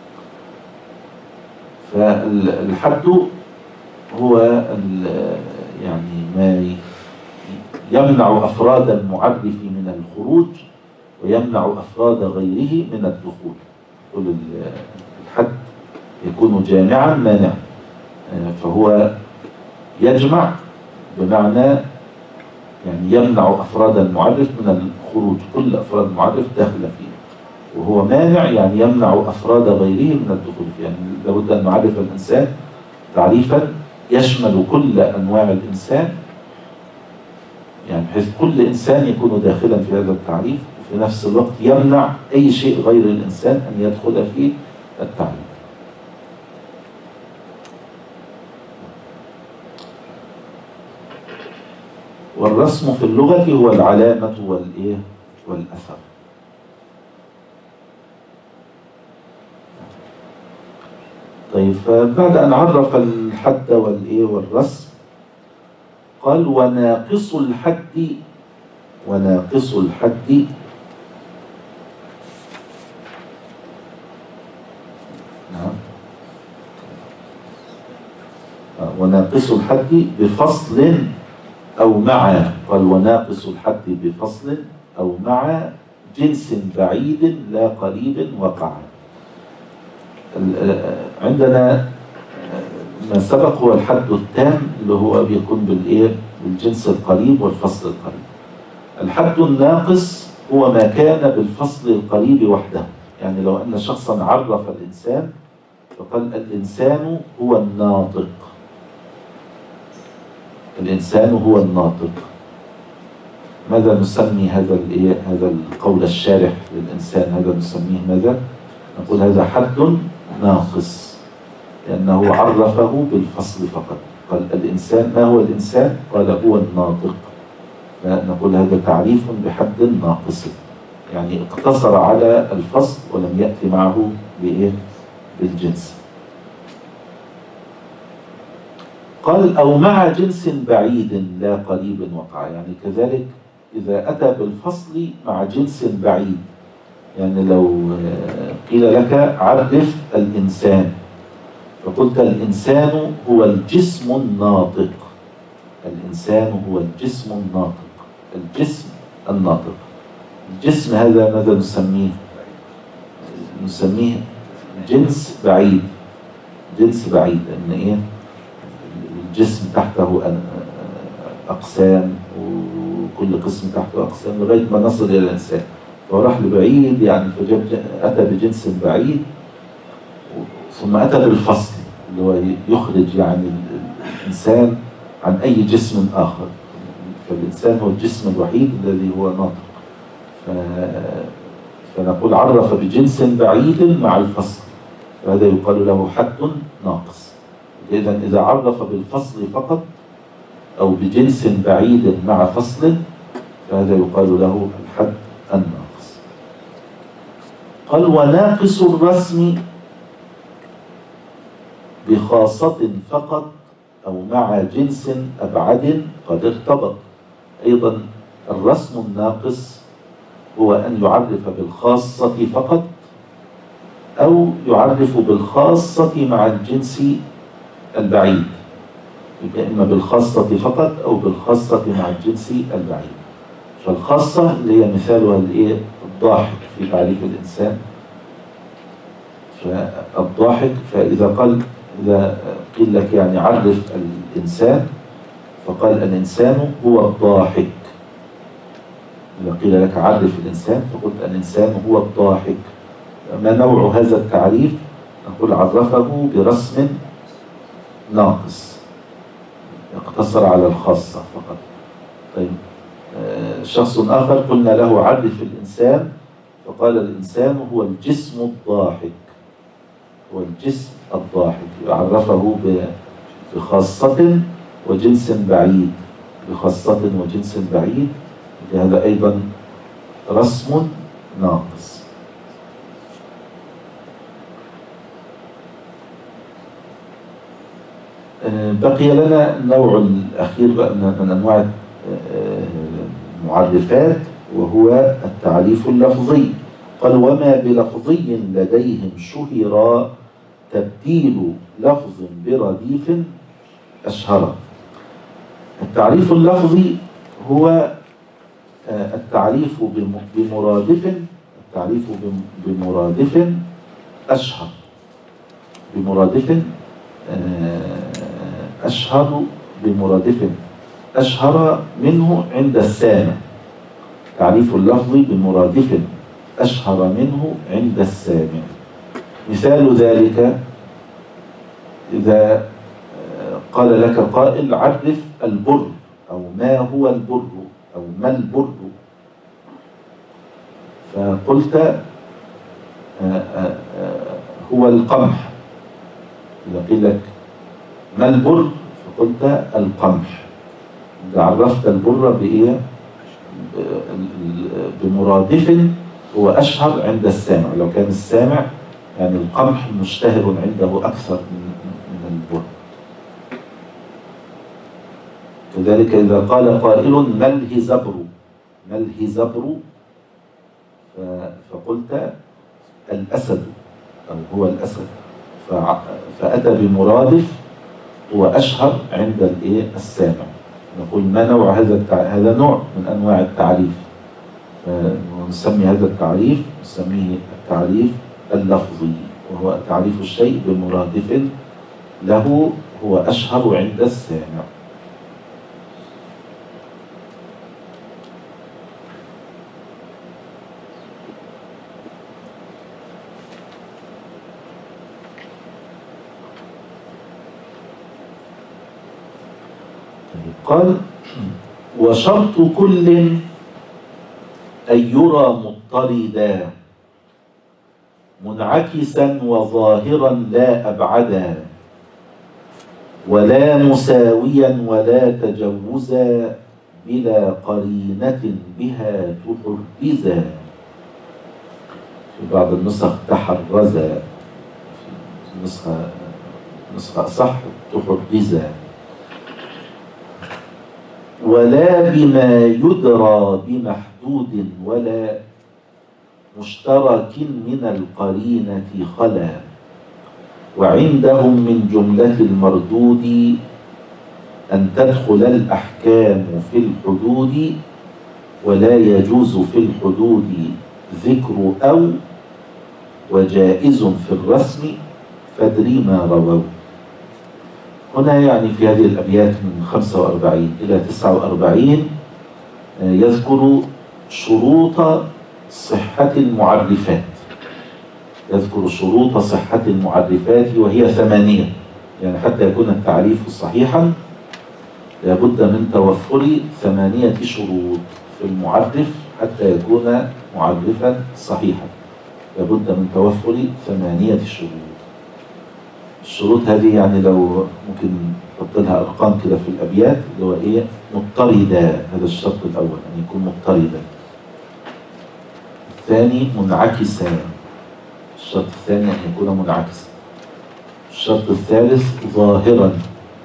فالحد هو يعني ما يمنع أفراد المعرف من الخروج ويمنع أفراد غيره من الدخول. يقول الحد يكون جامعا مانعا، فهو يجمع بمعنى يعني يمنع أفراد المعرف من الخروج، كل أفراد المعرف داخل فيه، وهو مانع يعني يمنع أفراد غيره من الدخول فيه. يعني لابد أن نعرف الإنسان تعريفا يشمل كل أنواع الإنسان، يعني بحيث كل إنسان يكون داخلا في هذا التعريف، وفي نفس الوقت يمنع أي شيء غير الإنسان أن يدخل في التعريف. والرسم في اللغة هو العلامة والإيه والأثر. طيب، فبعد أن عرف الحد والإيه والرسم قال وناقص الحد وناقص الحد نعم وناقص الحد بفصل أو مع، قال وناقص الحد بفصل أو مع جنس بعيد لا قريب وقع. عندنا ما سبق هو الحد التام اللي هو بيكون بالإيه بالجنس القريب والفصل القريب. الحد الناقص هو ما كان بالفصل القريب وحده. يعني لو أن شخصا عرف الإنسان فقال الإنسان هو الناطق، الإنسان هو الناطق، ماذا نسمي هذا الإيه هذا القول الشارح للإنسان؟ هذا نسميه ماذا؟ نقول هذا حد ناقص لأنه عرفه بالفصل فقط. قال الإنسان، ما هو الإنسان؟ قال هو الناطق، فنقول هذا تعريف بحد ناقص، يعني اقتصر على الفصل ولم يأتي معه بإيه بالجنس. قال أو مع جنس بعيد لا قريب وقع، يعني كذلك إذا أتى بالفصل مع جنس بعيد. يعني لو قيل لك عرف الإنسان فقلت الإنسان هو الجسم الناطق، الإنسان هو الجسم الناطق، الجسم الناطق. الجسم هذا ماذا نسميه؟ نسميه جنس بعيد، جنس بعيد، لأن إيه الجسم تحته أقسام وكل قسم تحته أقسام لغاية ما نصل إلى الإنسان، فراح لبعيد يعني فجاب أتى بجنس بعيد ثم أتى بالفصل اللي هو يخرج يعني الإنسان عن أي جسم آخر. فالإنسان هو الجسم الوحيد الذي هو ناطق، فنقول عرف بجنس بعيد مع الفصل، فهذا يقال له حد ناقص. إذا إذا عرف بالفصل فقط أو بجنس بعيد مع فصل فهذا يقال له الحد الناقص. قال وناقص الرسم بخاصة فقط أو مع جنس أبعد قد ارتبط. أيضا الرسم الناقص هو أن يعرف بالخاصة فقط أو يعرف بالخاصة مع الجنس البعيد، يبقى إما بالخاصة فقط أو بالخاصة مع الجنس البعيد. فالخاصة اللي هي مثالها الإيه؟ الضاحك في تعريف الإنسان. فالضاحك، فإذا قال إذا قيل لك يعني عرف الإنسان، فقال الإنسان هو الضاحك. إذا قيل لك عرف الإنسان فقلت الإنسان هو الضاحك. ما نوع هذا التعريف؟ نقول عرفه برسم ناقص، يقتصر على الخاصة فقط. طيب شخص آخر قلنا له عرف الإنسان، فقال الإنسان هو الجسم الضاحك، هو الجسم الضاحك. عرفه بخاصة وجنس بعيد، بخاصة وجنس بعيد، هذا أيضا رسم ناقص. بقي لنا النوع الأخير من أنواع المعرفات، وهو التعريف اللفظي. قال وما بلفظي لديهم شهر تبديل لفظ برديف أشهر. التعريف اللفظي هو التعريف بمرادف، التعريف بمرادف أشهر، بمرادف أشهر، بمرادف أشهر منه عند السامع. تعريف اللفظ بمرادف أشهر منه عند السامع. مثال ذلك إذا قال لك قائل عرف البر، أو ما هو البر، أو ما البر، فقلت هو القمح. إذا قيل لك ما البر فقلت القمح. إذا عرفت البر بإيه؟ بمرادف هو أشهر عند السامع. لو كان السامع يعني القمح مشتهر عنده أكثر من البر. كذلك إذا قال قائل ما الهزبر، ما الهزبر، فقلت الأسد، أو هو الأسد، فأتى بمرادف هو أشهر عند الإيه؟ السامع. نقول ما نوع هذا التعريف؟ هذا نوع من أنواع التعريف، ونسمي هذا التعريف نسميه التعريف اللفظي، وهو تعريف الشيء بمرادف له هو أشهر عند السامع. قال وشرط كل أن يرى مضطردا منعكسا وظاهرا لا أبعدا، ولا مساويا ولا تجوزا، بلا قرينة بها تحرزا. في بعض النسخ تحرزا، في نسخة نسخة صح تحرزا. ولا بما يدرى بمحدود، ولا مشترك من القرينة خلا، وعندهم من جملة المردود أن تدخل الأحكام في الحدود، ولا يجوز في الحدود ذكر أو، وجائز في الرسم فادري ما رووا. هنا يعني في هذه الأبيات من خمسة وأربعين إلى تسعة وأربعين يذكر شروط صحة المعرفات، يذكر شروط صحة المعرفات وهي ثمانية. يعني حتى يكون التعريف صحيحا لابد من توفر ثمانية شروط في المعرف حتى يكون معرفا صحيحا، لابد من توفر ثمانية شروط. الشروط هذه يعني لو ممكن نحط لها أرقام كده في الأبيات، اللي هو إيه؟ مضطردة، هذا الشرط الأول أن يكون مضطردا. الثاني منعكسا، الشرط الثاني أن يكون منعكسا. الشرط الثالث ظاهرا.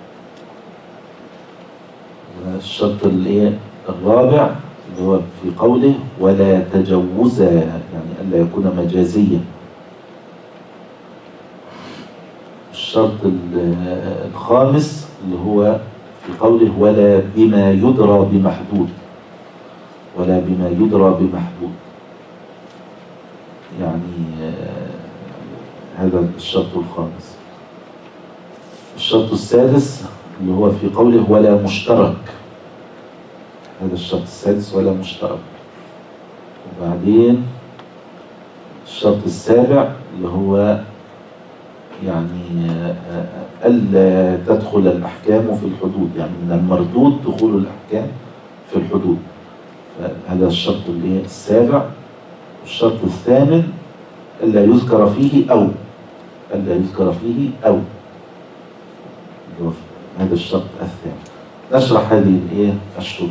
الشرط الإيه؟ الرابع اللي هو في قوله ولا تجوزا، يعني ألا يكون مجازيا. الشرط الخامس اللي هو في قوله ولا بما يدرى بمحدود، ولا بما يدرى بمحدود، يعني هذا الشرط الخامس. الشرط السادس اللي هو في قوله ولا مشترك، هذا الشرط السادس ولا مشترك. وبعدين الشرط السابع اللي هو يعني ألا تدخل الأحكام في الحدود، يعني من المردود دخول الأحكام في الحدود، هذا الشرط اللي السابع. الشرط الثامن ألا يذكر فيه أو، ألا يذكر فيه أو، هذا الشرط الثامن. نشرح هذه الايه الشروط.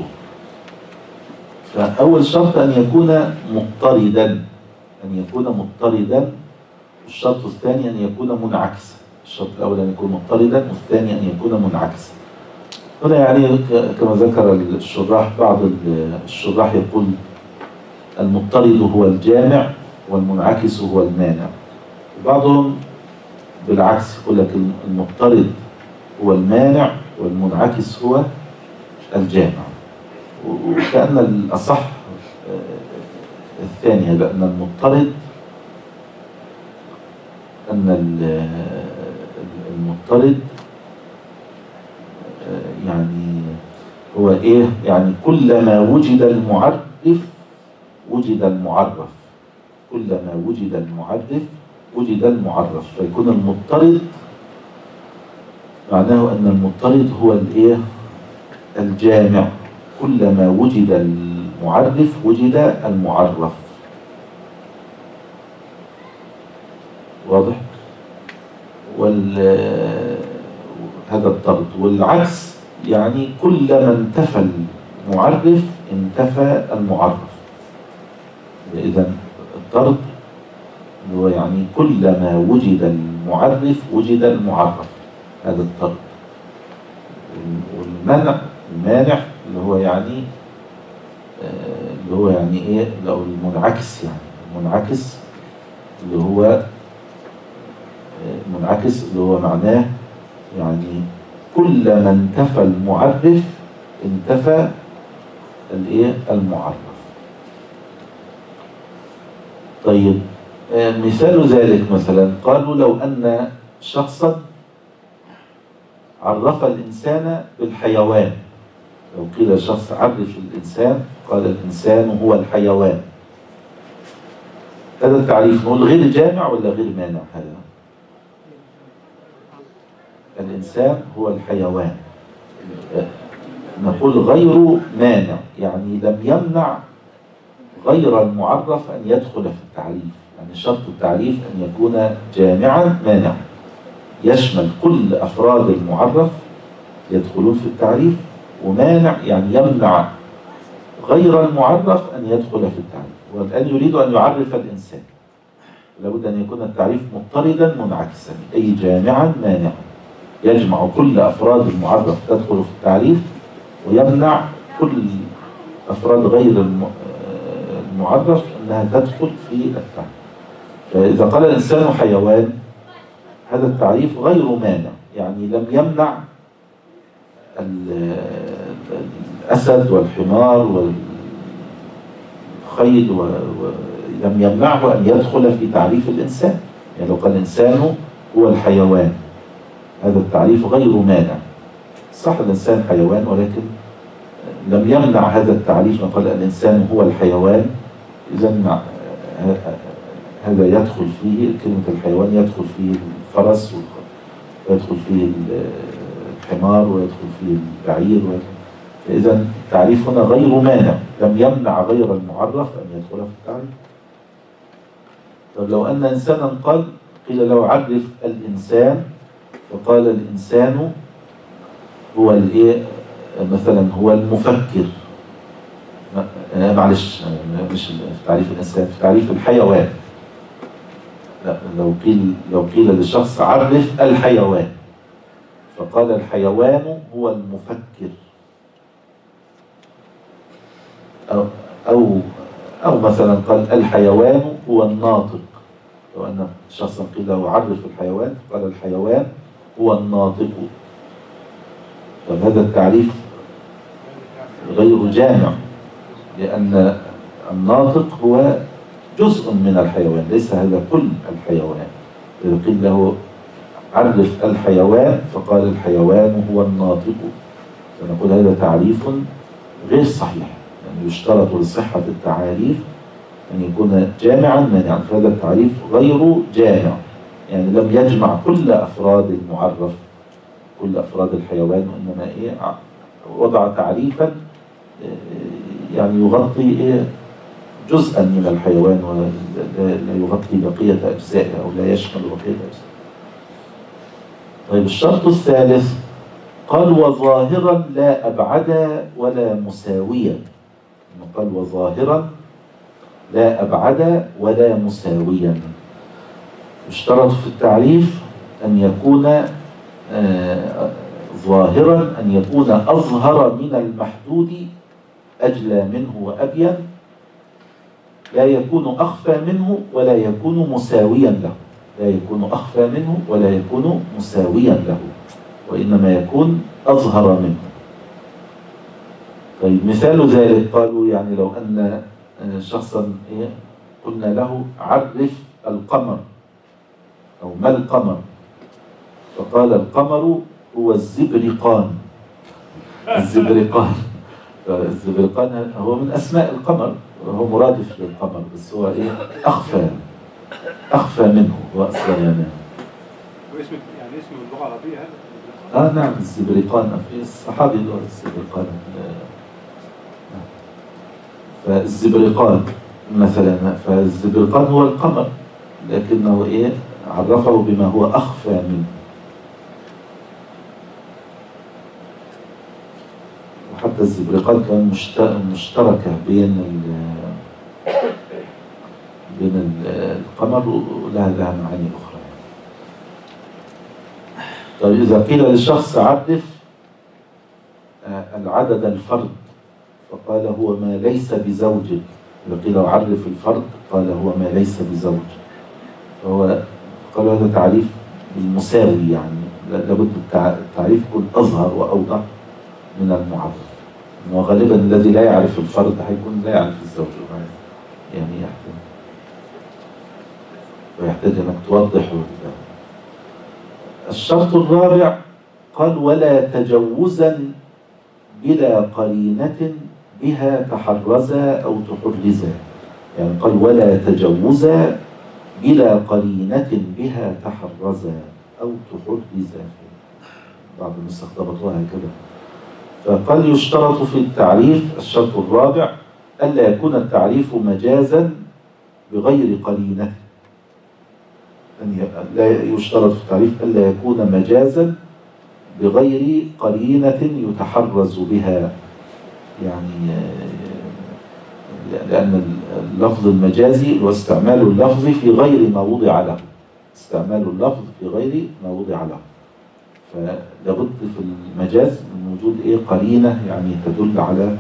فأول شرط أن يكون مضطردا، أن يكون مضطردا. الشرط الثاني أن يكون منعكسا. الشرط الأول أن يكون مضطردا، والثاني أن يكون منعكسا. هنا يعني كما ذكر الشراح، بعض الشراح يقول المضطرد هو الجامع والمنعكس هو المانع، وبعضهم بالعكس يقول لك المضطرد هو المانع والمنعكس هو الجامع. وكأن الأصح الثاني هذا، أن المضطرد أن المضطرد يعني هو إيه؟ يعني كلما وجد المعرف وجد المعرف، كلما وجد المعرف وجد المعرف. فيكون المضطرد معناه أن المضطرد هو الإيه؟ الجامع، كلما وجد المعرف وجد المعرف. واضح؟ وال هذا الطرد. والعكس يعني كلما انتفى المعرف انتفى المعرف. إذا الطرد هو يعني كلما وجد المعرف وجد المعرف، هذا الطرد. والمنع المانع اللي هو يعني اللي هو يعني ايه، لو المنعكس، يعني المنعكس اللي هو المنعكس اللي هو معناه يعني كلما انتفى المعرف انتفى الايه المعرف. طيب مثال ذلك مثلا قالوا لو أن شخصا عرف الإنسان بالحيوان، لو قيل شخص عرف الإنسان قال الإنسان هو الحيوان، هذا التعريف نقول غير جامع ولا غير مانع؟ هذا الإنسان هو الحيوان نقول غير مانع، يعني لم يمنع غير المعرف أن يدخل في التعريف. يعني شرط التعريف أن يكون جامعا مانعا، يشمل كل أفراد المعرف يدخلون في التعريف، ومانع يعني يمنع غير المعرف أن يدخل في التعريف. والآن يريد أن يعرف الإنسان، لابد أن يكون التعريف مضطردا منعكسا، أي جامعا مانعا يجمع كل أفراد المعرف تدخل في التعريف، ويمنع كل أفراد غير المعرف أنها تدخل في التعريف. فإذا قال الإنسان حيوان هذا التعريف غير مانع، يعني لم يمنع الأسد والحمار والخيل ولم يمنعه أن يدخل في تعريف الإنسان. يعني لو قال الإنسان هو الحيوان هذا التعريف غير مانع، صح الإنسان حيوان ولكن لم يمنع هذا التعريف. قال الإنسان هو الحيوان، إذن هذا يدخل فيه كلمة الحيوان، يدخل فيه الفرس ويدخل فيه الحمار ويدخل فيه البعير. فإذا التعريف هنا غير مانع، لم يمنع غير المعرف أن يدخل في التعريف. طب لو أن إنسانا قال قيل له عرف الإنسان، فقال الإنسان هو الإيه مثلا هو المفكر، معلش مش في تعريف الإنسان، في تعريف الحيوان. لا، لو قيل لو قيل لشخص عرف الحيوان فقال الحيوان هو المفكر، أو أو أو مثلا قال الحيوان هو الناطق، لو أن شخصا قيل له عرف الحيوان فقال الحيوان هو الناطق، فهذا التعريف غير جامع، لأن الناطق هو جزء من الحيوان ليس هذا كل الحيوان. إذا قيل له عرف الحيوان فقال الحيوان هو الناطق، فنقول هذا تعريف غير صحيح، يعني يشترط لصحة التعاريف أن يكون جامعا مانعا، فهذا التعريف غير جامع، يعني لم يجمع كل أفراد المعرف كل أفراد الحيوان، وإنما إيه وضع تعريفا يعني يغطي إيه جزءا من الحيوان ولا يغطي بقية أجزائه أو لا يشمل بقية أجزائه. طيب الشرط الثالث قال وظاهرا لا أبعد ولا مساويا. قال وظاهرا لا أبعد ولا مساويا. اشترط في التعريف أن يكون آه ظاهرا، أن يكون أظهر من المحدود أجلى منه وأبين، لا يكون أخفى منه ولا يكون مساويا له، لا يكون أخفى منه ولا يكون مساويا له، وإنما يكون أظهر منه. طيب مثال ذلك قالوا يعني لو أن شخصا إيه قلنا له عرف القمر أو ما القمر، فقال القمر هو الزبرقان. الزبرقان الزبرقان هو من أسماء القمر، هو مرادف للقمر، بس هو إيه أخفى أخفى منه وأصغر منه. واسم يعني اسم اللغة العربية هذا؟ آه نعم الزبرقان، في الصحابي اللي هو الزبرقان. فالزبرقان مثلا، فالزبرقان هو القمر لكنه إيه عرفه بما هو أخفى منه. وحتى الزبرقان كان مشتركة بين بين القمر ولها لها معاني أخرى. طيب إذا قيل للشخص عرف العدد الفرد فقال هو ما ليس بزوج، إذا قيل عرف الفرد قال هو ما ليس بزوج، فهو قال هذا تعريف المساوي، يعني لابد التعريف يكون أظهر وأوضح من المعرف. وغالبا الذي لا يعرف الفرد هيكون لا يعرف الزوج، يعني يحتاج ويحتاج أنك توضح. الشرط الرابع قال ولا تجوزا بلا قرينة بها تحرزا أو تحرزا. يعني قال ولا تجوزا بلا قرينة بها تحرزا أو تحرزا، بعض النسخ ضبطوها هكذا. فقال يشترط في التعريف الشرط الرابع ألا يكون التعريف مجازا بغير قرينة. لا يشترط في التعريف ألا يكون مجازا بغير قرينة يتحرز بها، يعني لأن اللفظ المجازي هو استعمال اللفظ في غير ما وضع له، استعمال اللفظ في غير ما وضع له. فلابد في المجاز من وجود إيه قرينة يعني تدل على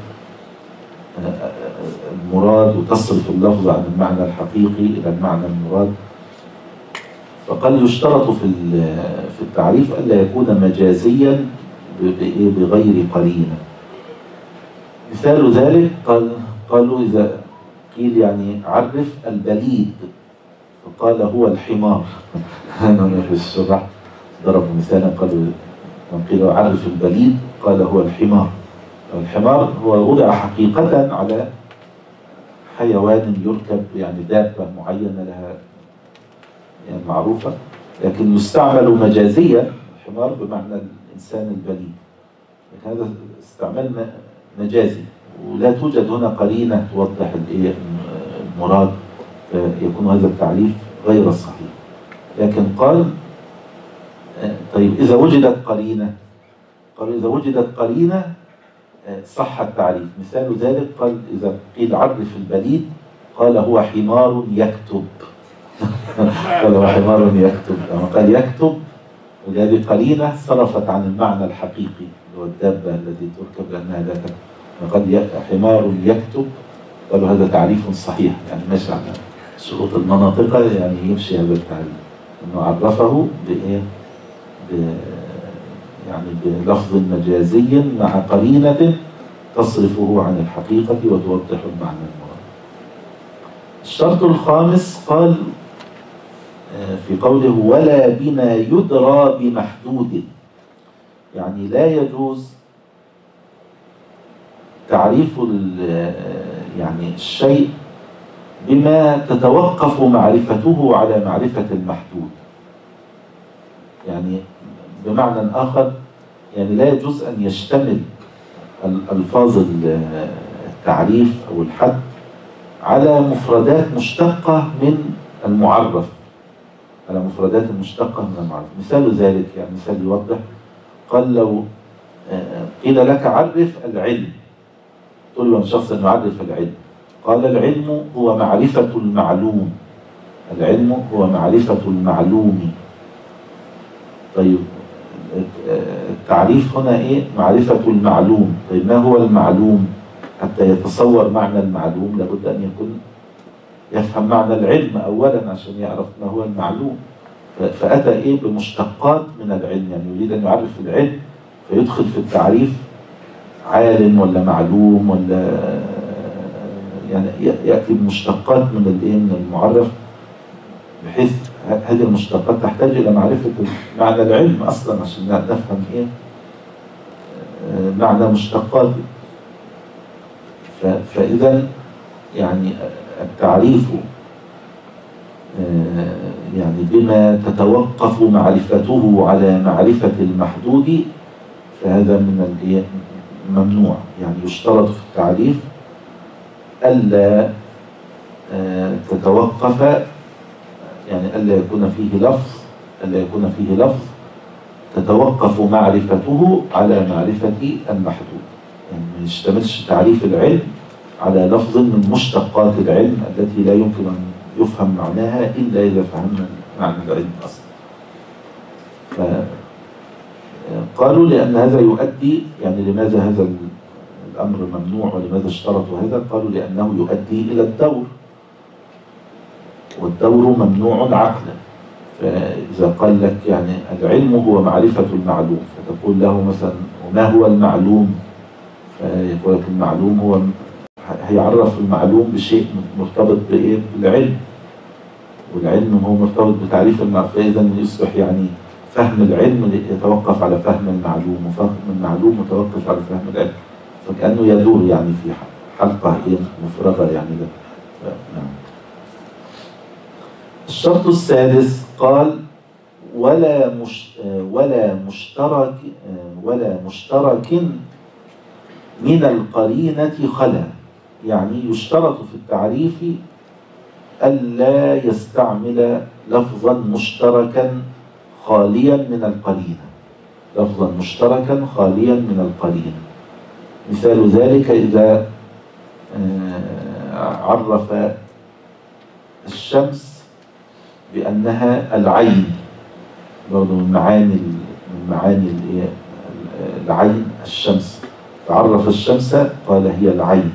المراد وتصرف اللفظ عن المعنى الحقيقي إلى المعنى المراد. فقال يشترط في في التعريف ألا يكون مجازيا بغير قرينة. مثال ذلك قال قالوا إذا قيل يعني عرف البليد فقال هو الحمار. أنا في الشرح ضربوا مثالا قالوا من قيل عرف البليد قال هو الحمار. الحمار هو وضع حقيقة على حيوان يركب، يعني دابة معينة لها يعني معروفة، لكن يستعمل مجازيا الحمار بمعنى الإنسان البليد، لكن هذا استعمال مجازي ولا توجد هنا قرينة توضح المراد، فيكون هذا التعريف غير صحيح. لكن قال طيب إذا وجدت قرينة، قال إذا وجدت قرينة صح التعريف. مثال ذلك قال إذا قيل عرف البليد قال هو حمار يكتب. قال هو حمار يكتب، لما قال يكتب وهذه قرينة صرفت عن المعنى الحقيقي اللي هو الدابة التي تركب لأنها لا تكتب. قال حمار يكتب قالوا هذا تعريف صحيح، يعني ماشي على شروط المناطق يعني يمشي هذا التعريف، انه عرفه بايه؟ يعني بلفظ مجازي مع قرينة تصرفه عن الحقيقة وتوضح المعنى المراد. الشرط الخامس قال في قوله ولا بما يدرى بمحدود، يعني لا يجوز تعريف يعني الشيء بما تتوقف معرفته على معرفة المحدود. يعني بمعنى آخر يعني لا يجوز أن يشتمل ألفاظ التعريف أو الحد على مفردات مشتقة من المعرف، على مفردات مشتقة من المعرف. مثال ذلك يعني مثال يوضح، قال لو قيل لك عرف العلم، طلب من شخص أن يعرف العلم، قال العلم هو معرفة المعلوم، العلم هو معرفة المعلوم. طيب التعريف هنا ايه؟ معرفة المعلوم. طيب ما هو المعلوم؟ حتى يتصور معنى المعلوم لابد ان يكون يفهم معنى العلم اولا عشان يعرف ما هو المعلوم. فاتى ايه؟ بمشتقات من العلم، يعني يريد ان يعرف العلم فيدخل في التعريف عالم ولا معلوم ولا يعني ياتي بمشتقات من الايه؟ من المعرف، بحيث هذه المشتقات تحتاج إلى معرفة معنى العلم أصلا عشان نفهم إيه معنى مشتقاته. فإذا يعني التعريف يعني بما تتوقف معرفته على معرفة المحدود فهذا من الإيه ممنوع. يعني يشترط في التعريف ألا تتوقف، يعني ألا يكون فيه لفظ ألا يكون فيه لفظ تتوقف معرفته على معرفة المحدود. يعني ما يشتملش تعريف العلم على لفظ من مشتقات العلم التي لا يمكن أن يفهم معناها إلا إذا فهمنا معنى العلم أصلا. فقالوا لأن هذا يؤدي، يعني لماذا هذا الأمر ممنوع ولماذا اشترطوا هذا؟ قالوا لأنه يؤدي إلى الدور، والدور ممنوع عقلا. فإذا قال لك يعني العلم هو معرفة المعلوم، فتقول له مثلا وما هو المعلوم؟ فيقول لك المعلوم هو، هيعرف المعلوم بشيء مرتبط بإيه؟ بالعلم، والعلم هو مرتبط بتعريف المعلوم. فإذا يصبح يعني فهم العلم يتوقف على فهم المعلوم، وفهم المعلوم متوقف على فهم العلم، فكأنه يدور يعني في حلقة إيه مفرغة يعني ده. نعم. الشرط السادس قال ولا مش ولا مشترك ولا مشترك من القرينة خلا، يعني يشترط في التعريف ألا يستعمل لفظا مشتركا خاليا من القرينة، لفظا مشتركا خاليا من القرينة. مثال ذلك إذا عرف الشمس بأنها العين، برضو من معاني من معاني العين الشمس، فعرف الشمس قال هي العين،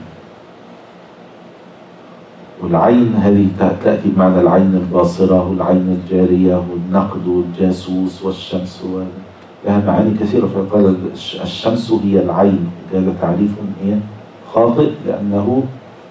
والعين هذه تأتي بمعنى العين الباصرة والعين الجارية والنقد والجاسوس والشمس، لها معاني كثيرة. فقال الشمس هي العين، هذا تعريف إيه خاطئ، لأنه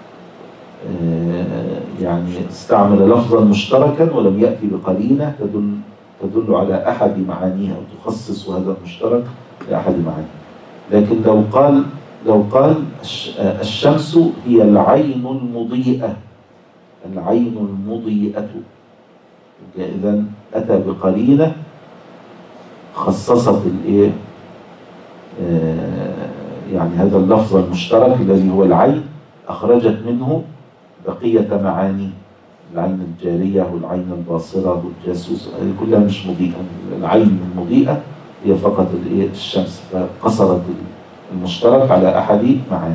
يعني استعمل لفظا مشتركا ولم يأتي بقرينة تدل تدل على أحد معانيها أو تخصص هذا المشترك لأحد معانيه. لكن لو قال لو قال الشمس هي العين المضيئة، العين المضيئة، إذا أتى بقرينة خصصت الإيه يعني هذا اللفظ المشترك الذي هو العين، أخرجت منه بقية معاني العين الجارية والعين الباصرة والجاسوس، هذه كلها مش مضيئة. العين المضيئة هي فقط الشمس، فقصرت المشترك على أحد معاني.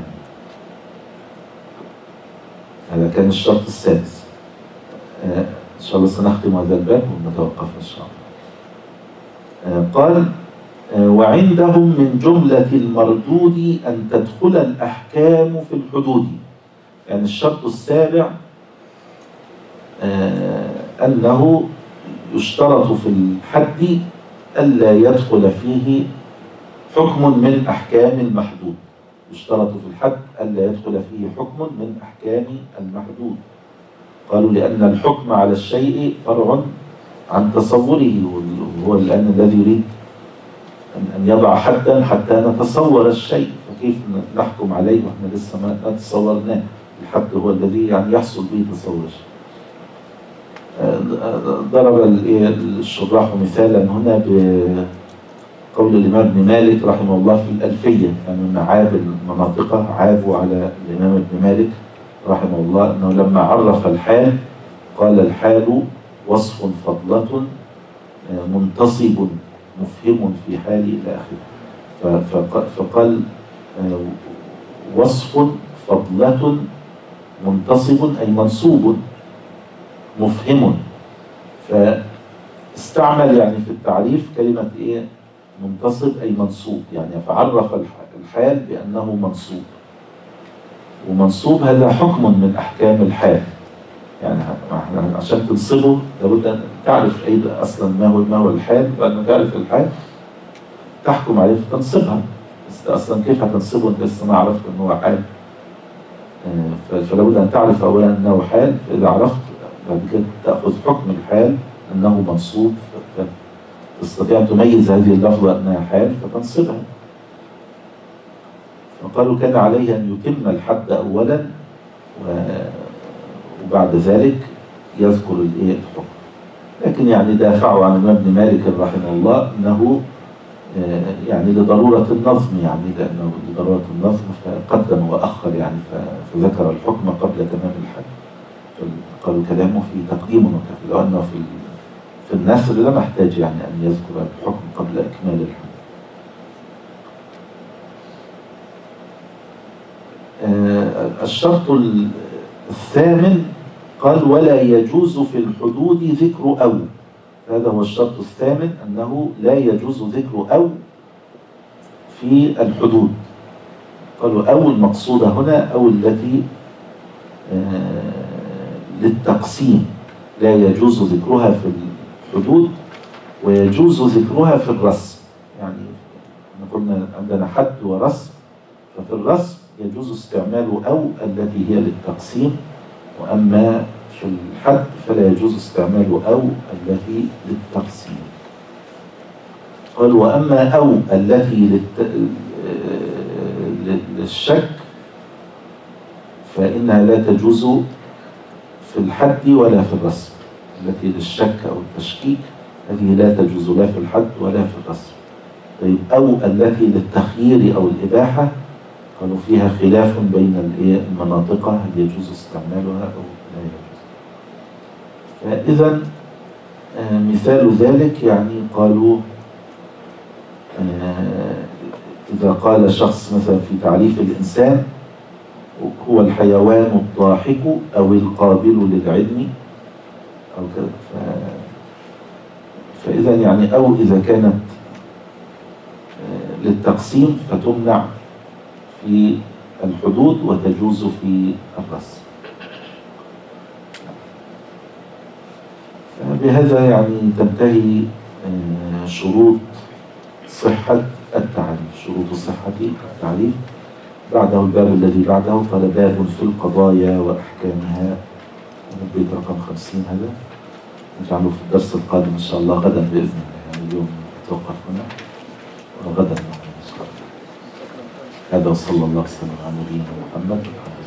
هذا كان الشرط السادس. آه إن شاء الله سنختم هذا الباب ونتوقف إن شاء الله. آه قال آه وعندهم من جملة المردود أن تدخل الأحكام في الحدود. يعني الشرط السابع آه أنه يشترط في الحد ألا يدخل فيه حكم من أحكام المحدود. يشترط في الحد ألا يدخل فيه حكم من أحكام المحدود. قالوا لأن الحكم على الشيء فرع عن تصوره، وهو الآن الذي يريد أن يضع حدا حتى نتصور الشيء، فكيف نحكم عليه وإحنا لسه ما تصورناه؟ الحد هو الذي يعني يحصل به تصور الشيء. ضرب الشراح مثالا هنا بقول الإمام ابن مالك رحمه الله في الألفية، يعني من عاب المناطق عابوا على الإمام ابن مالك رحمه الله أنه لما عرف الحال قال: الحال وصف فضلة منتصب مفهم في حال إلى آخره. فقال وصف فضلة منتصب أي منصوب مفهم، فاستعمل يعني في التعريف كلمة إيه؟ منتصب أي منصوب، يعني فعرف الحال بأنه منصوب، ومنصوب هذا حكم من أحكام الحال. يعني عشان تنصبه لابد أن تعرف أي أصلا ما هو ما هو الحال، بعد ما تعرف الحال تحكم عليه فتنصبها. بس أصلا كيف هتنصبه أنت لسه ما عرفت أنه هو حال؟ فلابد أن تعرف أولا أنه حال، فإذا عرفت بعد كده تأخذ حكم الحال أنه منصوب، فتستطيع أن تميز هذه اللفظة أنها حال فتنصبها. فقالوا كان عليه أن يتم الحد أولا وبعد ذلك يذكر الحكم. لكن يعني دافعوا عن ابن مالك رحمه الله أنه يعني لضرورة النظم، يعني لأنه لضرورة النظم فقدم وأخر يعني فذكر الحكم قبل تمام الحد. قالوا كلامه في تقديم وتأخير، لو أنه في في النثر لا محتاج يعني أن يذكر الحكم قبل إكمال الحد. آه الشرط الثامن قال: ولا يجوز في الحدود ذكر أو. هذا هو الشرط الثامن، أنه لا يجوز ذكر أو في الحدود. قالوا أو المقصودة هنا أو التي آه للتقسيم، لا يجوز ذكرها في الحدود ويجوز ذكرها في الرسم. يعني قلنا عندنا حد ورسم، ففي الرسم يجوز استعمال أو التي هي للتقسيم، وأما في الحد فلا يجوز استعمال أو التي للتقسيم. قال: وأما أو التي للت... للشك فإنها لا تجوز في الحد ولا في الرسم. التي للشك أو التشكيك هذه لا تجوز لا في الحد ولا في الرسم. طيب أو التي للتخيير أو الإباحة قالوا فيها خلاف بين المناطق، هل يجوز استعمالها أو لا يجوز. فإذا مثال ذلك يعني قالوا إذا قال شخص مثلا في تعريف الإنسان هو الحيوان الضاحك أو القابل للعلم أو كذا، فإذا يعني أو إذا كانت للتقسيم فتمنع في الحدود وتجوز في الرسم. بهذا يعني تنتهي شروط صحة التعريف، شروط صحة التعريف. بعده الباب الذي بعده قال: باب في القضايا وأحكامها. البيت رقم خمسين هذا نجعله في الدرس القادم إن شاء الله غدا بإذن الله، يعني اليوم نتوقف هنا وغدا إن شاء الله. هذا وصلى الله وسلم على نبينا محمد.